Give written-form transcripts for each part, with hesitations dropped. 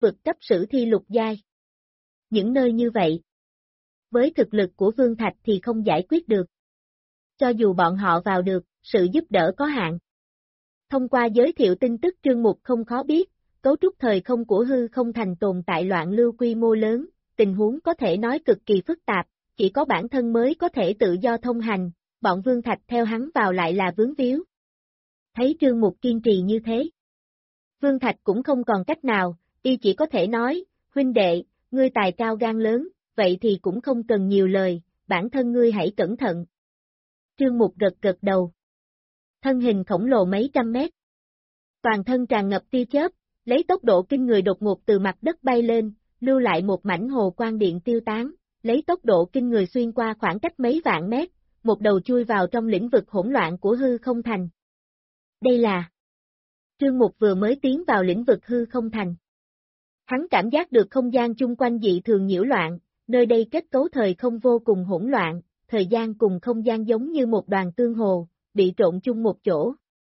vực cấp sử thi lục giai. Những nơi như vậy, với thực lực của Vương Thạch thì không giải quyết được. Cho dù bọn họ vào được, sự giúp đỡ có hạn. Thông qua giới thiệu tin tức Trương Mục không khó biết, cấu trúc thời không của hư không thành tồn tại loạn lưu quy mô lớn, tình huống có thể nói cực kỳ phức tạp, chỉ có bản thân mới có thể tự do thông hành, bọn Vương Thạch theo hắn vào lại là vướng víu. Thấy Trương Mục kiên trì như thế, Vương Thạch cũng không còn cách nào, y chỉ có thể nói, huynh đệ, ngươi tài cao gan lớn, vậy thì cũng không cần nhiều lời, bản thân ngươi hãy cẩn thận. Trương Mục gật gật đầu. Thân hình khổng lồ mấy trăm mét. Toàn thân tràn ngập tia chớp, lấy tốc độ kinh người đột ngột từ mặt đất bay lên, lưu lại một mảnh hồ quang điện tiêu tán, lấy tốc độ kinh người xuyên qua khoảng cách mấy vạn mét, một đầu chui vào trong lĩnh vực hỗn loạn của hư không thành. Đây là Trương Mục vừa mới tiến vào lĩnh vực hư không thành. Hắn cảm giác được không gian chung quanh dị thường nhiễu loạn, nơi đây kết cấu thời không vô cùng hỗn loạn, thời gian cùng không gian giống như một đoàn tương hồ, bị trộn chung một chỗ.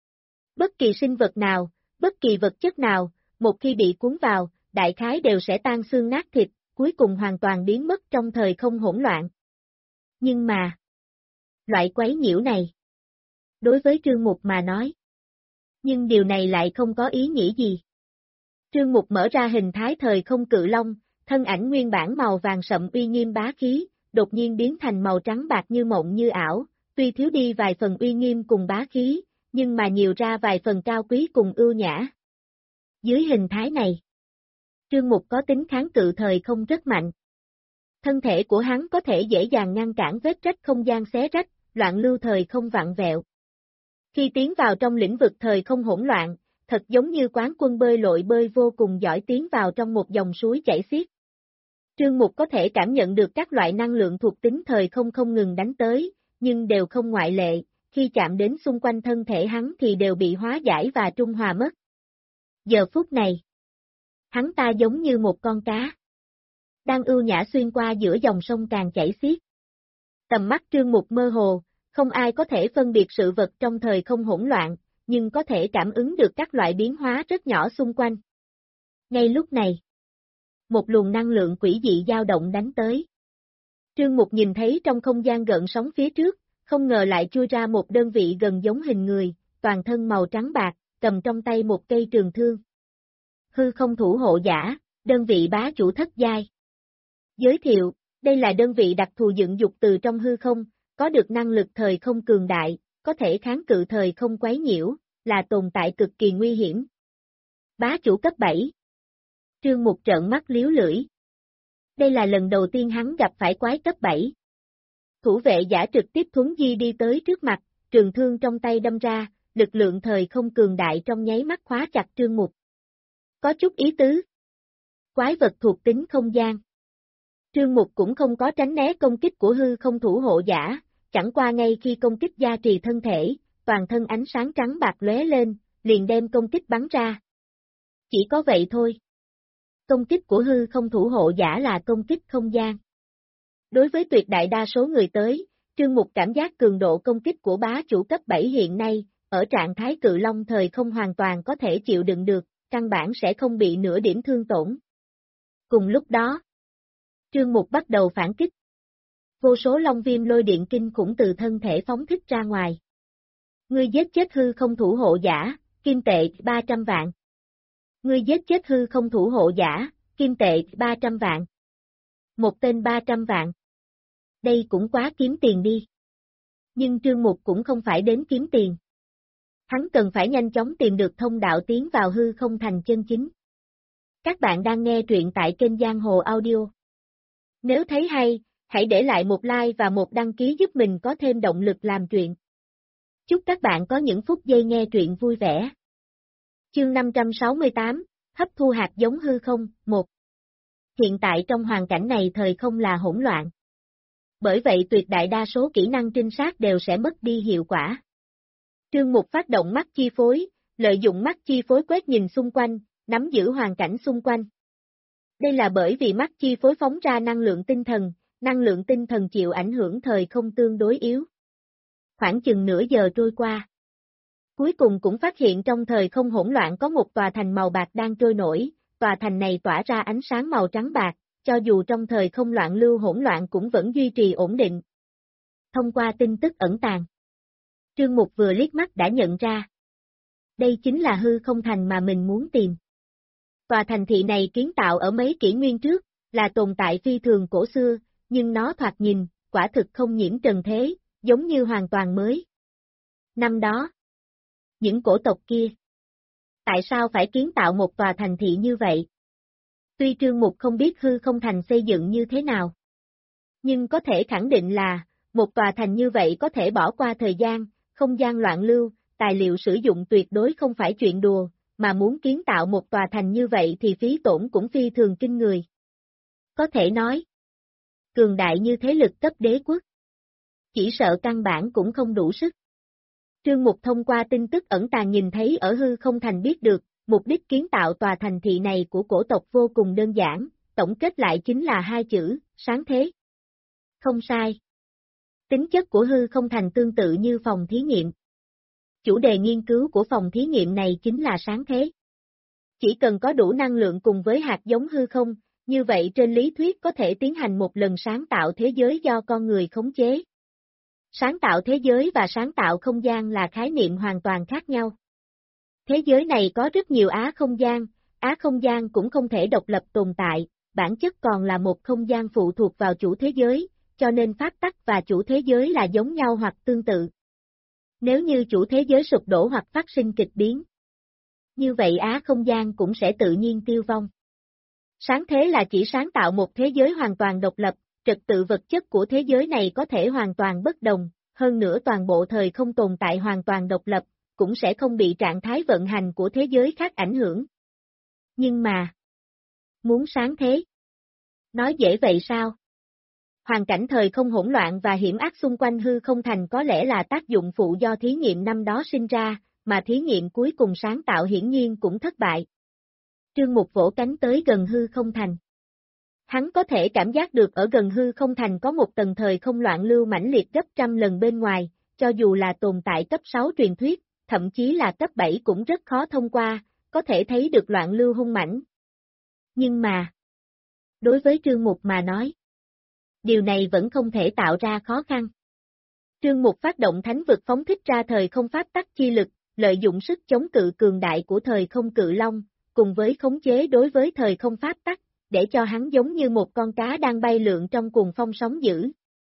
Bất kỳ sinh vật nào, bất kỳ vật chất nào, một khi bị cuốn vào, đại khái đều sẽ tan xương nát thịt, cuối cùng hoàn toàn biến mất trong thời không hỗn loạn. Nhưng mà, loại quấy nhiễu này, đối với Trương Mục mà nói, nhưng điều này lại không có ý nghĩa gì. Trương Mục mở ra hình thái thời không cự long, thân ảnh nguyên bản màu vàng sậm uy nghiêm bá khí, đột nhiên biến thành màu trắng bạc như mộng như ảo, tuy thiếu đi vài phần uy nghiêm cùng bá khí, nhưng mà nhiều ra vài phần cao quý cùng ưu nhã. Dưới hình thái này, Trương Mục có tính kháng cự thời không rất mạnh. Thân thể của hắn có thể dễ dàng ngăn cản vết rách không gian xé rách, loạn lưu thời không vặn vẹo. Khi tiến vào trong lĩnh vực thời không hỗn loạn, thật giống như quán quân bơi lội bơi vô cùng giỏi tiến vào trong một dòng suối chảy xiết. Trương Mục có thể cảm nhận được các loại năng lượng thuộc tính thời không ngừng đánh tới, nhưng đều không ngoại lệ, khi chạm đến xung quanh thân thể hắn thì đều bị hóa giải và trung hòa mất. Giờ phút này, hắn ta giống như một con cá, đang ưu nhã xuyên qua giữa dòng sông càng chảy xiết. Tầm mắt Trương Mục mơ hồ, không ai có thể phân biệt sự vật trong thời không hỗn loạn, nhưng có thể cảm ứng được các loại biến hóa rất nhỏ xung quanh. Ngay lúc này, một luồng năng lượng quỷ dị dao động đánh tới. Trương Mục nhìn thấy trong không gian gợn sóng phía trước, không ngờ lại chui ra một đơn vị gần giống hình người, toàn thân màu trắng bạc, cầm trong tay một cây trường thương. Hư không thủ hộ giả, đơn vị bá chủ thất giai. Giới thiệu, đây là đơn vị đặc thù dựng dục từ trong hư không, có được năng lực thời không cường đại, có thể kháng cự thời không quấy nhiễu, là tồn tại cực kỳ nguy hiểm. Bá chủ cấp 7. Trương Mục trợn mắt liếu lưỡi. Đây là lần đầu tiên hắn gặp phải quái cấp 7. Thủ vệ giả trực tiếp thuấn di đi tới trước mặt, trường thương trong tay đâm ra, lực lượng thời không cường đại trong nháy mắt khóa chặt Trương Mục. Có chút ý tứ. Quái vật thuộc tính không gian. Trương Mục cũng không có tránh né công kích của hư không thủ hộ giả, chẳng qua ngay khi công kích gia trì thân thể, toàn thân ánh sáng trắng bạc lóe lên, liền đem công kích bắn ra. Chỉ có vậy thôi. Công kích của hư không thủ hộ giả là công kích không gian. Đối với tuyệt đại đa số người tới, Trương Mục cảm giác cường độ công kích của bá chủ cấp 7 hiện nay, ở trạng thái cự long thời không hoàn toàn có thể chịu đựng được, căn bản sẽ không bị nửa điểm thương tổn. Cùng lúc đó, Trương Mục bắt đầu phản kích. Vô số long viêm lôi điện kinh khủng từ thân thể phóng thích ra ngoài. Ngươi giết chết hư không thủ hộ giả, kim tệ 300 vạn. Ngươi giết chết hư không thủ hộ giả, kim tệ 300 vạn. Một tên 300 vạn. Đây cũng quá kiếm tiền đi. Nhưng Trương Mục cũng không phải đến kiếm tiền. Hắn cần phải nhanh chóng tìm được thông đạo tiến vào hư không thành chân chính. Các bạn đang nghe truyện tại kênh Giang Hồ Audio. Nếu thấy hay, hãy để lại một like và một đăng ký giúp mình có thêm động lực làm truyện. Chúc các bạn có những phút giây nghe truyện vui vẻ. Chương 568, hấp thu hạt giống hư không, 1. Hiện tại trong hoàn cảnh này thời không là hỗn loạn. Bởi vậy tuyệt đại đa số kỹ năng trinh sát đều sẽ mất đi hiệu quả. Trương Mục phát động mắt chi phối, lợi dụng mắt chi phối quét nhìn xung quanh, nắm giữ hoàn cảnh xung quanh. Đây là bởi vì mắt chi phối phóng ra năng lượng tinh thần chịu ảnh hưởng thời không tương đối yếu. Khoảng chừng nửa giờ trôi qua. Cuối cùng cũng phát hiện trong thời không hỗn loạn có một tòa thành màu bạc đang trôi nổi, tòa thành này tỏa ra ánh sáng màu trắng bạc, cho dù trong thời không loạn lưu hỗn loạn cũng vẫn duy trì ổn định. Thông qua tin tức ẩn tàng, Trương Mục vừa liếc mắt đã nhận ra. Đây chính là hư không thành mà mình muốn tìm. Tòa thành thị này kiến tạo ở mấy kỷ nguyên trước, là tồn tại phi thường cổ xưa, nhưng nó thoạt nhìn, quả thực không nhiễm trần thế, giống như hoàn toàn mới. Năm đó, những cổ tộc kia, tại sao phải kiến tạo một tòa thành thị như vậy? Tuy Trương Mục không biết hư không thành xây dựng như thế nào, nhưng có thể khẳng định là, một tòa thành như vậy có thể bỏ qua thời gian, không gian loạn lưu, tài liệu sử dụng tuyệt đối không phải chuyện đùa, mà muốn kiến tạo một tòa thành như vậy thì phí tổn cũng phi thường kinh người. Có thể nói, cường đại như thế lực cấp đế quốc, chỉ sợ căn bản cũng không đủ sức. Trương Mục thông qua tin tức ẩn tàng nhìn thấy ở hư không thành biết được, mục đích kiến tạo tòa thành thị này của cổ tộc vô cùng đơn giản, tổng kết lại chính là hai chữ, sáng thế. Không sai. Tính chất của hư không thành tương tự như phòng thí nghiệm. Chủ đề nghiên cứu của phòng thí nghiệm này chính là sáng thế. Chỉ cần có đủ năng lượng cùng với hạt giống hư không, như vậy trên lý thuyết có thể tiến hành một lần sáng tạo thế giới do con người khống chế. Sáng tạo thế giới và sáng tạo không gian là khái niệm hoàn toàn khác nhau. Thế giới này có rất nhiều á không gian cũng không thể độc lập tồn tại, bản chất còn là một không gian phụ thuộc vào chủ thế giới, cho nên pháp tắc và chủ thế giới là giống nhau hoặc tương tự. Nếu như chủ thế giới sụp đổ hoặc phát sinh kịch biến, như vậy á không gian cũng sẽ tự nhiên tiêu vong. Sáng thế là chỉ sáng tạo một thế giới hoàn toàn độc lập, trật tự vật chất của thế giới này có thể hoàn toàn bất đồng, hơn nữa toàn bộ thời không tồn tại hoàn toàn độc lập, cũng sẽ không bị trạng thái vận hành của thế giới khác ảnh hưởng. Nhưng mà, muốn sáng thế, nói dễ vậy sao? Hoàn cảnh thời không hỗn loạn và hiểm ác xung quanh hư không thành có lẽ là tác dụng phụ do thí nghiệm năm đó sinh ra, mà thí nghiệm cuối cùng sáng tạo hiển nhiên cũng thất bại. Trương Mục vỗ cánh tới gần hư không thành. Hắn có thể cảm giác được ở gần hư không thành có một tầng thời không loạn lưu mãnh liệt gấp trăm lần bên ngoài, cho dù là tồn tại cấp 6 truyền thuyết, thậm chí là cấp 7 cũng rất khó thông qua, có thể thấy được loạn lưu hung mãnh. Nhưng mà, đối với Trương Mục mà nói, điều này vẫn không thể tạo ra khó khăn. Trương Mục phát động thánh vực phóng thích ra thời không pháp tắc chi lực, lợi dụng sức chống cự cường đại của thời không cự long, cùng với khống chế đối với thời không pháp tắc, để cho hắn giống như một con cá đang bay lượn trong cuồng phong sóng dữ.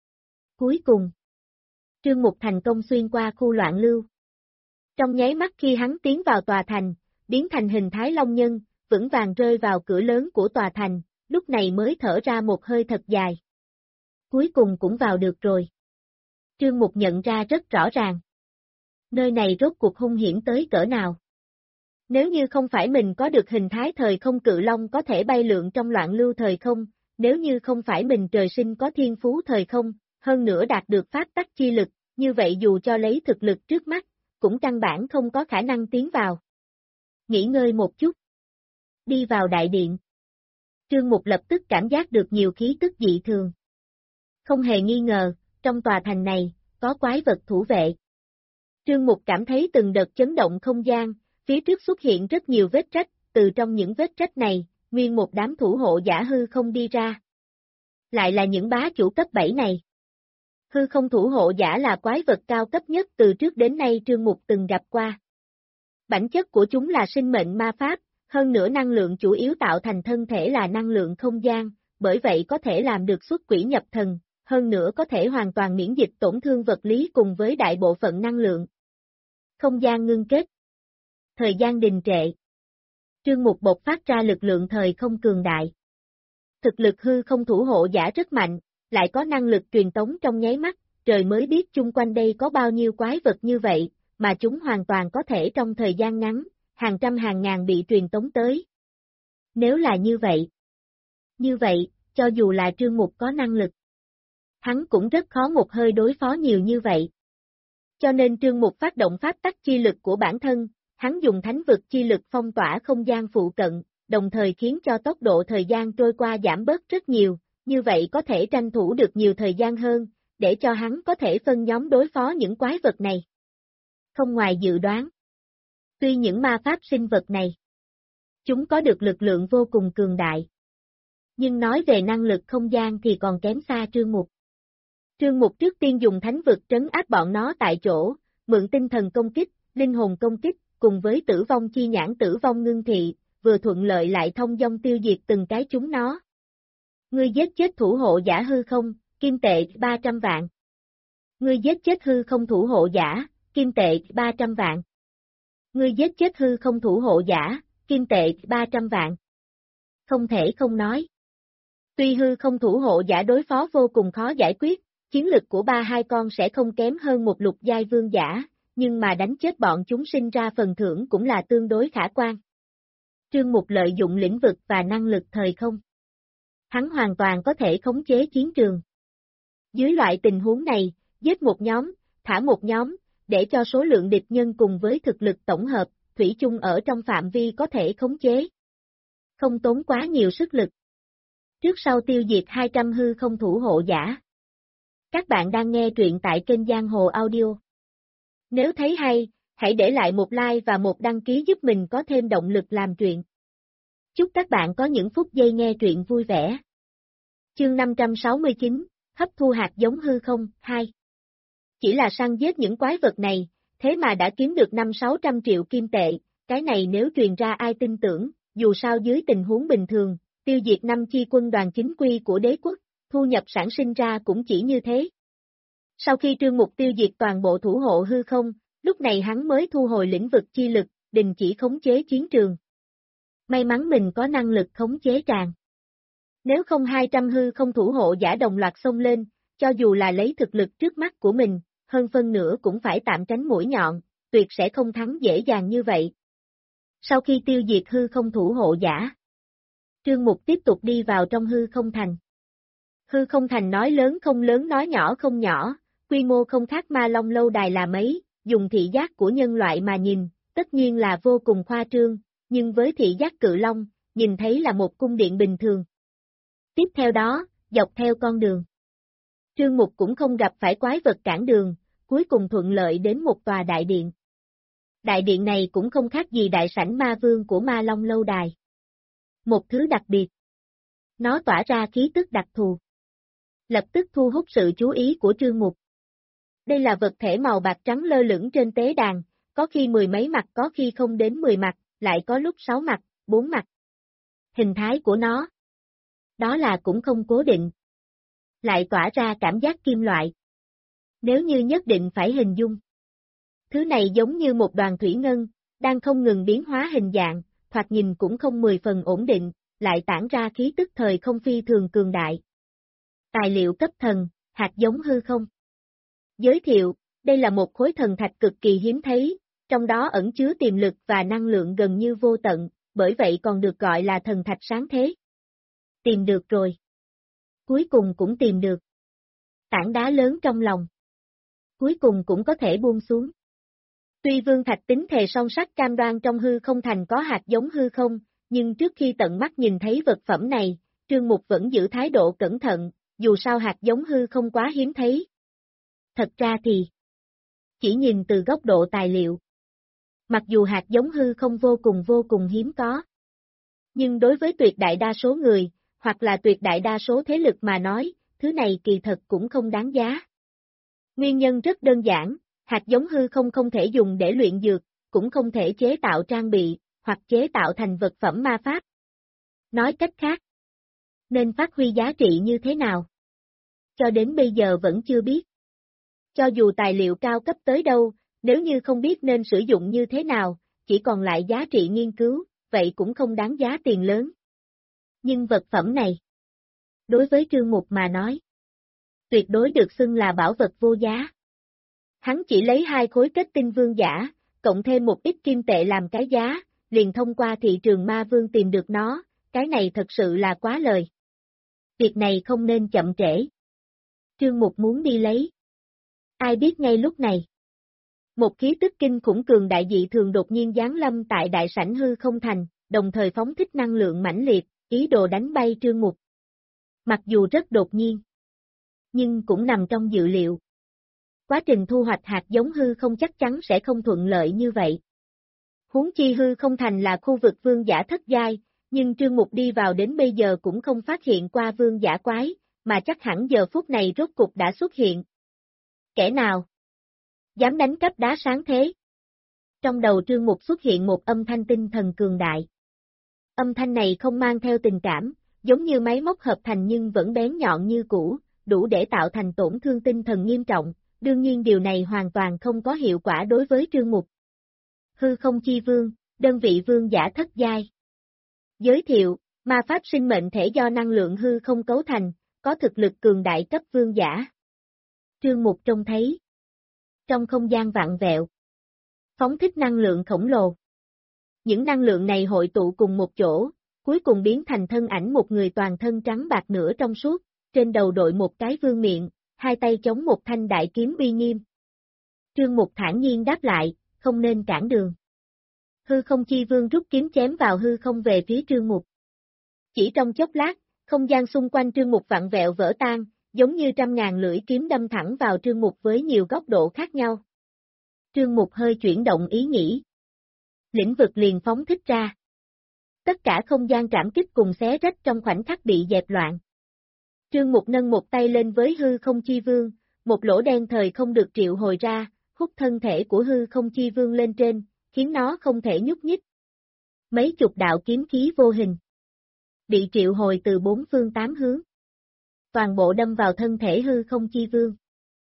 Cuối cùng, Trương Mục thành công xuyên qua khu loạn lưu. Trong nháy mắt khi hắn tiến vào tòa thành, biến thành hình thái long nhân, vững vàng rơi vào cửa lớn của tòa thành, lúc này mới thở ra một hơi thật dài. Cuối cùng cũng vào được rồi. Trương Mục nhận ra rất rõ ràng. Nơi này rốt cuộc hung hiểm tới cỡ nào. Nếu như không phải mình có được hình thái thời không cự long có thể bay lượn trong loạn lưu thời không, nếu như không phải mình trời sinh có thiên phú thời không, hơn nữa đạt được pháp tắc chi lực, như vậy dù cho lấy thực lực trước mắt, cũng căn bản không có khả năng tiến vào. Nghỉ ngơi một chút. Đi vào đại điện. Trương Mục lập tức cảm giác được nhiều khí tức dị thường. Không hề nghi ngờ, trong tòa thành này, có quái vật thủ vệ. Trương Mục cảm thấy từng đợt chấn động không gian, phía trước xuất hiện rất nhiều vết rách, từ trong những vết rách này, nguyên một đám thủ hộ giả hư không đi ra. Lại là những bá chủ cấp 7 này. Hư không thủ hộ giả là quái vật cao cấp nhất từ trước đến nay Trương Mục từng gặp qua. Bản chất của chúng là sinh mệnh ma pháp, hơn nữa năng lượng chủ yếu tạo thành thân thể là năng lượng không gian, bởi vậy có thể làm được xuất quỷ nhập thần, hơn nữa có thể hoàn toàn miễn dịch tổn thương vật lý cùng với đại bộ phận năng lượng. Không gian ngưng kết. Thời gian đình trệ. Trương Mục bộc phát ra lực lượng thời không cường đại. Thực lực hư không thủ hộ giả rất mạnh, lại có năng lực truyền tống trong nháy mắt, trời mới biết chung quanh đây có bao nhiêu quái vật như vậy, mà chúng hoàn toàn có thể trong thời gian ngắn, hàng trăm hàng ngàn bị truyền tống tới. Nếu là như vậy, cho dù là Trương Mục có năng lực, hắn cũng rất khó một hơi đối phó nhiều như vậy. Cho nên Trương Mục phát động pháp tắc chi lực của bản thân, hắn dùng thánh vực chi lực phong tỏa không gian phụ cận, đồng thời khiến cho tốc độ thời gian trôi qua giảm bớt rất nhiều, như vậy có thể tranh thủ được nhiều thời gian hơn, để cho hắn có thể phân nhóm đối phó những quái vật này. Không ngoài dự đoán. Tuy những ma pháp sinh vật này Chúng có được lực lượng vô cùng cường đại. Nhưng nói về năng lực không gian thì còn kém xa Trương Mục. Trương Mục trước tiên dùng thánh vực trấn áp bọn nó tại chỗ, mượn tinh thần công kích, linh hồn công kích, cùng với tử vong chi nhãn tử vong ngưng thị, vừa thuận lợi lại thông dong tiêu diệt từng cái chúng nó. Ngươi giết chết thủ hộ giả hư không, kim tệ 300 vạn. Ngươi giết chết hư không thủ hộ giả, kim tệ 300 vạn. Ngươi giết chết hư không thủ hộ giả, kim tệ 300 vạn. Không thể không nói. Tuy hư không thủ hộ giả đối phó vô cùng khó giải quyết, chiến lực của hai con sẽ không kém hơn một lục giai vương giả, nhưng mà đánh chết bọn chúng sinh ra phần thưởng cũng là tương đối khả quan. Trương Mục lợi dụng lĩnh vực và năng lực thời không. Hắn hoàn toàn có thể khống chế chiến trường. Dưới loại tình huống này, giết một nhóm, thả một nhóm, để cho số lượng địch nhân cùng với thực lực tổng hợp, thủy chung ở trong phạm vi có thể khống chế. Không tốn quá nhiều sức lực. Trước sau tiêu diệt 200 hư không thủ hộ giả. Các bạn đang nghe truyện tại kênh Giang Hồ Audio. Nếu thấy hay, hãy để lại một like và một đăng ký giúp mình có thêm động lực làm truyện. Chúc các bạn có những phút giây nghe truyện vui vẻ. Chương 569, hấp thu hạt giống hư không, 2. Chỉ là săn giết những quái vật này, thế mà đã kiếm được 500-600 triệu kim tệ, cái này nếu truyền ra ai tin tưởng, dù sao dưới tình huống bình thường, tiêu diệt 5 chi quân đoàn chính quy của đế quốc, thu nhập sản sinh ra cũng chỉ như thế. Sau khi Trương Mục tiêu diệt toàn bộ thủ hộ hư không, lúc này hắn mới thu hồi lĩnh vực chi lực, đình chỉ khống chế chiến trường. May mắn mình có năng lực khống chế tràn. Nếu không 200 hư không thủ hộ giả đồng loạt xông lên, cho dù là lấy thực lực trước mắt của mình, hơn phân nửa cũng phải tạm tránh mũi nhọn, tuyệt sẽ không thắng dễ dàng như vậy. Sau khi tiêu diệt hư không thủ hộ giả, Trương Mục tiếp tục đi vào trong hư không thành. Hư không thành nói lớn không lớn nói nhỏ không nhỏ, quy mô không khác Ma Long lâu đài là mấy, dùng thị giác của nhân loại mà nhìn, tất nhiên là vô cùng khoa trương, nhưng với thị giác cự long, nhìn thấy là một cung điện bình thường. Tiếp theo đó, dọc theo con đường. Trương Mục cũng không gặp phải quái vật cản đường, cuối cùng thuận lợi đến một tòa đại điện. Đại điện này cũng không khác gì đại sảnh ma vương của Ma Long lâu đài. Một thứ đặc biệt. Nó tỏa ra khí tức đặc thù. Lập tức thu hút sự chú ý của Trương Mục. Đây là vật thể màu bạc trắng lơ lửng trên tế đàn, có khi 10 mấy mặt có khi không đến 10 mặt, lại có lúc 6 mặt, 4 mặt. Hình thái của nó. Đó là cũng không cố định. Lại tỏa ra cảm giác kim loại. Nếu như nhất định phải hình dung. Thứ này giống như một đoàn thủy ngân, đang không ngừng biến hóa hình dạng, thoạt nhìn cũng không 10 phần ổn định, lại tản ra khí tức thời không phi thường cường đại. Tài liệu cấp thần, hạt giống hư không. Giới thiệu, đây là một khối thần thạch cực kỳ hiếm thấy, trong đó ẩn chứa tiềm lực và năng lượng gần như vô tận, bởi vậy còn được gọi là thần thạch sáng thế. Tìm được rồi. Cuối cùng cũng tìm được. Tảng đá lớn trong lòng. Cuối cùng cũng có thể buông xuống. Tuy Vương Thạch tính thề song sắt cam đoan trong hư không thành có hạt giống hư không, nhưng trước khi tận mắt nhìn thấy vật phẩm này, Trương Mục vẫn giữ thái độ cẩn thận, dù sao hạt giống hư không quá hiếm thấy. Thật ra thì, chỉ nhìn từ góc độ tài liệu. Mặc dù hạt giống hư không vô cùng hiếm có. Nhưng đối với tuyệt đại đa số người, hoặc là tuyệt đại đa số thế lực mà nói, thứ này kỳ thật cũng không đáng giá. Nguyên nhân rất đơn giản, hạt giống hư không không thể dùng để luyện dược, cũng không thể chế tạo trang bị, hoặc chế tạo thành vật phẩm ma pháp. Nói cách khác, nên phát huy giá trị như thế nào? Cho đến bây giờ vẫn chưa biết. Cho dù tài liệu cao cấp tới đâu, nếu như không biết nên sử dụng như thế nào, chỉ còn lại giá trị nghiên cứu, vậy cũng không đáng giá tiền lớn. Nhưng vật phẩm này, đối với Trương Mục mà nói, tuyệt đối được xưng là bảo vật vô giá. Hắn chỉ lấy 2 khối kết tinh vương giả, cộng thêm một ít kim tệ làm cái giá, liền thông qua thị trường ma vương tìm được nó, cái này thật sự là quá lời. Việc này không nên chậm trễ. Trương Mục muốn đi lấy. Ai biết ngay lúc này. Một khí tức kinh khủng cường đại dị thường đột nhiên giáng lâm tại đại sảnh hư không thành, đồng thời phóng thích năng lượng mãnh liệt, ý đồ đánh bay Trương Mục. Mặc dù rất đột nhiên, nhưng cũng nằm trong dự liệu. Quá trình thu hoạch hạt giống hư không chắc chắn sẽ không thuận lợi như vậy. Huống chi hư không thành là khu vực vương giả thất giai, nhưng Trương Mục đi vào đến bây giờ cũng không phát hiện qua vương giả quái, mà chắc hẳn giờ phút này rốt cục đã xuất hiện. Kẻ nào dám đánh cắp đá sáng thế? Trong đầu Trương Mục xuất hiện một âm thanh tinh thần cường đại. Âm thanh này không mang theo tình cảm, giống như máy móc hợp thành nhưng vẫn bén nhọn như cũ, đủ để tạo thành tổn thương tinh thần nghiêm trọng, đương nhiên điều này hoàn toàn không có hiệu quả đối với Trương Mục. Hư không chi vương, đơn vị vương giả thất giai. Giới thiệu, ma pháp sinh mệnh thể do năng lượng hư không cấu thành, có thực lực cường đại cấp vương giả. Trương Mục trông thấy. Trong không gian vặn vẹo, phóng thích năng lượng khổng lồ. Những năng lượng này hội tụ cùng một chỗ, cuối cùng biến thành thân ảnh một người toàn thân trắng bạc nửa trong suốt, trên đầu đội một cái vương miện, hai tay chống một thanh đại kiếm uy nghiêm. Trương Mục thản nhiên đáp lại, không nên cản đường. Hư không chi vương rút kiếm chém vào hư không về phía Trương Mục. Chỉ trong chốc lát, không gian xung quanh Trương Mục vặn vẹo vỡ tan, giống như trăm ngàn lưỡi kiếm đâm thẳng vào Trương Mục với nhiều góc độ khác nhau. Trương Mục hơi chuyển động ý nghĩ. Lĩnh vực liền phóng thích ra. Tất cả không gian trảm kích cùng xé rách trong khoảnh khắc bị dẹp loạn. Trương Mục nâng một tay lên với hư không chi vương, một lỗ đen thời không được triệu hồi ra, hút thân thể của hư không chi vương lên trên, khiến nó không thể nhúc nhích. Mấy chục đạo kiếm khí vô hình bị triệu hồi từ bốn phương tám hướng. Toàn bộ đâm vào thân thể hư không chi vương.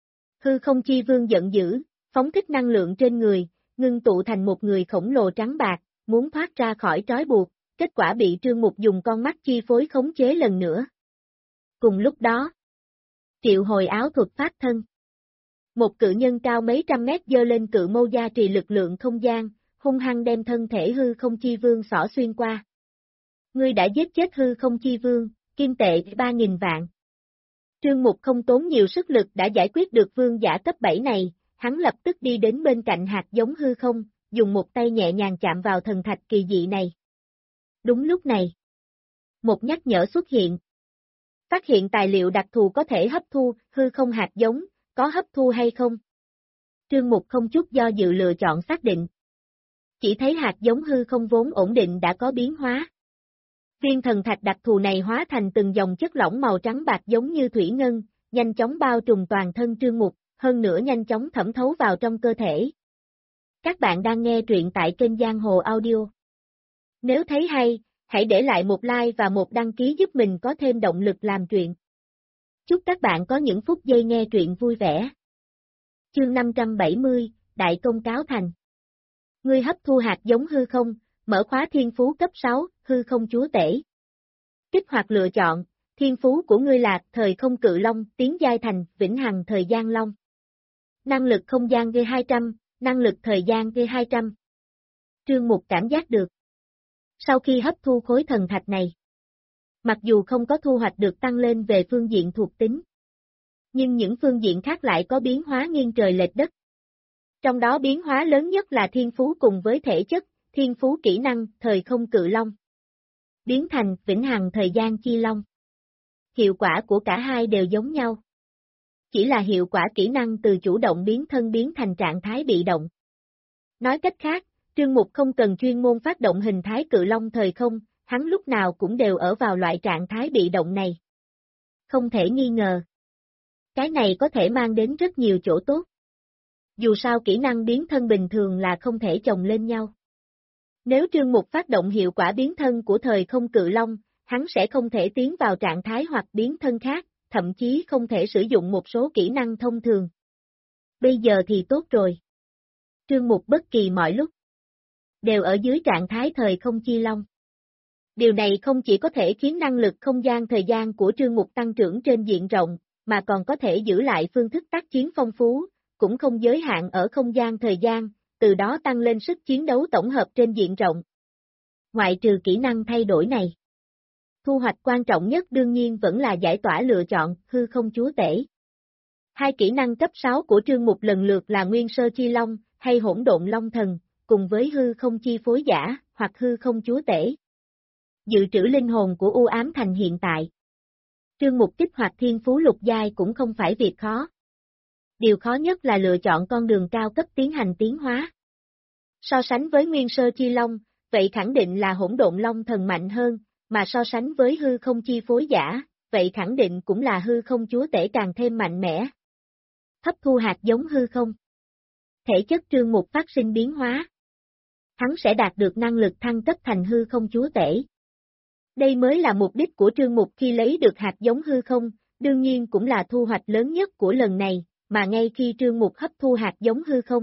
Hư không chi vương giận dữ, phóng thích năng lượng trên người, ngưng tụ thành một người khổng lồ trắng bạc, muốn thoát ra khỏi trói buộc, kết quả bị Trương Mục dùng con mắt chi phối khống chế lần nữa. Cùng lúc đó, triệu hồi áo thuật phát thân. Một cự nhân cao mấy trăm mét giơ lên cự mâu gia trì lực lượng không gian, hung hăng đem thân thể hư không chi vương xỏ xuyên qua. Ngươi đã giết chết hư không chi vương, kim tệ 3.000 vạn. Trương Mục không tốn nhiều sức lực đã giải quyết được vương giả cấp 7 này, hắn lập tức đi đến bên cạnh hạt giống hư không, dùng một tay nhẹ nhàng chạm vào thần thạch kỳ dị này. Đúng lúc này, một nhắc nhở xuất hiện. Phát hiện tài liệu đặc thù có thể hấp thu, hư không hạt giống, có hấp thu hay không? Trương Mục không chút do dự lựa chọn xác định. Chỉ thấy hạt giống hư không vốn ổn định đã có biến hóa. Viên thần thạch đặc thù này hóa thành từng dòng chất lỏng màu trắng bạc giống như thủy ngân, nhanh chóng bao trùm toàn thân Trương Mục, hơn nữa nhanh chóng thẩm thấu vào trong cơ thể. Các bạn đang nghe truyện tại kênh Giang Hồ Audio. Nếu thấy hay, hãy để lại một like và một đăng ký giúp mình có thêm động lực làm truyện. Chúc các bạn có những phút giây nghe truyện vui vẻ. Chương 570, Đại Công Cáo Thành. Ngươi hấp thu hạt giống hư không, mở khóa thiên phú cấp 6, hư không chúa tể. Kích hoạt lựa chọn, thiên phú của ngươi là thời không cự long, tiến giai thành, vĩnh hằng thời gian long. Năng lực không gian G200, năng lực thời gian G200. Trương Mục cảm giác được. Sau khi hấp thu khối thần thạch này, mặc dù không có thu hoạch được tăng lên về phương diện thuộc tính, nhưng những phương diện khác lại có biến hóa nghiêng trời lệch đất. Trong đó biến hóa lớn nhất là thiên phú cùng với thể chất, thiên phú kỹ năng, thời không cự long. Biến thành, vĩnh hằng thời gian chi long. Hiệu quả của cả hai đều giống nhau. Chỉ là hiệu quả kỹ năng từ chủ động biến thân biến thành trạng thái bị động. Nói cách khác, Trương Mục không cần chuyên môn phát động hình thái cự long thời không, hắn lúc nào cũng đều ở vào loại trạng thái bị động này. Không thể nghi ngờ. Cái này có thể mang đến rất nhiều chỗ tốt. Dù sao kỹ năng biến thân bình thường là không thể chồng lên nhau. Nếu Trương Mục phát động hiệu quả biến thân của thời không cự long, hắn sẽ không thể tiến vào trạng thái hoặc biến thân khác, thậm chí không thể sử dụng một số kỹ năng thông thường. Bây giờ thì tốt rồi. Trương Mục bất kỳ mọi lúc đều ở dưới trạng thái thời không chi long. Điều này không chỉ có thể khiến năng lực không gian thời gian của Trương Mục tăng trưởng trên diện rộng, mà còn có thể giữ lại phương thức tác chiến phong phú, cũng không giới hạn ở không gian thời gian, từ đó tăng lên sức chiến đấu tổng hợp trên diện rộng. Ngoại trừ kỹ năng thay đổi này, thu hoạch quan trọng nhất đương nhiên vẫn là giải tỏa lựa chọn, hư không chúa tể. Hai kỹ năng cấp 6 của Trương Mục lần lượt là Nguyên Sơ Chi Long, hay Hỗn Độn Long Thần, cùng với hư không chi phối giả, hoặc hư không chúa tể. Dự trữ linh hồn của U Ám Thành hiện tại. Trương Mục kích hoạt thiên phú lục giai cũng không phải việc khó. Điều khó nhất là lựa chọn con đường cao cấp tiến hành tiến hóa. So sánh với nguyên sơ chi long, vậy khẳng định là hỗn độn long thần mạnh hơn, mà so sánh với hư không chi phối giả, vậy khẳng định cũng là hư không chúa tể càng thêm mạnh mẽ. Hấp thu hạt giống hư không. Thể chất Trương Mục phát sinh biến hóa. Hắn sẽ đạt được năng lực thăng cấp thành hư không chúa tể. Đây mới là mục đích của Trương Mục khi lấy được hạt giống hư không, đương nhiên cũng là thu hoạch lớn nhất của lần này, mà ngay khi Trương Mục hấp thu hạt giống hư không.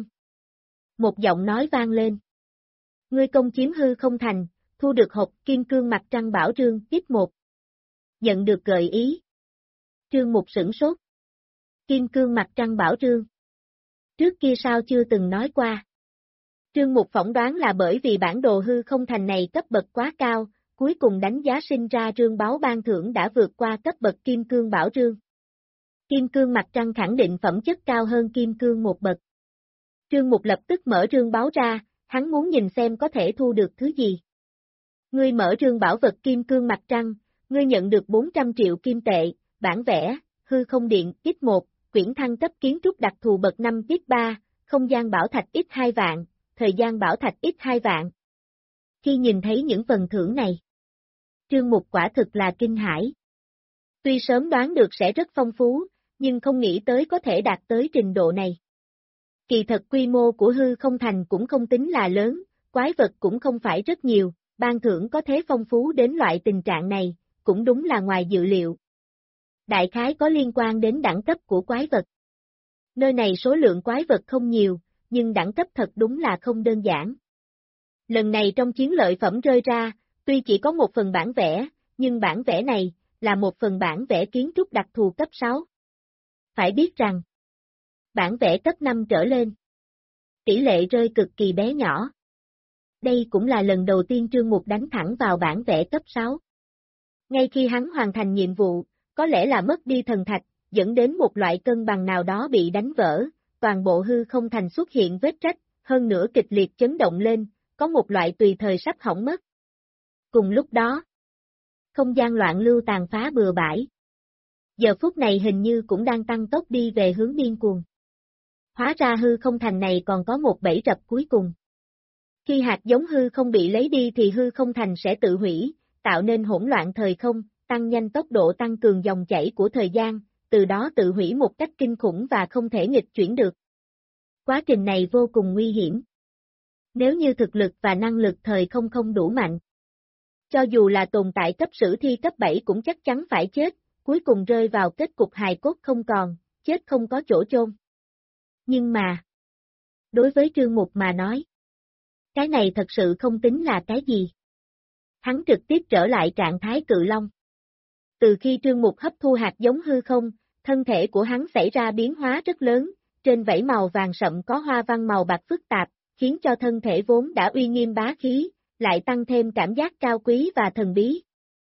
Một giọng nói vang lên. Ngươi công chiếm hư không thành, thu được hộp kim cương mặt trăng bảo trương, tiếp 1. Nhận được gợi ý. Trương Mục sửng sốt. Kim cương mặt trăng bảo trương. Trước kia sao chưa từng nói qua. Trương Mục phỏng đoán là bởi vì bản đồ hư không thành này cấp bậc quá cao, cuối cùng đánh giá sinh ra trương báo ban thưởng đã vượt qua cấp bậc kim cương bảo trương. Kim cương mặt trăng khẳng định phẩm chất cao hơn kim cương một bậc. Trương Mục lập tức mở trương báo ra, hắn muốn nhìn xem có thể thu được thứ gì. Ngươi mở trương bảo vật kim cương mặt trăng, ngươi nhận được 400 triệu kim tệ, bản vẽ, hư không điện, tiếp 1, quyển thăng cấp kiến trúc đặc thù bậc 5 tiếp 3, không gian bảo thạch ít 2 vạn, thời gian bảo thạch ít 2 vạn. Khi nhìn thấy những phần thưởng này, Trương Mục quả thực là kinh hãi. Tuy sớm đoán được sẽ rất phong phú, nhưng không nghĩ tới có thể đạt tới trình độ này. Kỳ thật quy mô của hư không thành cũng không tính là lớn, quái vật cũng không phải rất nhiều, ban thưởng có thế phong phú đến loại tình trạng này, cũng đúng là ngoài dự liệu. Đại khái có liên quan đến đẳng cấp của quái vật. Nơi này số lượng quái vật không nhiều, nhưng đẳng cấp thật đúng là không đơn giản. Lần này trong chiến lợi phẩm rơi ra, tuy chỉ có một phần bản vẽ, nhưng bản vẽ này là một phần bản vẽ kiến trúc đặc thù cấp 6. Phải biết rằng, bản vẽ cấp 5 trở lên, tỷ lệ rơi cực kỳ bé nhỏ. Đây cũng là lần đầu tiên Trương Mục đánh thẳng vào bản vẽ cấp 6. Ngay khi hắn hoàn thành nhiệm vụ, có lẽ là mất đi thần thạch, dẫn đến một loại cân bằng nào đó bị đánh vỡ, toàn bộ hư không thành xuất hiện vết rách, hơn nữa kịch liệt chấn động lên, có một loại tùy thời sắp hỏng mất. Cùng lúc đó, không gian loạn lưu tàn phá bừa bãi. Giờ phút này hình như cũng đang tăng tốc đi về hướng điên cuồng. Hóa ra hư không thành này còn có một bẫy rập cuối cùng. Khi hạt giống hư không bị lấy đi thì hư không thành sẽ tự hủy, tạo nên hỗn loạn thời không, tăng nhanh tốc độ tăng cường dòng chảy của thời gian, từ đó tự hủy một cách kinh khủng và không thể nghịch chuyển được. Quá trình này vô cùng nguy hiểm. Nếu như thực lực và năng lực thời không không đủ mạnh, cho dù là tồn tại cấp sử thi cấp 7 cũng chắc chắn phải chết, cuối cùng rơi vào kết cục hài cốt không còn, chết không có chỗ chôn. Nhưng mà, đối với Trương Mục mà nói, cái này thật sự không tính là cái gì. Hắn trực tiếp trở lại trạng thái cự long. Từ khi Trương Mục hấp thu hạt giống hư không, thân thể của hắn xảy ra biến hóa rất lớn, trên vảy màu vàng sậm có hoa văn màu bạc phức tạp, khiến cho thân thể vốn đã uy nghiêm bá khí, lại tăng thêm cảm giác cao quý và thần bí.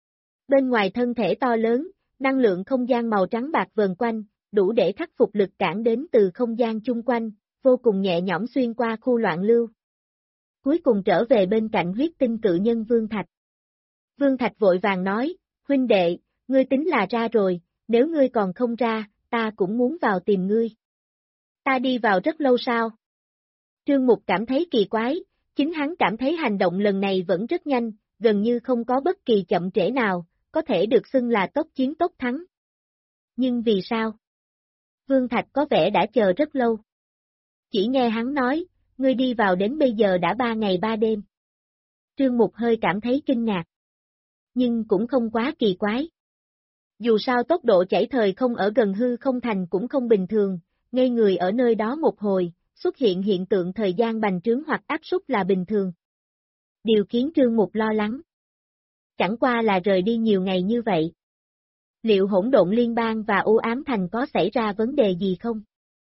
Bên ngoài thân thể to lớn, năng lượng không gian màu trắng bạc vờn quanh, đủ để khắc phục lực cản đến từ không gian chung quanh, vô cùng nhẹ nhõm xuyên qua khu loạn lưu. Cuối cùng trở về bên cạnh huyết tinh cự nhân Vương Thạch. Vương Thạch vội vàng nói, huynh đệ, ngươi tính là ra rồi, nếu ngươi còn không ra, ta cũng muốn vào tìm ngươi. Ta đi vào rất lâu sao? Trương Mục cảm thấy kỳ quái, chính hắn cảm thấy hành động lần này vẫn rất nhanh, gần như không có bất kỳ chậm trễ nào, có thể được xưng là tốc chiến tốc thắng. Nhưng vì sao? Vương Thạch có vẻ đã chờ rất lâu. Chỉ nghe hắn nói, ngươi đi vào đến bây giờ đã 3 ngày 3 đêm. Trương Mục hơi cảm thấy kinh ngạc. Nhưng cũng không quá kỳ quái. Dù sao tốc độ chảy thời không ở gần hư không thành cũng không bình thường, ngây người ở nơi đó một hồi, xuất hiện hiện tượng thời gian bành trướng hoặc áp súc là bình thường. Điều khiến Trương Mục lo lắng. Chẳng qua là rời đi nhiều ngày như vậy. Liệu hỗn độn liên bang và u ám thành có xảy ra vấn đề gì không?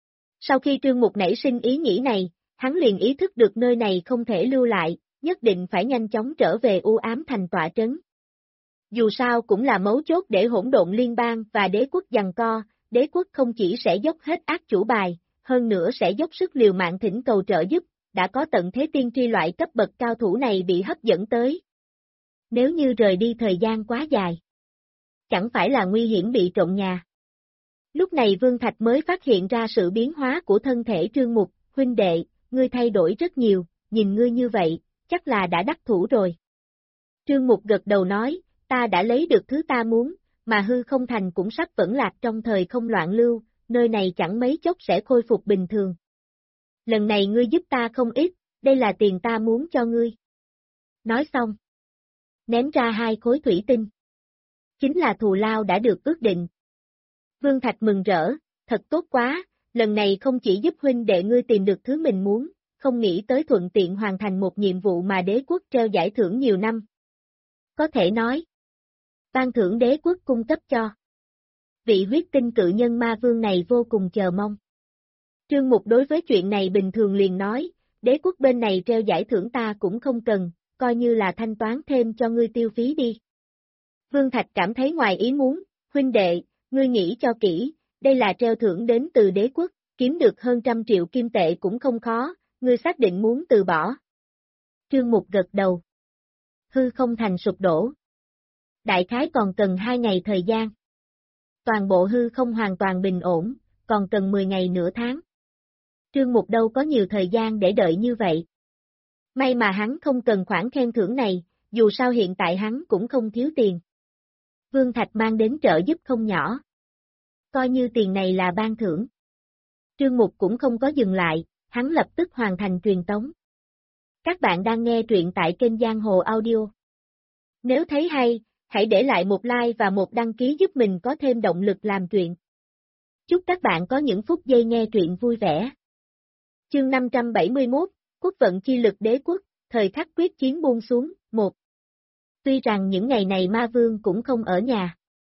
Sau khi Trương Mục nảy sinh ý nghĩ này, hắn liền ý thức được nơi này không thể lưu lại, nhất định phải nhanh chóng trở về u ám thành tọa trấn. Dù sao cũng là mấu chốt để hỗn độn liên bang và đế quốc giằng co, đế quốc không chỉ sẽ dốc hết ác chủ bài, hơn nữa sẽ dốc sức liều mạng thỉnh cầu trợ giúp, đã có tận thế tiên tri loại cấp bậc cao thủ này bị hấp dẫn tới. Nếu như rời đi thời gian quá dài, chẳng phải là nguy hiểm bị trộm nhà. Lúc này Vương Thạch mới phát hiện ra sự biến hóa của thân thể Trương Mục, huynh đệ, ngươi thay đổi rất nhiều, nhìn ngươi như vậy, chắc là đã đắc thủ rồi. Trương Mục gật đầu nói, ta đã lấy được thứ ta muốn, mà hư không thành cũng sắp vẫn lạc trong thời không loạn lưu, nơi này chẳng mấy chốc sẽ khôi phục bình thường. Lần này ngươi giúp ta không ít, đây là tiền ta muốn cho ngươi. Nói xong, ném ra 2 khối thủy tinh. Chính là thù lao đã được ước định. Vương Thạch mừng rỡ, thật tốt quá, lần này không chỉ giúp huynh đệ ngươi tìm được thứ mình muốn, không nghĩ tới thuận tiện hoàn thành một nhiệm vụ mà đế quốc treo giải thưởng nhiều năm. Có thể nói, ban thưởng đế quốc cung cấp cho. Vị huyết tinh cự nhân ma vương này vô cùng chờ mong. Trương Mục đối với chuyện này bình thường liền nói, đế quốc bên này treo giải thưởng ta cũng không cần, coi như là thanh toán thêm cho ngươi tiêu phí đi. Vương Thạch cảm thấy ngoài ý muốn, huynh đệ, ngươi nghĩ cho kỹ, đây là treo thưởng đến từ đế quốc, kiếm được hơn 100 triệu kim tệ cũng không khó, ngươi xác định muốn từ bỏ. Trương Mục gật đầu. Hư không thành sụp đổ. Đại khái còn cần 2 ngày thời gian. Toàn bộ hư không hoàn toàn bình ổn, còn cần 10 ngày nửa tháng. Trương Mục đâu có nhiều thời gian để đợi như vậy. May mà hắn không cần khoản khen thưởng này, dù sao hiện tại hắn cũng không thiếu tiền. Vương Thạch mang đến trợ giúp không nhỏ. Coi như tiền này là ban thưởng. Trương Mục cũng không có dừng lại, hắn lập tức hoàn thành truyền tống. Các bạn đang nghe truyện tại kênh Giang Hồ Audio. Nếu thấy hay, hãy để lại một like và một đăng ký giúp mình có thêm động lực làm truyện. Chúc các bạn có những phút giây nghe truyện vui vẻ. Chương 571, Quốc vận chi lực đế quốc, thời khắc quyết chiến buông xuống, 1. Tuy rằng những ngày này ma vương cũng không ở nhà.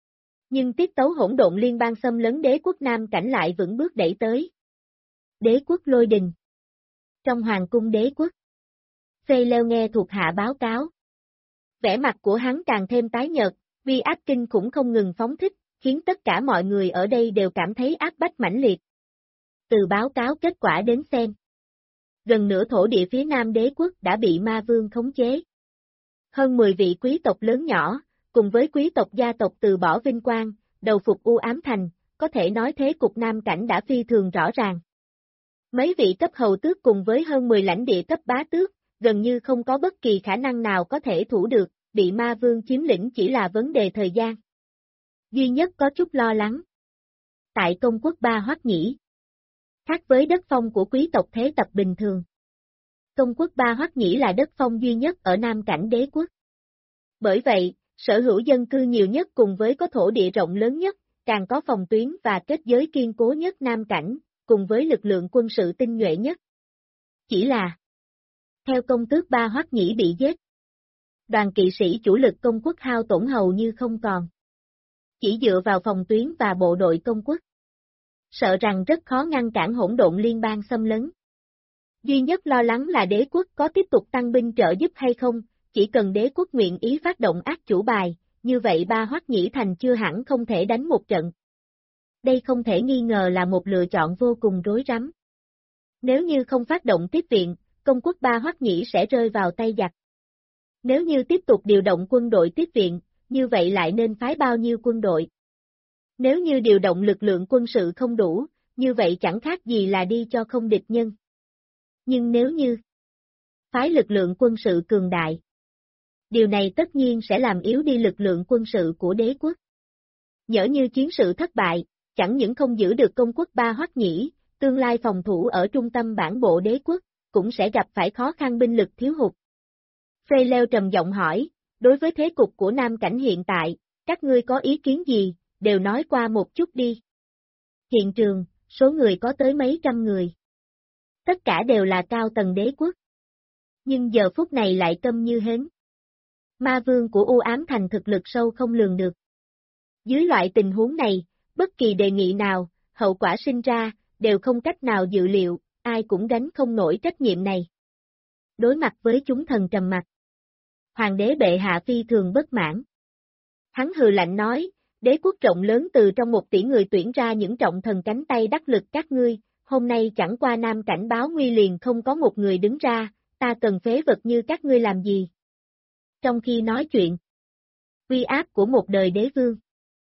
Nhưng tiết tấu hỗn độn liên bang xâm lấn đế quốc Nam Cảnh lại vững bước đẩy tới. Đế quốc Lôi Đình. Trong hoàng cung đế quốc. Phê Leo nghe thuộc hạ báo cáo. Vẻ mặt của hắn càng thêm tái nhợt, vì áp kinh khủng không ngừng phóng thích, khiến tất cả mọi người ở đây đều cảm thấy áp bách mãnh liệt. Từ báo cáo kết quả đến xem. Gần nửa thổ địa phía Nam đế quốc đã bị ma vương khống chế. Hơn 10 vị quý tộc lớn nhỏ, cùng với quý tộc gia tộc từ bỏ vinh quang, đầu phục U Ám Thành, có thể nói thế cục Nam Cảnh đã phi thường rõ ràng. Mấy vị cấp hầu tước cùng với hơn 10 lãnh địa cấp bá tước, gần như không có bất kỳ khả năng nào có thể thủ được, bị ma vương chiếm lĩnh chỉ là vấn đề thời gian. Duy nhất có chút lo lắng. Tại công quốc Ba Hoắc Nhĩ. Khác với đất phong của quý tộc thế tập bình thường. Công quốc Ba Hoắc Nhĩ là đất phong duy nhất ở Nam Cảnh đế quốc. Bởi vậy, sở hữu dân cư nhiều nhất cùng với có thổ địa rộng lớn nhất, càng có phòng tuyến và kết giới kiên cố nhất Nam Cảnh, cùng với lực lượng quân sự tinh nhuệ nhất. Chỉ là, theo công tước Ba Hoắc Nhĩ bị giết, đoàn kỵ sĩ chủ lực công quốc hao tổn hầu như không còn. Chỉ dựa vào phòng tuyến và bộ đội công quốc. Sợ rằng rất khó ngăn cản hỗn độn liên bang xâm lấn. Duy nhất lo lắng là đế quốc có tiếp tục tăng binh trợ giúp hay không, chỉ cần đế quốc nguyện ý phát động ác chủ bài, như vậy Ba Hoắc Nhĩ Thành chưa hẳn không thể đánh một trận. Đây không thể nghi ngờ là một lựa chọn vô cùng rối rắm. Nếu như không phát động tiếp viện, công quốc Ba Hoắc Nhĩ sẽ rơi vào tay giặc. Nếu như tiếp tục điều động quân đội tiếp viện, như vậy lại nên phái bao nhiêu quân đội? Nếu như điều động lực lượng quân sự không đủ, như vậy chẳng khác gì là đi cho không địch nhân. Nhưng nếu như phái lực lượng quân sự cường đại, điều này tất nhiên sẽ làm yếu đi lực lượng quân sự của đế quốc. Nhỡ như chiến sự thất bại, chẳng những không giữ được công quốc Ba Hoắc Nhĩ, tương lai phòng thủ ở trung tâm bản bộ đế quốc, cũng sẽ gặp phải khó khăn binh lực thiếu hụt. Phê Leo trầm giọng hỏi, đối với thế cục của Nam Cảnh hiện tại, các ngươi có ý kiến gì, đều nói qua một chút đi. Hiện trường, số người có tới mấy trăm người. Tất cả đều là cao tầng đế quốc. Nhưng giờ phút này lại câm như hến. Ma vương của U Ám Thành thực lực sâu không lường được. Dưới loại tình huống này, bất kỳ đề nghị nào, hậu quả sinh ra, đều không cách nào dự liệu, ai cũng gánh không nổi trách nhiệm này. Đối mặt với chúng thần trầm mặc. Hoàng đế bệ hạ phi thường bất mãn. Hắn hừ lạnh nói, đế quốc rộng lớn từ trong 1 tỷ người tuyển ra những trọng thần cánh tay đắc lực các ngươi, hôm nay chẳng qua Nam Cảnh báo nguy liền không có một người đứng ra, ta cần phế vật như các ngươi làm gì? Trong khi nói chuyện, uy áp của một đời đế vương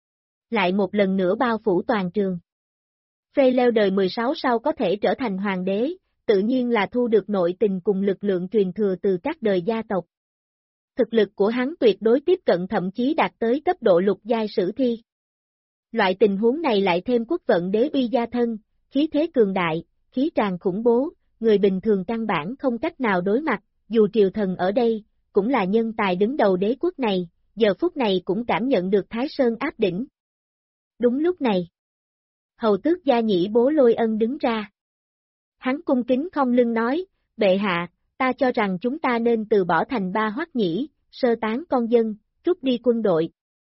lại một lần nữa bao phủ toàn trường. Phê Leo đời 16 sau có thể trở thành hoàng đế, tự nhiên là thu được nội tình cùng lực lượng truyền thừa từ các đời gia tộc. Thực lực của hắn tuyệt đối tiếp cận thậm chí đạt tới cấp độ lục giai sử thi. Loại tình huống này lại thêm quốc vận đế uy gia thân, khí thế cường đại, khí tràn khủng bố, người bình thường căn bản không cách nào đối mặt, dù triều thần ở đây, cũng là nhân tài đứng đầu đế quốc này, giờ phút này cũng cảm nhận được Thái Sơn áp đỉnh. Đúng lúc này, hầu tước gia nhĩ Bố Lôi Ân đứng ra. Hắn cung kính không lưng nói, bệ hạ, ta cho rằng chúng ta nên từ bỏ thành Ba Hoắc Nhĩ, sơ tán con dân, rút đi quân đội.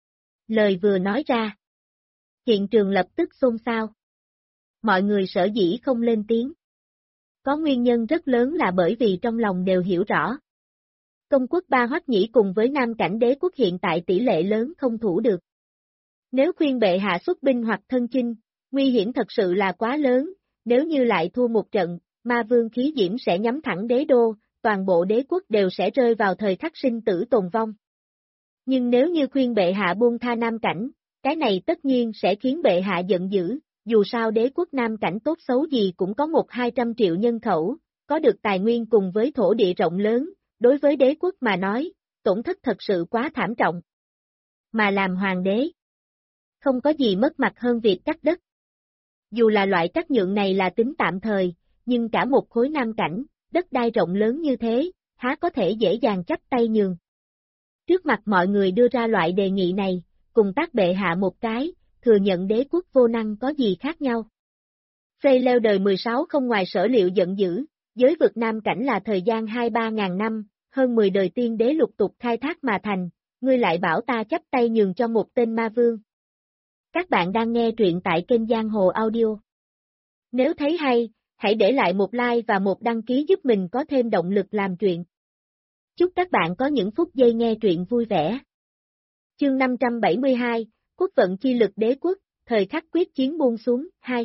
Lời vừa nói ra, hiện trường lập tức xôn xao. Mọi người sở dĩ không lên tiếng. Có nguyên nhân rất lớn là bởi vì trong lòng đều hiểu rõ. Công quốc Ba Hoắc Nhĩ cùng với Nam Cảnh đế quốc hiện tại tỷ lệ lớn không thủ được. Nếu khuyên bệ hạ xuất binh hoặc thân chinh, nguy hiểm thật sự là quá lớn, nếu như lại thua một trận, ma vương khí diễm sẽ nhắm thẳng đế đô, toàn bộ đế quốc đều sẽ rơi vào thời khắc sinh tử tồn vong. Nhưng nếu như khuyên bệ hạ buông tha Nam Cảnh, cái này tất nhiên sẽ khiến bệ hạ giận dữ, dù sao đế quốc Nam Cảnh tốt xấu gì cũng có 100-200 triệu nhân khẩu, có được tài nguyên cùng với thổ địa rộng lớn, đối với đế quốc mà nói, tổn thất thật sự quá thảm trọng. Mà làm hoàng đế, không có gì mất mặt hơn việc cắt đất. Dù là loại cắt nhượng này là tính tạm thời, nhưng cả một khối Nam Cảnh, đất đai rộng lớn như thế, há có thể dễ dàng chắp tay nhường. Trước mặt mọi người đưa ra loại đề nghị này, cùng tác bệ hạ một cái, thừa nhận đế quốc vô năng có gì khác nhau. Phê leo đời 16 không ngoài sở liệu giận dữ, giới vực Nam Cảnh là thời gian 2-3 ngàn năm, hơn 10 đời tiên đế lục tục khai thác mà thành, ngươi lại bảo ta chấp tay nhường cho một tên ma vương. Các bạn đang nghe truyện tại kênh Giang Hồ Audio. Nếu thấy hay, hãy để lại một like và một đăng ký giúp mình có thêm động lực làm truyện. Chúc các bạn có những phút giây nghe truyện vui vẻ. Chương 572, Quốc vận chi lực đế quốc, thời khắc quyết chiến buông xuống, 2.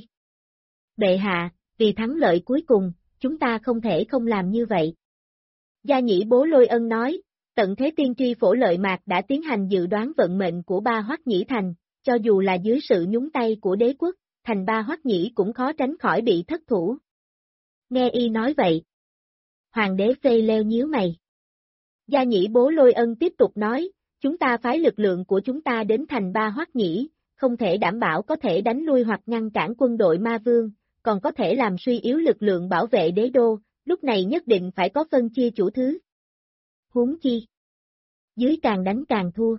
Bệ hạ, vì thắng lợi cuối cùng, chúng ta không thể không làm như vậy. Gia nhĩ Bố Lôi Ân nói, tận thế tiên tri Phổ Lợi Mạc đã tiến hành dự đoán vận mệnh của Ba Hoắc Nhĩ Thành, cho dù là dưới sự nhúng tay của đế quốc, thành Ba Hoắc Nhĩ cũng khó tránh khỏi bị thất thủ. Nghe y nói vậy. Hoàng đế Phê leo nhíu mày. Gia nhĩ Bố Lôi Ân tiếp tục nói, chúng ta phái lực lượng của chúng ta đến thành Ba Hoắc Nhĩ, không thể đảm bảo có thể đánh lui hoặc ngăn cản quân đội ma vương, còn có thể làm suy yếu lực lượng bảo vệ đế đô, lúc này nhất định phải có phân chia chủ thứ. Huống chi. Dưới càng đánh càng thua.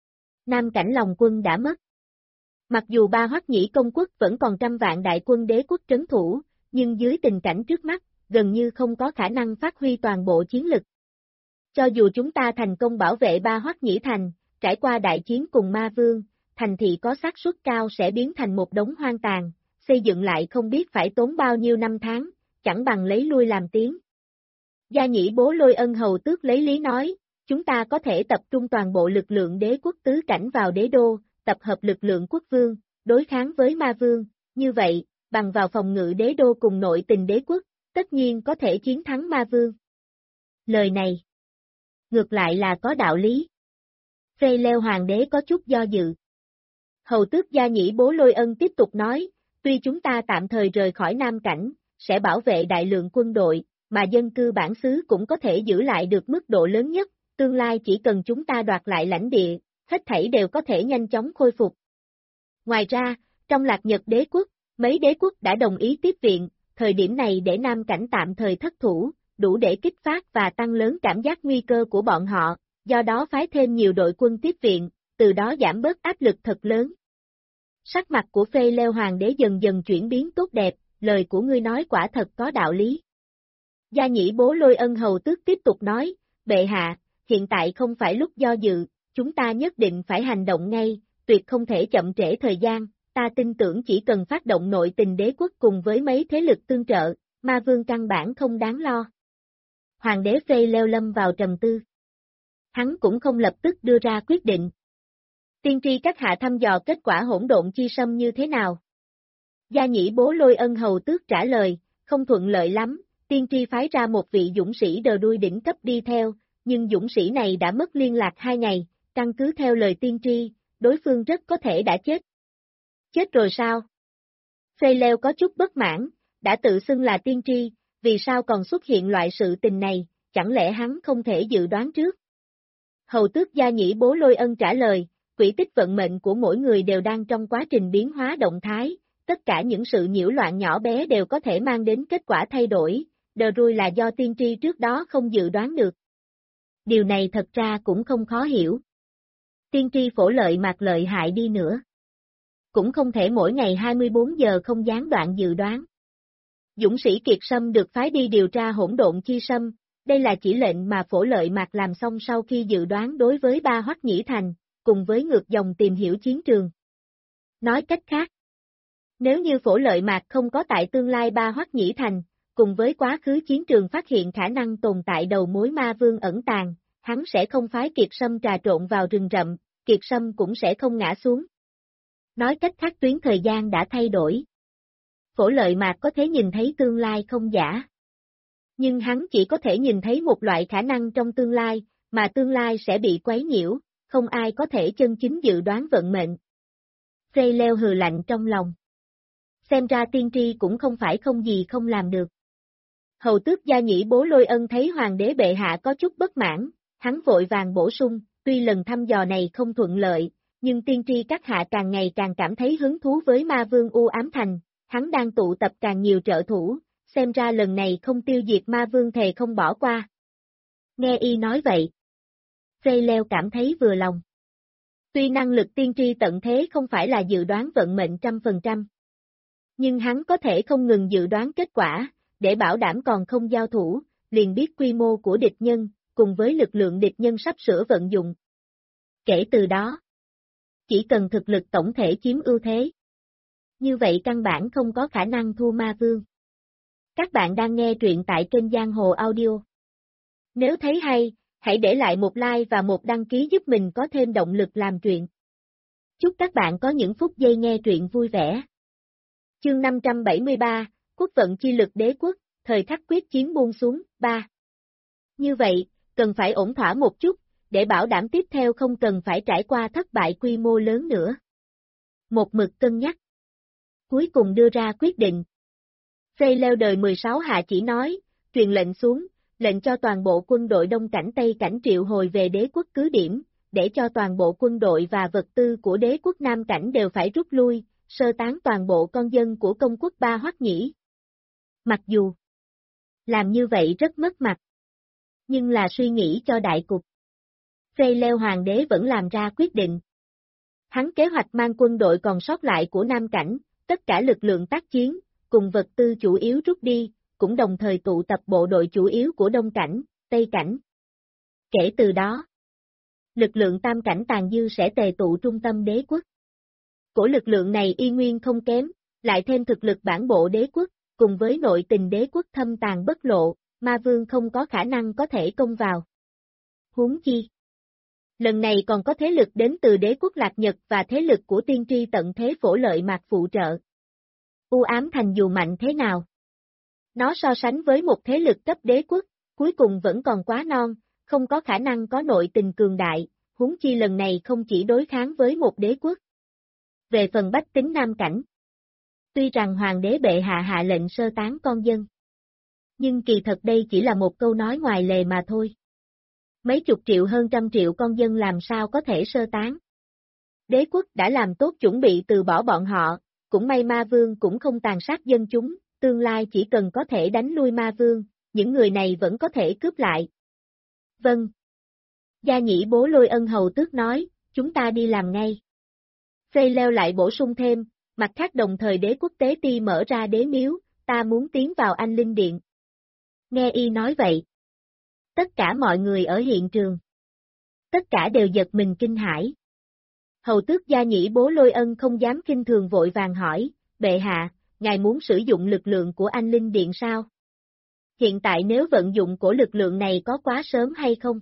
Nam Cảnh lòng quân đã mất. Mặc dù Ba Hoắc Nhĩ công quốc vẫn còn trăm vạn đại quân đế quốc trấn thủ, nhưng dưới tình cảnh trước mắt, gần như không có khả năng phát huy toàn bộ chiến lực. Cho dù chúng ta thành công bảo vệ Ba Hoắc Nhĩ thành, trải qua đại chiến cùng ma vương, thành thị có xác suất cao sẽ biến thành một đống hoang tàn, xây dựng lại không biết phải tốn bao nhiêu năm tháng, chẳng bằng lấy lui làm tiếng. Gia nhĩ Bố Lôi Ân hầu tước lấy lý nói, chúng ta có thể tập trung toàn bộ lực lượng đế quốc tứ cảnh vào đế đô, tập hợp lực lượng quốc vương, đối kháng với ma vương, như vậy, bằng vào phòng ngự đế đô cùng nội tình đế quốc, tất nhiên có thể chiến thắng ma vương. Lời này, ngược lại là có đạo lý. Phê leo hoàng đế có chút do dự. Hầu tước Gia nhĩ Bố Lôi Ân tiếp tục nói, tuy chúng ta tạm thời rời khỏi Nam Cảnh, sẽ bảo vệ đại lượng quân đội, mà dân cư bản xứ cũng có thể giữ lại được mức độ lớn nhất, tương lai chỉ cần chúng ta đoạt lại lãnh địa, hết thảy đều có thể nhanh chóng khôi phục. Ngoài ra, trong Lạc Nhật đế quốc, mấy đế quốc đã đồng ý tiếp viện, thời điểm này để Nam Cảnh tạm thời thất thủ, đủ để kích phát và tăng lớn cảm giác nguy cơ của bọn họ, do đó phái thêm nhiều đội quân tiếp viện, từ đó giảm bớt áp lực thật lớn. Sắc mặt của Phê leo hoàng đế dần dần chuyển biến tốt đẹp, lời của ngươi nói quả thật có đạo lý. Gia nhĩ Bố Lôi Ân hầu tước tiếp tục nói, bệ hạ, hiện tại không phải lúc do dự, chúng ta nhất định phải hành động ngay, tuyệt không thể chậm trễ thời gian, ta tin tưởng chỉ cần phát động nội tình đế quốc cùng với mấy thế lực tương trợ, ma vương căn bản không đáng lo. Hoàng đế Phê leo lâm vào trầm tư. Hắn cũng không lập tức đưa ra quyết định. Tiên tri các hạ thăm dò kết quả hỗn độn chi sâm như thế nào? Gia nhĩ Bố Lôi Ân hầu tước trả lời, không thuận lợi lắm, tiên tri phái ra một vị dũng sĩ đờ đuôi đỉnh cấp đi theo, nhưng dũng sĩ này đã mất liên lạc 2 ngày, căn cứ theo lời tiên tri, đối phương rất có thể đã chết. Chết rồi sao? Phê leo có chút bất mãn, đã tự xưng là tiên tri, vì sao còn xuất hiện loại sự tình này, chẳng lẽ hắn không thể dự đoán trước? Hầu tước Gia Nhĩ Bố Lôi Ân trả lời, quỹ tích vận mệnh của mỗi người đều đang trong quá trình biến hóa động thái, tất cả những sự nhiễu loạn nhỏ bé đều có thể mang đến kết quả thay đổi, đờ rui là do tiên tri trước đó không dự đoán được. Điều này thật ra cũng không khó hiểu. Tiên tri phổ lợi mạc lợi hại đi nữa. Cũng không thể mỗi ngày 24 giờ không gián đoạn dự đoán. Dũng sĩ Kiệt Sâm được phái đi điều tra hỗn độn chi sâm, đây là chỉ lệnh mà phổ lợi mạc làm xong sau khi dự đoán đối với Ba Hoắc Nhĩ Thành, cùng với ngược dòng tìm hiểu chiến trường. Nói cách khác, nếu như phổ lợi mạc không có tại tương lai Ba Hoắc Nhĩ Thành, cùng với quá khứ chiến trường phát hiện khả năng tồn tại đầu mối ma vương ẩn tàng, hắn sẽ không phái Kiệt Sâm trà trộn vào rừng rậm, Kiệt Sâm cũng sẽ không ngã xuống. Nói cách khác tuyến thời gian đã thay đổi. Phổ lợi mạc có thể nhìn thấy tương lai không giả. Nhưng hắn chỉ có thể nhìn thấy một loại khả năng trong tương lai, mà tương lai sẽ bị quấy nhiễu, không ai có thể chân chính dự đoán vận mệnh. Frey leo hừ lạnh trong lòng. Xem ra tiên tri cũng không phải không gì không làm được. Hầu tước Gia Nhĩ Bố Lôi Ân thấy hoàng đế bệ hạ có chút bất mãn, hắn vội vàng bổ sung, tuy lần thăm dò này không thuận lợi, nhưng tiên tri các hạ càng ngày càng cảm thấy hứng thú với ma vương U Ám Thành, hắn đang tụ tập càng nhiều trợ thủ, xem ra lần này không tiêu diệt ma vương thề không bỏ qua. Nghe y nói vậy. Frey leo cảm thấy vừa lòng. Tuy năng lực tiên tri tận thế không phải là dự đoán vận mệnh 100%, nhưng hắn có thể không ngừng dự đoán kết quả, để bảo đảm còn không giao thủ, liền biết quy mô của địch nhân, cùng với lực lượng địch nhân sắp sửa vận dụng. Kể từ đó, chỉ cần thực lực tổng thể chiếm ưu thế. Như vậy căn bản không có khả năng thua ma vương. Các bạn đang nghe truyện tại kênh Giang Hồ Audio. Nếu thấy hay, hãy để lại một like và một đăng ký giúp mình có thêm động lực làm truyện. Chúc các bạn có những phút giây nghe truyện vui vẻ. Chương 573, Quốc vận chi lực đế quốc, thời khắc quyết chiến buông xuống, 3. Như vậy, cần phải ổn thỏa một chút, để bảo đảm tiếp theo không cần phải trải qua thất bại quy mô lớn nữa. Một mực cân nhắc. Cuối cùng đưa ra quyết định. Frey leo đời 16 hạ chỉ nói, truyền lệnh xuống, lệnh cho toàn bộ quân đội Đông Cảnh Tây Cảnh triệu hồi về đế quốc cứ điểm, để cho toàn bộ quân đội và vật tư của đế quốc Nam Cảnh đều phải rút lui, sơ tán toàn bộ con dân của công quốc Ba Hoắc Nhĩ. Mặc dù làm như vậy rất mất mặt, nhưng là suy nghĩ cho đại cục. Frey leo hoàng đế vẫn làm ra quyết định. Hắn kế hoạch mang quân đội còn sót lại của Nam Cảnh, tất cả lực lượng tác chiến, cùng vật tư chủ yếu rút đi, cũng đồng thời tụ tập bộ đội chủ yếu của Đông Cảnh, Tây Cảnh. Kể từ đó, lực lượng Tam Cảnh tàn dư sẽ tề tụ trung tâm đế quốc. Của lực lượng này y nguyên không kém, lại thêm thực lực bản bộ đế quốc, cùng với nội tình đế quốc thâm tàn bất lộ, ma vương không có khả năng có thể công vào. Huống chi. Lần này còn có thế lực đến từ đế quốc Lạc Nhật và thế lực của tiên tri tận thế phổ lợi mạc phụ trợ. U Ám Thành dù mạnh thế nào? Nó so sánh với một thế lực cấp đế quốc, cuối cùng vẫn còn quá non, không có khả năng có nội tình cường đại, huống chi lần này không chỉ đối kháng với một đế quốc. Về phần bách tính Nam Cảnh, tuy rằng hoàng đế bệ hạ hạ lệnh sơ tán con dân, nhưng kỳ thật đây chỉ là một câu nói ngoài lề mà thôi. Mấy chục triệu hơn trăm triệu con dân làm sao có thể sơ tán. Đế quốc đã làm tốt chuẩn bị từ bỏ bọn họ, cũng may ma vương cũng không tàn sát dân chúng, tương lai chỉ cần có thể đánh lui ma vương, những người này vẫn có thể cướp lại. Vâng. Gia Nhĩ Bố Lôi Ân hầu tước nói, chúng ta đi làm ngay. Frey leo lại bổ sung thêm, mặt khác đồng thời đế quốc tế ti mở ra đế miếu, ta muốn tiến vào Anh Linh Điện. Nghe y nói vậy. Tất cả mọi người ở hiện trường. Tất cả đều giật mình kinh hãi. Hầu tước Gia Nhĩ Bố Lôi Ân không dám khinh thường vội vàng hỏi, bệ hạ, ngài muốn sử dụng lực lượng của Anh Linh Điện sao? Hiện tại nếu vận dụng của lực lượng này có quá sớm hay không?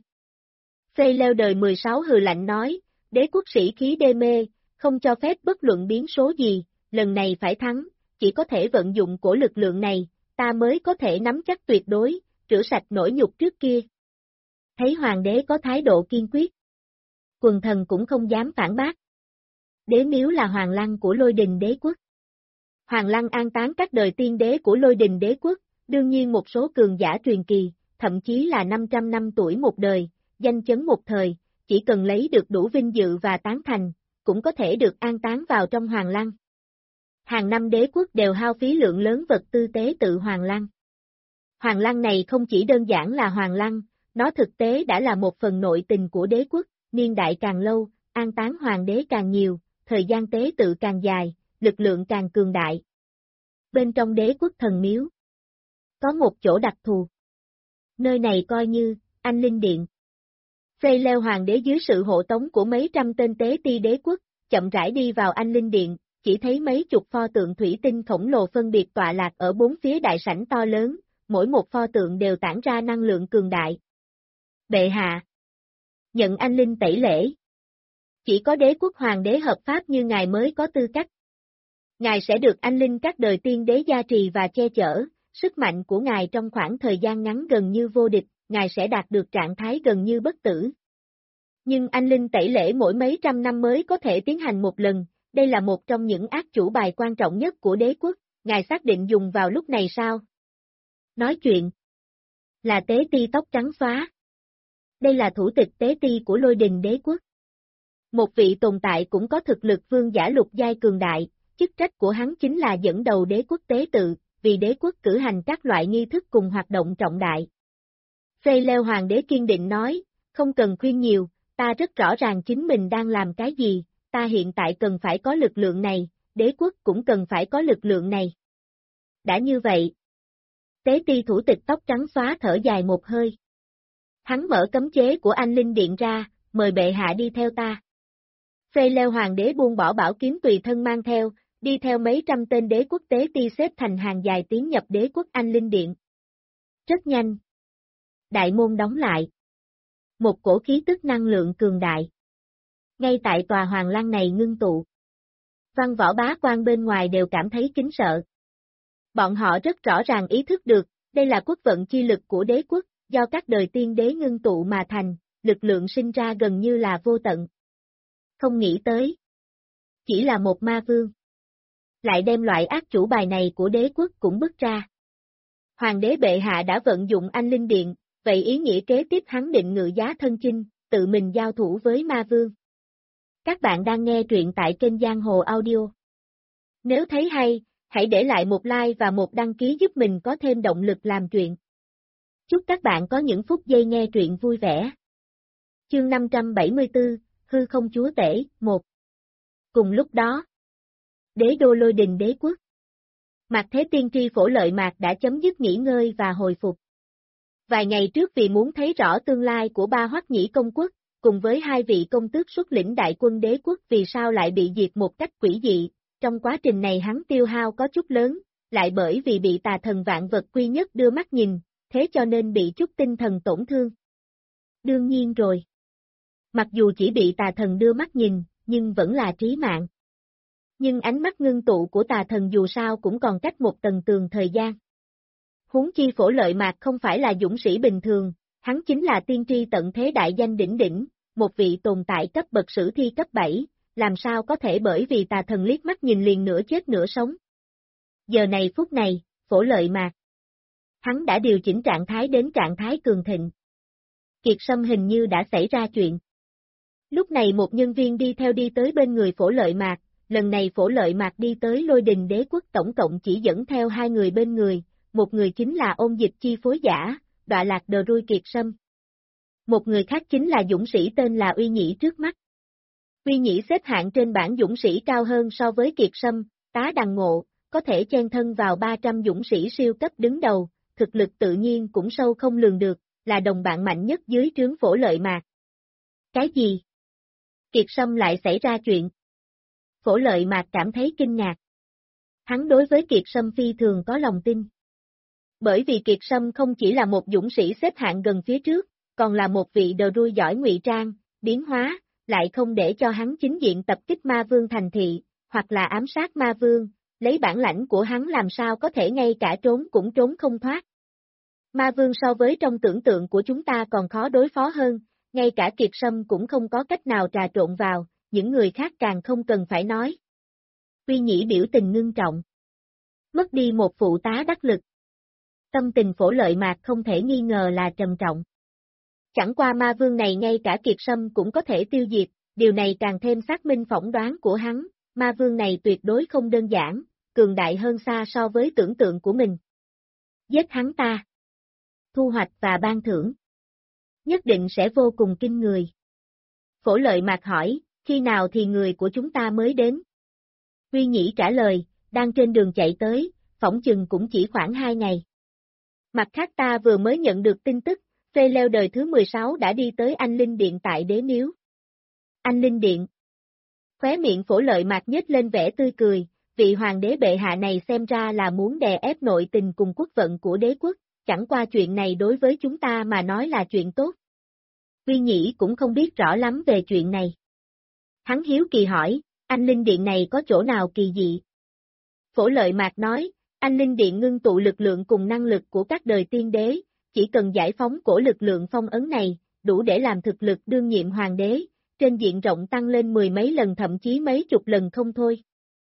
Frey leo đời 16 hừ lạnh nói, đế quốc sĩ khí đê mê, không cho phép bất luận biến số gì, lần này phải thắng, chỉ có thể vận dụng của lực lượng này, ta mới có thể nắm chắc tuyệt đối, rửa sạch nỗi nhục trước kia. Thấy hoàng đế có thái độ kiên quyết. Quần thần cũng không dám phản bác. Đế miếu là hoàng lăng của Lôi Đình đế quốc. Hoàng lăng an táng các đời tiên đế của Lôi Đình đế quốc, Đương nhiên một số cường giả truyền kỳ, thậm chí là 500 năm tuổi một đời, danh chấn một thời, chỉ cần lấy được đủ vinh dự và tán thành, cũng có thể được an táng vào trong Hoàng Lăng. Hàng năm đế quốc đều hao phí lượng lớn vật tư tế tự Hoàng Lăng. Hoàng Lăng này không chỉ đơn giản là Hoàng Lăng, nó thực tế đã là một phần nội tình của đế quốc, niên đại càng lâu, an táng hoàng đế càng nhiều, thời gian tế tự càng dài, lực lượng càng cường đại. Bên trong đế quốc thần miếu, có một chỗ đặc thù. Nơi này coi như, anh linh điện. Phê leo hoàng đế dưới sự hộ tống của mấy trăm tên tế ti đế quốc, chậm rãi đi vào anh linh điện, chỉ thấy mấy chục pho tượng thủy tinh khổng lồ phân biệt tọa lạc ở bốn phía đại sảnh to lớn, mỗi một pho tượng đều tản ra năng lượng cường đại. Bệ hạ, nhận anh linh tẩy lễ. Chỉ có đế quốc hoàng đế hợp pháp như ngài mới có tư cách. Ngài sẽ được anh linh các đời tiên đế gia trì và che chở, sức mạnh của ngài trong khoảng thời gian ngắn gần như vô địch, ngài sẽ đạt được trạng thái gần như bất tử. Nhưng anh linh tẩy lễ mỗi mấy trăm năm mới có thể tiến hành một lần, đây là một trong những ác chủ bài quan trọng nhất của đế quốc, ngài xác định dùng vào lúc này sao? Nói chuyện là tế ti tóc trắng xóa. Đây là thủ tịch tế ti của Lôi Đình đế quốc. Một vị tồn tại cũng có thực lực vương giả lục giai cường đại, chức trách của hắn chính là dẫn đầu đế quốc tế tự, vì đế quốc cử hành các loại nghi thức cùng hoạt động trọng đại. Phê leo hoàng đế kiên định nói, không cần khuyên nhiều, ta rất rõ ràng chính mình đang làm cái gì, ta hiện tại cần phải có lực lượng này, đế quốc cũng cần phải có lực lượng này. Đã như vậy, tế ti thủ tịch tóc trắng xóa thở dài một hơi. Hắn mở cấm chế của anh linh điện ra, mời bệ hạ đi theo ta. Phê leo hoàng đế buông bỏ bảo kiếm tùy thân mang theo, đi theo mấy trăm tên đế quốc tế ti xếp thành hàng dài tiến nhập đế quốc anh linh điện. Rất nhanh. Đại môn đóng lại. Một cổ khí tức năng lượng cường đại. Ngay tại tòa hoàng lăng này ngưng tụ. Văn võ bá quan bên ngoài đều cảm thấy kính sợ. Bọn họ rất rõ ràng ý thức được, đây là quốc vận chi lực của đế quốc, do các đời tiên đế ngưng tụ mà thành, lực lượng sinh ra gần như là vô tận. Không nghĩ tới. Chỉ là một ma vương. Lại đem loại ác chủ bài này của đế quốc cũng bứt ra. Hoàng đế bệ hạ đã vận dụng anh linh điện, vậy ý nghĩa kế tiếp hắn định ngự giá thân chinh, tự mình giao thủ với ma vương. Các bạn đang nghe truyện tại kênh Giang Hồ Audio. Nếu thấy hay, hãy để lại một like và một đăng ký giúp mình có thêm động lực làm truyện. Chúc các bạn có những phút giây nghe truyện vui vẻ. Chương 574, Hư không chúa tể, 1. Cùng lúc đó, đế đô Lôi Đình đế quốc. Mạc Thế Tiên Tri Phổ Lợi Mạc đã chấm dứt nghỉ ngơi và hồi phục. Vài ngày trước vì muốn thấy rõ tương lai của ba Hoắc Nhĩ công quốc, cùng với hai vị công tước xuất lĩnh đại quân đế quốc vì sao lại bị diệt một cách quỷ dị, trong quá trình này hắn tiêu hao có chút lớn, lại bởi vì bị tà thần vạn vật quy nhất đưa mắt nhìn, thế cho nên bị chút tinh thần tổn thương. Đương nhiên rồi. Mặc dù chỉ bị tà thần đưa mắt nhìn, nhưng vẫn là trí mạng. Nhưng ánh mắt ngưng tụ của tà thần dù sao cũng còn cách một tầng tường thời gian. Huống chi Phổ Lợi Mạc không phải là dũng sĩ bình thường, hắn chính là tiên tri tận thế đại danh đỉnh đỉnh, một vị tồn tại cấp bậc sử thi cấp 7, làm sao có thể bởi vì tà thần liếc mắt nhìn liền nửa chết nửa sống. Giờ này phút này, Phổ Lợi Mạc. Hắn đã điều chỉnh trạng thái đến trạng thái cường thịnh. Kiệt Sâm hình như đã xảy ra chuyện. Lúc này một nhân viên đi tới bên người Phổ Lợi Mạc, lần này Phổ Lợi Mạc đi tới Lôi Đình đế quốc tổng cộng chỉ dẫn theo hai người bên người, một người chính là ôn dịch chi phối giả, Đọa Lạc Đờ Rui Kiệt Sâm. Một người khác chính là dũng sĩ tên là Uy Nhĩ trước mắt. Uy Nhĩ xếp hạng trên bảng dũng sĩ cao hơn so với Kiệt Sâm, tá đằng ngộ, có thể chen thân vào 300 dũng sĩ siêu cấp đứng đầu, thực lực tự nhiên cũng sâu không lường được, là đồng bạn mạnh nhất dưới trướng Phổ Lợi Mạc. Cái gì? Kiệt Sâm lại xảy ra chuyện. Phổ Lợi Mạc cảm thấy kinh ngạc. Hắn đối với Kiệt Sâm phi thường có lòng tin. Bởi vì Kiệt Sâm không chỉ là một dũng sĩ xếp hạng gần phía trước, còn là một vị đờ đuôi giỏi ngụy trang, biến hóa, lại không để cho hắn chính diện tập kích ma vương thành thị, hoặc là ám sát ma vương, lấy bản lãnh của hắn làm sao có thể ngay cả trốn cũng trốn không thoát. Ma vương so với trong tưởng tượng của chúng ta còn khó đối phó hơn, ngay cả Kiệt Sâm cũng không có cách nào trà trộn vào, những người khác càng không cần phải nói. Uy Nhĩ biểu tình ngưng trọng. Mất đi một phụ tá đắc lực. Tâm tình Phổ Lợi Mạc không thể nghi ngờ là trầm trọng. Chẳng qua ma vương này ngay cả Kiệt Sâm cũng có thể tiêu diệt, điều này càng thêm xác minh phỏng đoán của hắn, ma vương này tuyệt đối không đơn giản, cường đại hơn xa so với tưởng tượng của mình. Giết hắn ta. Thu hoạch và ban thưởng. Nhất định sẽ vô cùng kinh người. Phổ Lợi Mạc hỏi, khi nào thì người của chúng ta mới đến? Huy Nhĩ trả lời, đang trên đường chạy tới, phỏng chừng cũng chỉ khoảng 2 ngày. Mặt khác ta vừa mới nhận được tin tức, Phê Leo đời thứ 16 đã đi tới Anh Linh Điện tại Đế Miếu. Anh Linh Điện. Khóe miệng Phổ Lợi Mạc nhếch lên vẻ tươi cười, vị hoàng đế bệ hạ này xem ra là muốn đè ép nội tình cùng quốc vận của đế quốc, chẳng qua chuyện này đối với chúng ta mà nói là chuyện tốt. Huy Nhĩ cũng không biết rõ lắm về chuyện này. Hắn hiếu kỳ hỏi, Anh Linh Điện này có chỗ nào kỳ dị? Phổ Lợi Mạc nói, Anh Linh Điện ngưng tụ lực lượng cùng năng lực của các đời tiên đế, chỉ cần giải phóng cổ lực lượng phong ấn này, đủ để làm thực lực đương nhiệm hoàng đế, trên diện rộng tăng lên 10 mấy lần thậm chí mấy chục lần không thôi.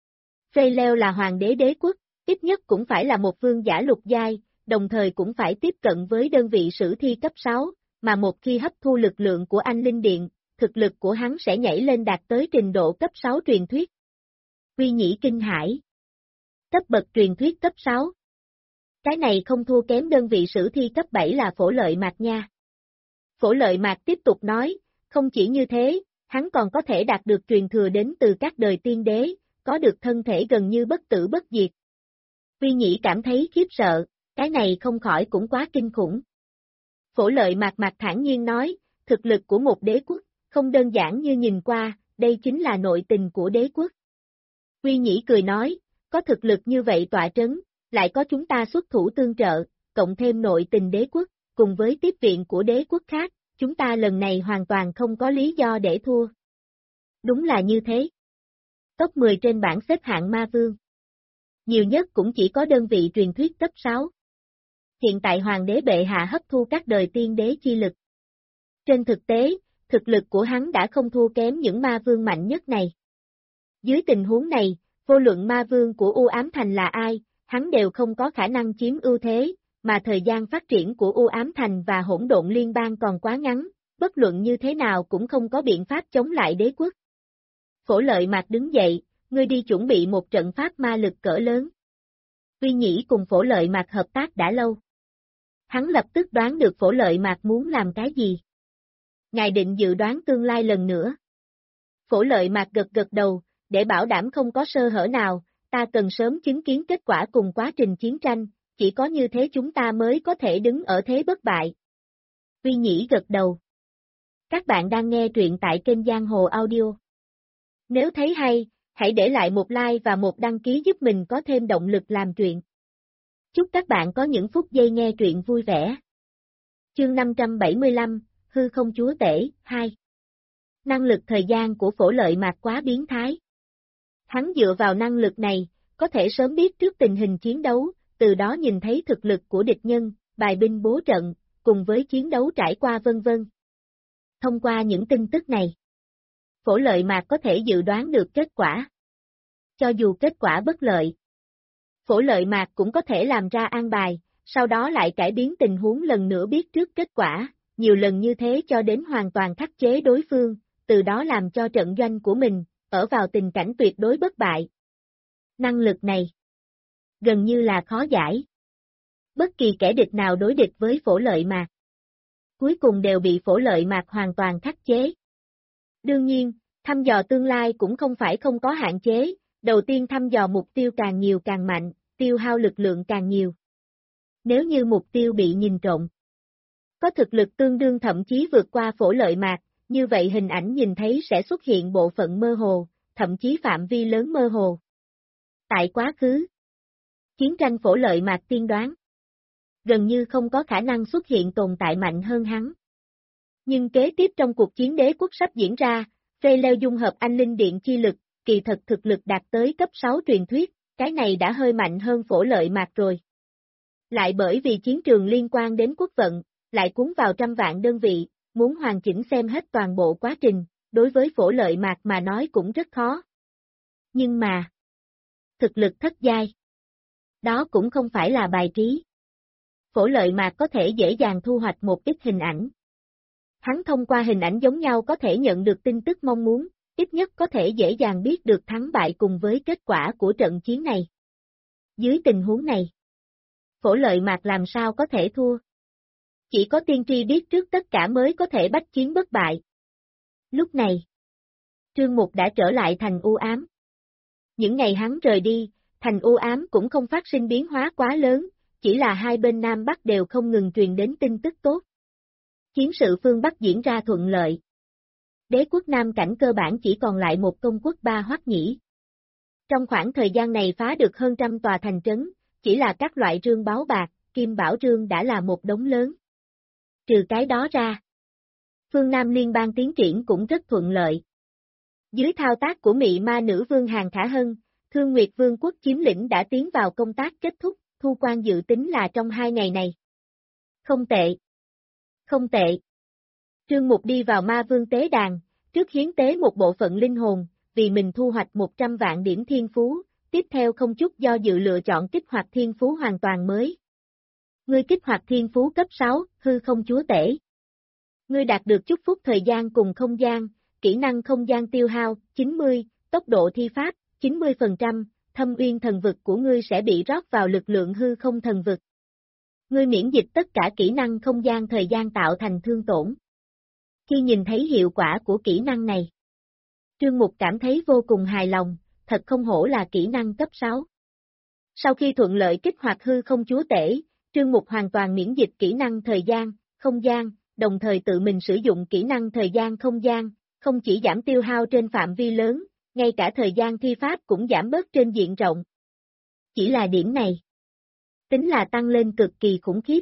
Phê Leo là hoàng đế đế quốc, ít nhất cũng phải là một vương giả lục giai, đồng thời cũng phải tiếp cận với đơn vị sử thi cấp 6, mà một khi hấp thu lực lượng của Anh Linh Điện, thực lực của hắn sẽ nhảy lên đạt tới trình độ cấp 6 truyền thuyết. Huy Nhĩ kinh hãi. Cấp bậc truyền thuyết cấp 6. Cái này không thua kém đơn vị sử thi cấp 7 là Phổ Lợi Mạc nha. Phổ Lợi Mạc tiếp tục nói, không chỉ như thế, hắn còn có thể đạt được truyền thừa đến từ các đời tiên đế, có được thân thể gần như bất tử bất diệt. Huy Nhĩ cảm thấy khiếp sợ, cái này không khỏi cũng quá kinh khủng. Phổ Lợi Mạc thản nhiên nói, thực lực của một đế quốc, không đơn giản như nhìn qua, đây chính là nội tình của đế quốc. Huy Nhĩ cười nói, có thực lực như vậy tọa trấn, lại có chúng ta xuất thủ tương trợ, cộng thêm nội tình đế quốc, cùng với tiếp viện của đế quốc khác, chúng ta lần này hoàn toàn không có lý do để thua. Đúng là như thế. Top 10 trên bảng xếp hạng ma vương. Nhiều nhất cũng chỉ có đơn vị truyền thuyết cấp 6. Hiện tại hoàng đế bệ hạ hấp thu các đời tiên đế chi lực. Trên thực tế, thực lực của hắn đã không thua kém những ma vương mạnh nhất này. Dưới tình huống này, vô luận ma vương của U Ám Thành là ai, hắn đều không có khả năng chiếm ưu thế, mà thời gian phát triển của U Ám Thành và Hỗn Độn Liên bang còn quá ngắn, bất luận như thế nào cũng không có biện pháp chống lại đế quốc. Phổ Lợi Mạc đứng dậy, ngươi đi chuẩn bị một trận pháp ma lực cỡ lớn. Huy Nhĩ cùng Phổ Lợi Mạc hợp tác đã lâu. Hắn lập tức đoán được Phổ Lợi Mạc muốn làm cái gì. Ngài định dự đoán tương lai lần nữa. Phổ Lợi Mạc gật gật đầu, để bảo đảm không có sơ hở nào, ta cần sớm chứng kiến kết quả cùng quá trình chiến tranh, chỉ có như thế chúng ta mới có thể đứng ở thế bất bại. Huy Nhĩ gật đầu. Các bạn đang nghe truyện tại kênh Giang Hồ Audio. Nếu thấy hay, hãy để lại một like và một đăng ký giúp mình có thêm động lực làm truyện. Chúc các bạn có những phút giây nghe truyện vui vẻ. Chương 575, Hư Không Chúa Tể, 2. Năng lực thời gian của Phổ Lợi Mạc quá biến thái. Hắn dựa vào năng lực này, có thể sớm biết trước tình hình chiến đấu, từ đó nhìn thấy thực lực của địch nhân, bài binh bố trận, cùng với chiến đấu trải qua vân vân. Thông qua những tin tức này, Phổ Lợi Mạc có thể dự đoán được kết quả. Cho dù kết quả bất lợi, Phổ Lợi Mạc cũng có thể làm ra an bài, sau đó lại cải biến tình huống lần nữa biết trước kết quả, nhiều lần như thế cho đến hoàn toàn khắc chế đối phương, từ đó làm cho trận doanh của mình, ở vào tình cảnh tuyệt đối bất bại. Năng lực này, gần như là khó giải. Bất kỳ kẻ địch nào đối địch với Phổ Lợi Mạc, cuối cùng đều bị Phổ Lợi Mạc hoàn toàn khắc chế. Đương nhiên, thăm dò tương lai cũng không phải không có hạn chế, đầu tiên thăm dò mục tiêu càng nhiều càng mạnh, tiêu hao lực lượng càng nhiều. Nếu như mục tiêu bị nhìn trộm, có thực lực tương đương thậm chí vượt qua Phổ Lợi Mạc, như vậy hình ảnh nhìn thấy sẽ xuất hiện bộ phận mơ hồ, thậm chí phạm vi lớn mơ hồ. Tại quá khứ, chiến tranh Phổ Lợi Mạc tiên đoán, gần như không có khả năng xuất hiện tồn tại mạnh hơn hắn. Nhưng kế tiếp trong cuộc chiến đế quốc sắp diễn ra, Phê Leo dung hợp Anh Linh Điện chi lực, kỳ thật thực lực đạt tới cấp 6 truyền thuyết, cái này đã hơi mạnh hơn Phổ Lợi Mạc rồi. Lại bởi vì chiến trường liên quan đến quốc vận, lại cuốn vào trăm vạn đơn vị, muốn hoàn chỉnh xem hết toàn bộ quá trình, đối với Phổ Lợi Mạc mà nói cũng rất khó. Nhưng mà, thực lực thất giai, đó cũng không phải là bài trí. Phổ Lợi Mạc có thể dễ dàng thu hoạch một ít hình ảnh. Hắn thông qua hình ảnh giống nhau có thể nhận được tin tức mong muốn, ít nhất có thể dễ dàng biết được thắng bại cùng với kết quả của trận chiến này. Dưới tình huống này, Phổ Lợi Mạc làm sao có thể thua? Chỉ có tiên tri biết trước tất cả mới có thể bách chiến bất bại. Lúc này, Trương Mục đã trở lại thành u ám. Những ngày hắn rời đi, thành u ám cũng không phát sinh biến hóa quá lớn, chỉ là hai bên Nam Bắc đều không ngừng truyền đến tin tức tốt. Chiến sự phương Bắc diễn ra thuận lợi. Đế quốc Nam Cảnh cơ bản chỉ còn lại một công quốc Ba Hoắc Nhĩ. Trong khoảng thời gian này phá được hơn trăm tòa thành trấn, chỉ là các loại rương báo bạc, kim bảo rương đã là một đống lớn. Trừ cái đó ra, phương Nam liên bang tiến triển cũng rất thuận lợi. Dưới thao tác của Mị Ma Nữ Vương Hàn Khả Hân, Thương Nguyệt Vương quốc chiếm lĩnh đã tiến vào công tác kết thúc, thu quan dự tính là trong 2 ngày này. Không tệ. Không tệ. Trương Mục đi vào Ma Vương tế đàn, trước hiến tế một bộ phận linh hồn, vì mình thu hoạch 100 vạn điểm thiên phú, tiếp theo không chút do dự lựa chọn kích hoạt thiên phú hoàn toàn mới. Ngươi kích hoạt thiên phú cấp 6, hư không chúa tể. Ngươi đạt được chúc phúc thời gian cùng không gian, kỹ năng không gian tiêu hao, 90, tốc độ thi pháp, 90%, thâm uyên thần vực của ngươi sẽ bị rót vào lực lượng hư không thần vực. Ngươi miễn dịch tất cả kỹ năng không gian thời gian tạo thành thương tổn. Khi nhìn thấy hiệu quả của kỹ năng này, Trương Mục cảm thấy vô cùng hài lòng, thật không hổ là kỹ năng cấp 6. Sau khi thuận lợi kích hoạt hư không chúa tể, Trương Mục hoàn toàn miễn dịch kỹ năng thời gian, không gian, đồng thời tự mình sử dụng kỹ năng thời gian không gian, không chỉ giảm tiêu hao trên phạm vi lớn, ngay cả thời gian thi pháp cũng giảm bớt trên diện rộng. Chỉ là điểm này, tính là tăng lên cực kỳ khủng khiếp.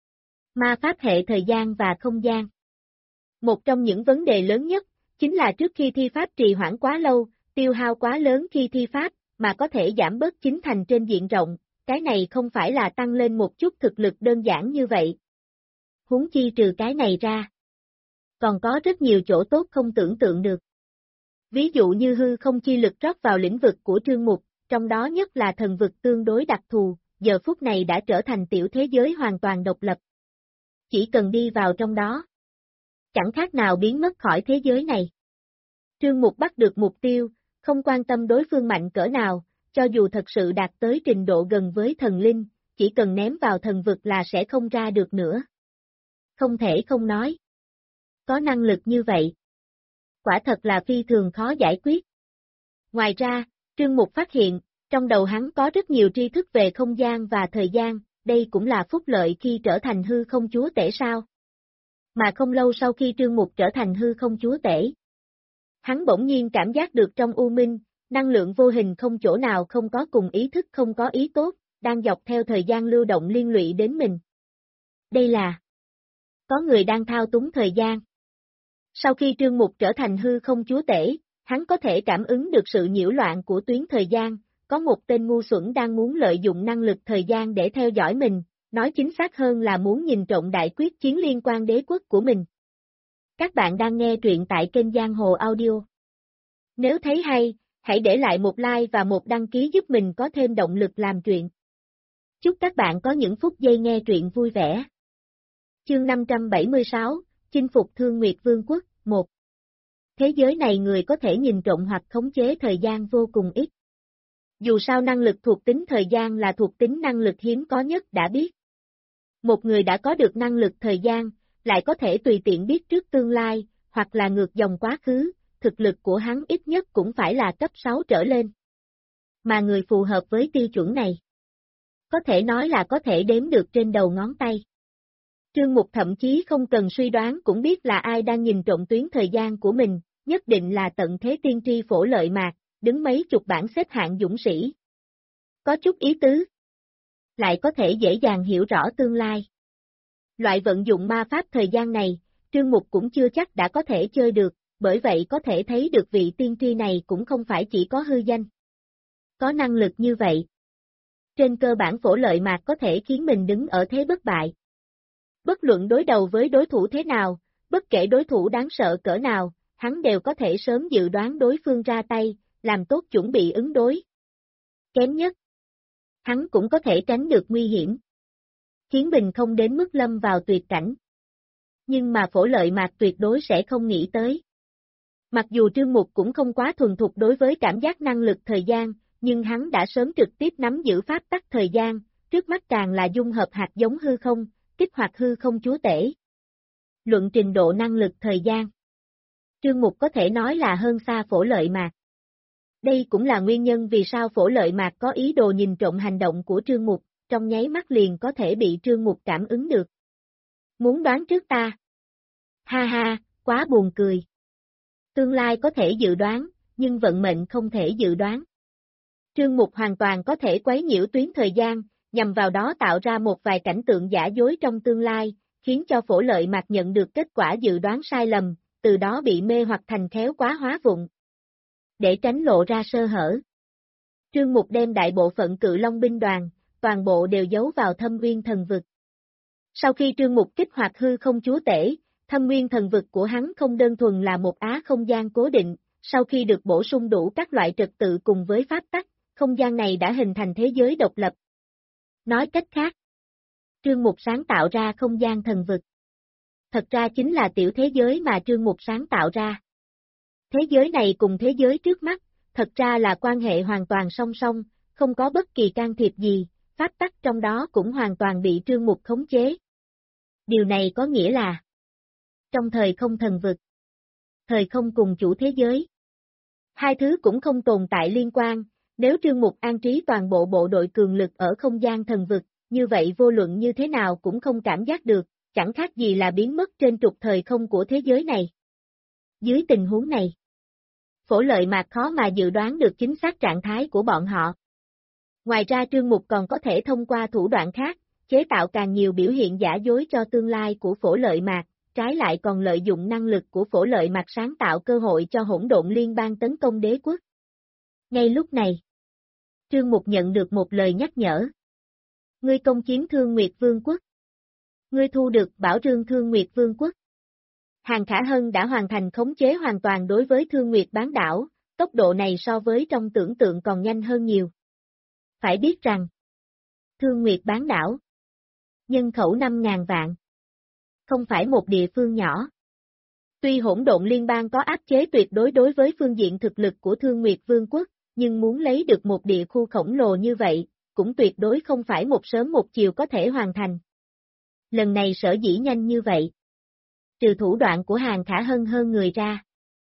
Ma pháp hệ thời gian và không gian. Một trong những vấn đề lớn nhất, chính là trước khi thi pháp trì hoãn quá lâu, tiêu hao quá lớn khi thi pháp, mà có thể giảm bớt chính thành trên diện rộng, cái này không phải là tăng lên một chút thực lực đơn giản như vậy. Huống chi trừ cái này ra, còn có rất nhiều chỗ tốt không tưởng tượng được. Ví dụ như hư không chi lực rót vào lĩnh vực của Trương Mục, trong đó nhất là thần vực tương đối đặc thù, giờ phút này đã trở thành tiểu thế giới hoàn toàn độc lập. Chỉ cần đi vào trong đó, chẳng khác nào biến mất khỏi thế giới này. Trương Mục bắt được mục tiêu, không quan tâm đối phương mạnh cỡ nào, cho dù thật sự đạt tới trình độ gần với thần linh, chỉ cần ném vào thần vực là sẽ không ra được nữa. Không thể không nói. Có năng lực như vậy, quả thật là phi thường khó giải quyết. Ngoài ra, Trương Mục phát hiện, trong đầu hắn có rất nhiều tri thức về không gian và thời gian, đây cũng là phúc lợi khi trở thành hư không chúa tể sao. Mà không lâu sau khi Trương Mục trở thành hư không chúa tể, hắn bỗng nhiên cảm giác được trong u minh, năng lượng vô hình không chỗ nào không có cùng ý thức không có ý tốt, đang dọc theo thời gian lưu động liên lụy đến mình. Đây là có người đang thao túng thời gian. Sau khi Trương Mục trở thành hư không chúa tể, hắn có thể cảm ứng được sự nhiễu loạn của tuyến thời gian, có một tên ngu xuẩn đang muốn lợi dụng năng lực thời gian để theo dõi mình, nói chính xác hơn là muốn nhìn trộm đại quyết chiến liên quan đế quốc của mình. Các bạn đang nghe truyện tại kênh Giang Hồ Audio. Nếu thấy hay, hãy để lại một like và một đăng ký giúp mình có thêm động lực làm truyện. Chúc các bạn có những phút giây nghe truyện vui vẻ. Chương 576, Chinh phục Thương Nguyệt Vương quốc, 1. Thế giới này người có thể nhìn trộm hoặc khống chế thời gian vô cùng ít. Dù sao năng lực thuộc tính thời gian là thuộc tính năng lực hiếm có nhất đã biết. Một người đã có được năng lực thời gian, lại có thể tùy tiện biết trước tương lai, hoặc là ngược dòng quá khứ, thực lực của hắn ít nhất cũng phải là cấp 6 trở lên. Mà người phù hợp với tiêu chuẩn này, có thể nói là có thể đếm được trên đầu ngón tay. Trương Mục thậm chí không cần suy đoán cũng biết là ai đang nhìn trộm tuyến thời gian của mình, nhất định là tận thế tiên tri Phổ Lợi Mạc, đứng mấy chục bảng xếp hạng dũng sĩ. Có chút ý tứ, lại có thể dễ dàng hiểu rõ tương lai. Loại vận dụng ma pháp thời gian này, Trương Mục cũng chưa chắc đã có thể chơi được, bởi vậy có thể thấy được vị tiên tri này cũng không phải chỉ có hư danh. Có năng lực như vậy, trên cơ bản Phổ Lợi Mạc có thể khiến mình đứng ở thế bất bại. Bất luận đối đầu với đối thủ thế nào, bất kể đối thủ đáng sợ cỡ nào, hắn đều có thể sớm dự đoán đối phương ra tay, làm tốt chuẩn bị ứng đối. Kém nhất, hắn cũng có thể tránh được nguy hiểm. khiến mình không đến mức lâm vào tuyệt cảnh. Nhưng mà Phổ Lợi Mạc tuyệt đối sẽ không nghĩ tới. Mặc dù Trương Mục cũng không quá thuần thục đối với cảm giác năng lực thời gian, nhưng hắn đã sớm trực tiếp nắm giữ pháp tắc thời gian, trước mắt càng là dung hợp hạt giống hư không, kích hoạt hư không chúa tể. Luận trình độ năng lực thời gian, Trương Mục có thể nói là hơn xa Phổ Lợi Mạc. Đây cũng là nguyên nhân vì sao Phổ Lợi Mạc có ý đồ nhìn trộm hành động của Trương Mục, trong nháy mắt liền có thể bị Trương Mục cảm ứng được. Muốn đoán trước ta? Ha ha, quá buồn cười. Tương lai có thể dự đoán, nhưng vận mệnh không thể dự đoán. Trương Mục hoàn toàn có thể quấy nhiễu tuyến thời gian, nhằm vào đó tạo ra một vài cảnh tượng giả dối trong tương lai, khiến cho Phổ Lợi Mạc nhận được kết quả dự đoán sai lầm, từ đó bị mê hoặc thành khéo quá hóa vụng. Để tránh lộ ra sơ hở, Trương Mục đem đại bộ phận Cự Long binh đoàn, toàn bộ đều giấu vào Thâm Nguyên Thần Vực. Sau khi Trương Mục kích hoạt hư không chúa tể, Thâm Nguyên Thần Vực của hắn không đơn thuần là một á không gian cố định, sau khi được bổ sung đủ các loại trật tự cùng với pháp tắc, không gian này đã hình thành thế giới độc lập. Nói cách khác, Trương Mục sáng tạo ra không gian thần vực. Thật ra chính là tiểu thế giới mà Trương Mục sáng tạo ra. Thế giới này cùng thế giới trước mắt, thật ra là quan hệ hoàn toàn song song, không có bất kỳ can thiệp gì, pháp tắc trong đó cũng hoàn toàn bị Trương Mục khống chế. Điều này có nghĩa là, trong thời không thần vực, thời không cùng chủ thế giới, hai thứ cũng không tồn tại liên quan, nếu Trương Mục an trí toàn bộ bộ đội cường lực ở không gian thần vực, như vậy vô luận như thế nào cũng không cảm giác được, chẳng khác gì là biến mất trên trục thời không của thế giới này. Dưới tình huống này, Phổ Lợi Mạc khó mà dự đoán được chính xác trạng thái của bọn họ. Ngoài ra Trương Mục còn có thể thông qua thủ đoạn khác, chế tạo càng nhiều biểu hiện giả dối cho tương lai của Phổ Lợi Mạc, trái lại còn lợi dụng năng lực của Phổ Lợi Mạc sáng tạo cơ hội cho Hỗn Độn Liên bang tấn công đế quốc. Ngay lúc này, Trương Mục nhận được một lời nhắc nhở. Ngươi công chiếm Thương Nguyệt Vương quốc. Ngươi thu được Bảo Rương Thương Nguyệt Vương quốc. Hàng Khả Hân đã hoàn thành khống chế hoàn toàn đối với Thương Nguyệt bán đảo, tốc độ này so với trong tưởng tượng còn nhanh hơn nhiều. Phải biết rằng, Thương Nguyệt bán đảo, nhân khẩu 5.000 vạn, không phải một địa phương nhỏ. Tuy Hỗn Độn Liên bang có áp chế tuyệt đối đối với phương diện thực lực của Thương Nguyệt Vương quốc, nhưng muốn lấy được một địa khu khổng lồ như vậy, cũng tuyệt đối không phải một sớm một chiều có thể hoàn thành. Lần này sở dĩ nhanh như vậy, trừ thủ đoạn của Hàng Khả Hân hơn người ra.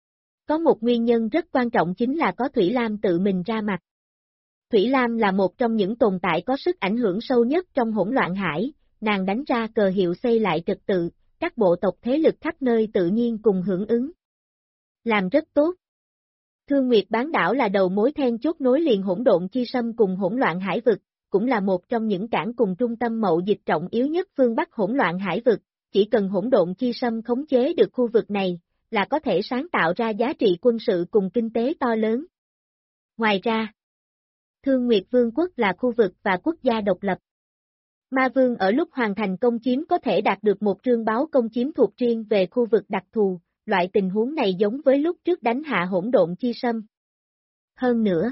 Có một nguyên nhân rất quan trọng chính là có Thủy Lam tự mình ra mặt. Thủy Lam là một trong những tồn tại có sức ảnh hưởng sâu nhất trong hỗn loạn hải, nàng đánh ra cờ hiệu xây lại trật tự, các bộ tộc thế lực khắp nơi tự nhiên cùng hưởng ứng. Làm rất tốt. Thương Nguyệt bán đảo là đầu mối then chốt nối liền Hỗn Độn Chi Sâm cùng hỗn loạn hải vực, cũng là một trong những cảng cùng trung tâm mậu dịch trọng yếu nhất phương Bắc hỗn loạn hải vực, chỉ cần Hỗn Độn Chi Sâm khống chế được khu vực này, là có thể sáng tạo ra giá trị quân sự cùng kinh tế to lớn. Ngoài ra, Thương Nguyệt Vương quốc là khu vực và quốc gia độc lập. Ma Vương ở lúc hoàn thành công chiếm có thể đạt được một trương báo công chiếm thuộc riêng về khu vực đặc thù, loại tình huống này giống với lúc trước đánh hạ Hỗn Độn Chi Sâm. Hơn nữa,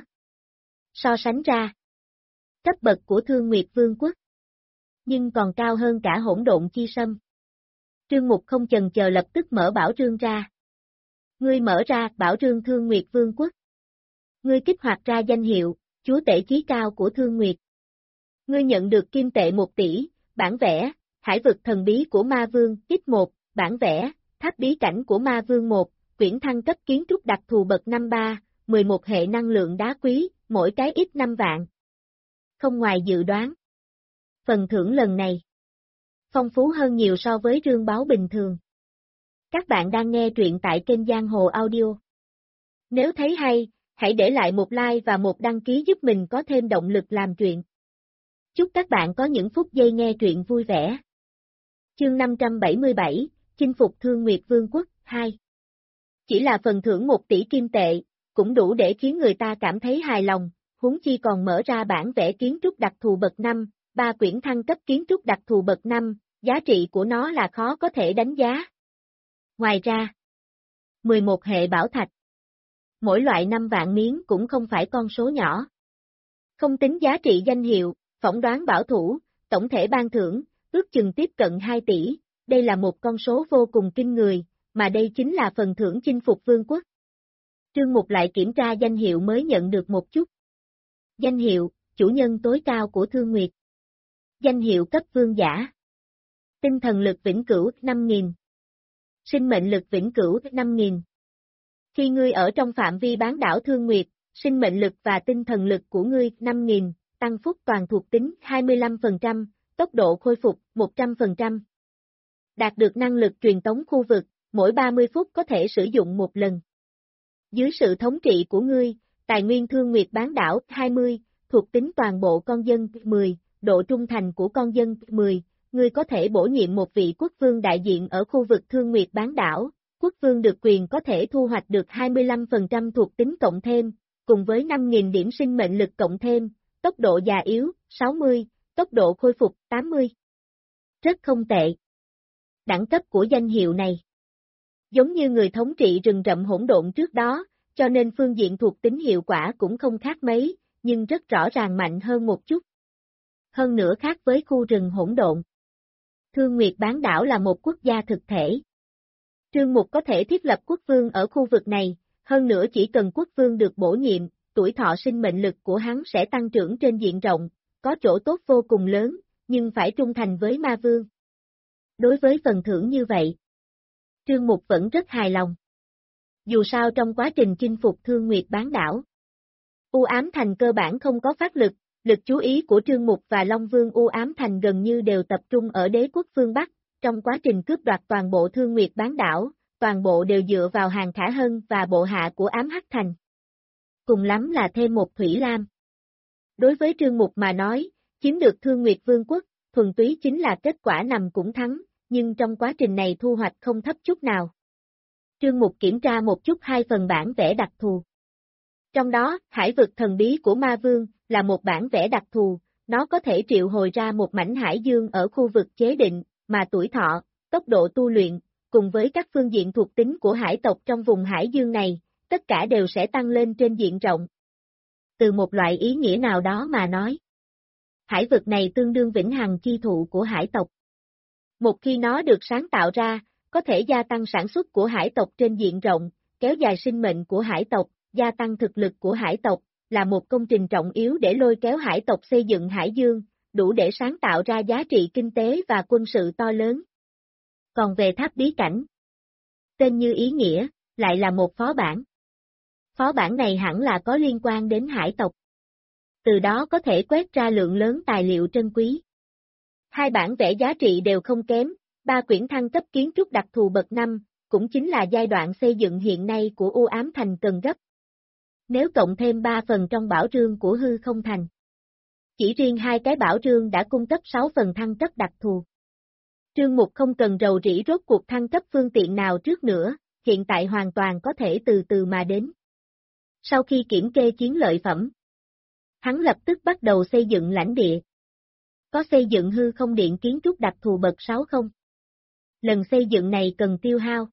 so sánh ra, cấp bậc của Thương Nguyệt Vương quốc, nhưng còn cao hơn cả Hỗn Độn Chi Sâm. Trương Mục không chần chờ lập tức mở bảo rương ra. Ngươi mở ra bảo rương Thương Nguyệt Vương quốc. Ngươi kích hoạt ra danh hiệu, chúa tể chí cao của Thương Nguyệt. Ngươi nhận được kim tệ 1 tỷ, bản vẽ, hải vực thần bí của Ma Vương, X1, bản vẽ, tháp bí cảnh của Ma Vương 1, quyển thăng cấp kiến trúc đặc thù bậc 53, 11 hệ năng lượng đá quý, mỗi cái ít 5 vạn. Không ngoài dự đoán. Phần thưởng lần này phong phú hơn nhiều so với rương báo bình thường. Các bạn đang nghe truyện tại kênh Giang Hồ Audio. Nếu thấy hay, hãy để lại một like và một đăng ký giúp mình có thêm động lực làm truyện. Chúc các bạn có những phút giây nghe truyện vui vẻ. Chương 577, Chinh phục Thương Nguyệt Vương quốc 2. Chỉ là phần thưởng 1 tỷ kim tệ, cũng đủ để khiến người ta cảm thấy hài lòng, huống chi còn mở ra bản vẽ kiến trúc đặc thù bậc 5, 3 quyển thăng cấp kiến trúc đặc thù bậc 5, giá trị của nó là khó có thể đánh giá. Ngoài ra, 11 hệ bảo thạch. Mỗi loại 5 vạn miếng cũng không phải con số nhỏ. Không tính giá trị danh hiệu, phỏng đoán bảo thủ, tổng thể ban thưởng, ước chừng tiếp cận 2 tỷ, đây là một con số vô cùng kinh người, mà đây chính là phần thưởng chinh phục vương quốc. Trương Mục lại kiểm tra danh hiệu mới nhận được một chút. Danh hiệu, chủ nhân tối cao của Thương Nguyệt. Danh hiệu cấp vương giả. Tinh thần lực vĩnh cửu 5.000. Sinh mệnh lực vĩnh cửu 5.000. Khi ngươi ở trong phạm vi bán đảo Thương Nguyệt, sinh mệnh lực và tinh thần lực của ngươi 5.000, tăng phúc toàn thuộc tính 25%, tốc độ khôi phục 100%. Đạt được năng lực truyền tống khu vực, mỗi 30 phút có thể sử dụng một lần. Dưới sự thống trị của ngươi, tài nguyên Thương Nguyệt bán đảo 20, thuộc tính toàn bộ con dân 10, độ trung thành của con dân 10, ngươi có thể bổ nhiệm một vị quốc vương đại diện ở khu vực Thương Nguyệt bán đảo. Quốc vương được quyền có thể thu hoạch được 25% thuộc tính cộng thêm, cùng với 5.000 điểm sinh mệnh lực cộng thêm, tốc độ già yếu 60, tốc độ khôi phục 80. Rất không tệ. Đẳng cấp của danh hiệu này giống như người thống trị rừng rậm hỗn độn trước đó, cho nên phương diện thuộc tính hiệu quả cũng không khác mấy, nhưng rất rõ ràng mạnh hơn một chút. Hơn nữa khác với khu rừng hỗn độn. Thương Nguyệt bán đảo là một quốc gia thực thể. Trương Mục có thể thiết lập quốc vương ở khu vực này, hơn nữa chỉ cần quốc vương được bổ nhiệm, tuổi thọ sinh mệnh lực của hắn sẽ tăng trưởng trên diện rộng, có chỗ tốt vô cùng lớn, nhưng phải trung thành với ma vương. Đối với phần thưởng như vậy, Trương Mục vẫn rất hài lòng. Dù sao trong quá trình chinh phục Thương Nguyệt bán đảo, U Ám Thành cơ bản không có phát lực, lực chú ý của Trương Mục và Long Vương U Ám Thành gần như đều tập trung ở đế quốc phương Bắc, trong quá trình cướp đoạt toàn bộ Thương Nguyệt bán đảo, toàn bộ đều dựa vào Hàng Khả Hân và bộ hạ của Ám Hắc Thành. Cùng lắm là thêm một Thủy Lam. Đối với Trương Mục mà nói, chiếm được Thương Nguyệt Vương quốc, thuần túy chính là kết quả nằm cũng thắng, nhưng trong quá trình này thu hoạch không thấp chút nào. Trương Mục kiểm tra một chút hai phần bản vẽ đặc thù. Trong đó, hải vực thần bí của Ma Vương là một bản vẽ đặc thù, nó có thể triệu hồi ra một mảnh hải dương ở khu vực chế định, mà tuổi thọ, tốc độ tu luyện, cùng với các phương diện thuộc tính của hải tộc trong vùng hải dương này, tất cả đều sẽ tăng lên trên diện rộng. Từ một loại ý nghĩa nào đó mà nói, hải vực này tương đương vĩnh hằng chi thụ của hải tộc. Một khi nó được sáng tạo ra, có thể gia tăng sản xuất của hải tộc trên diện rộng, kéo dài sinh mệnh của hải tộc, gia tăng thực lực của hải tộc, là một công trình trọng yếu để lôi kéo hải tộc xây dựng hải dương, đủ để sáng tạo ra giá trị kinh tế và quân sự to lớn. Còn về tháp bí cảnh, tên như ý nghĩa, lại là một phó bản. Phó bản này hẳn là có liên quan đến hải tộc. Từ đó có thể quét ra lượng lớn tài liệu trân quý. Hai bản vẽ giá trị đều không kém, 3 quyển thăng cấp kiến trúc đặc thù bậc 5, cũng chính là giai đoạn xây dựng hiện nay của U Ám Thành cần gấp. Nếu cộng thêm 3 phần trong bảo rương của Hư Không Thành, chỉ riêng hai cái bảo rương đã cung cấp 6 phần thăng cấp đặc thù. Trương Mục không cần rầu rĩ rốt cuộc thăng cấp phương tiện nào trước nữa, hiện tại hoàn toàn có thể từ từ mà đến. Sau khi kiểm kê chiến lợi phẩm, hắn lập tức bắt đầu xây dựng lãnh địa. Có xây dựng Hư Không Điện kiến trúc đặc thù bậc 6 không? Lần xây dựng này cần tiêu hao.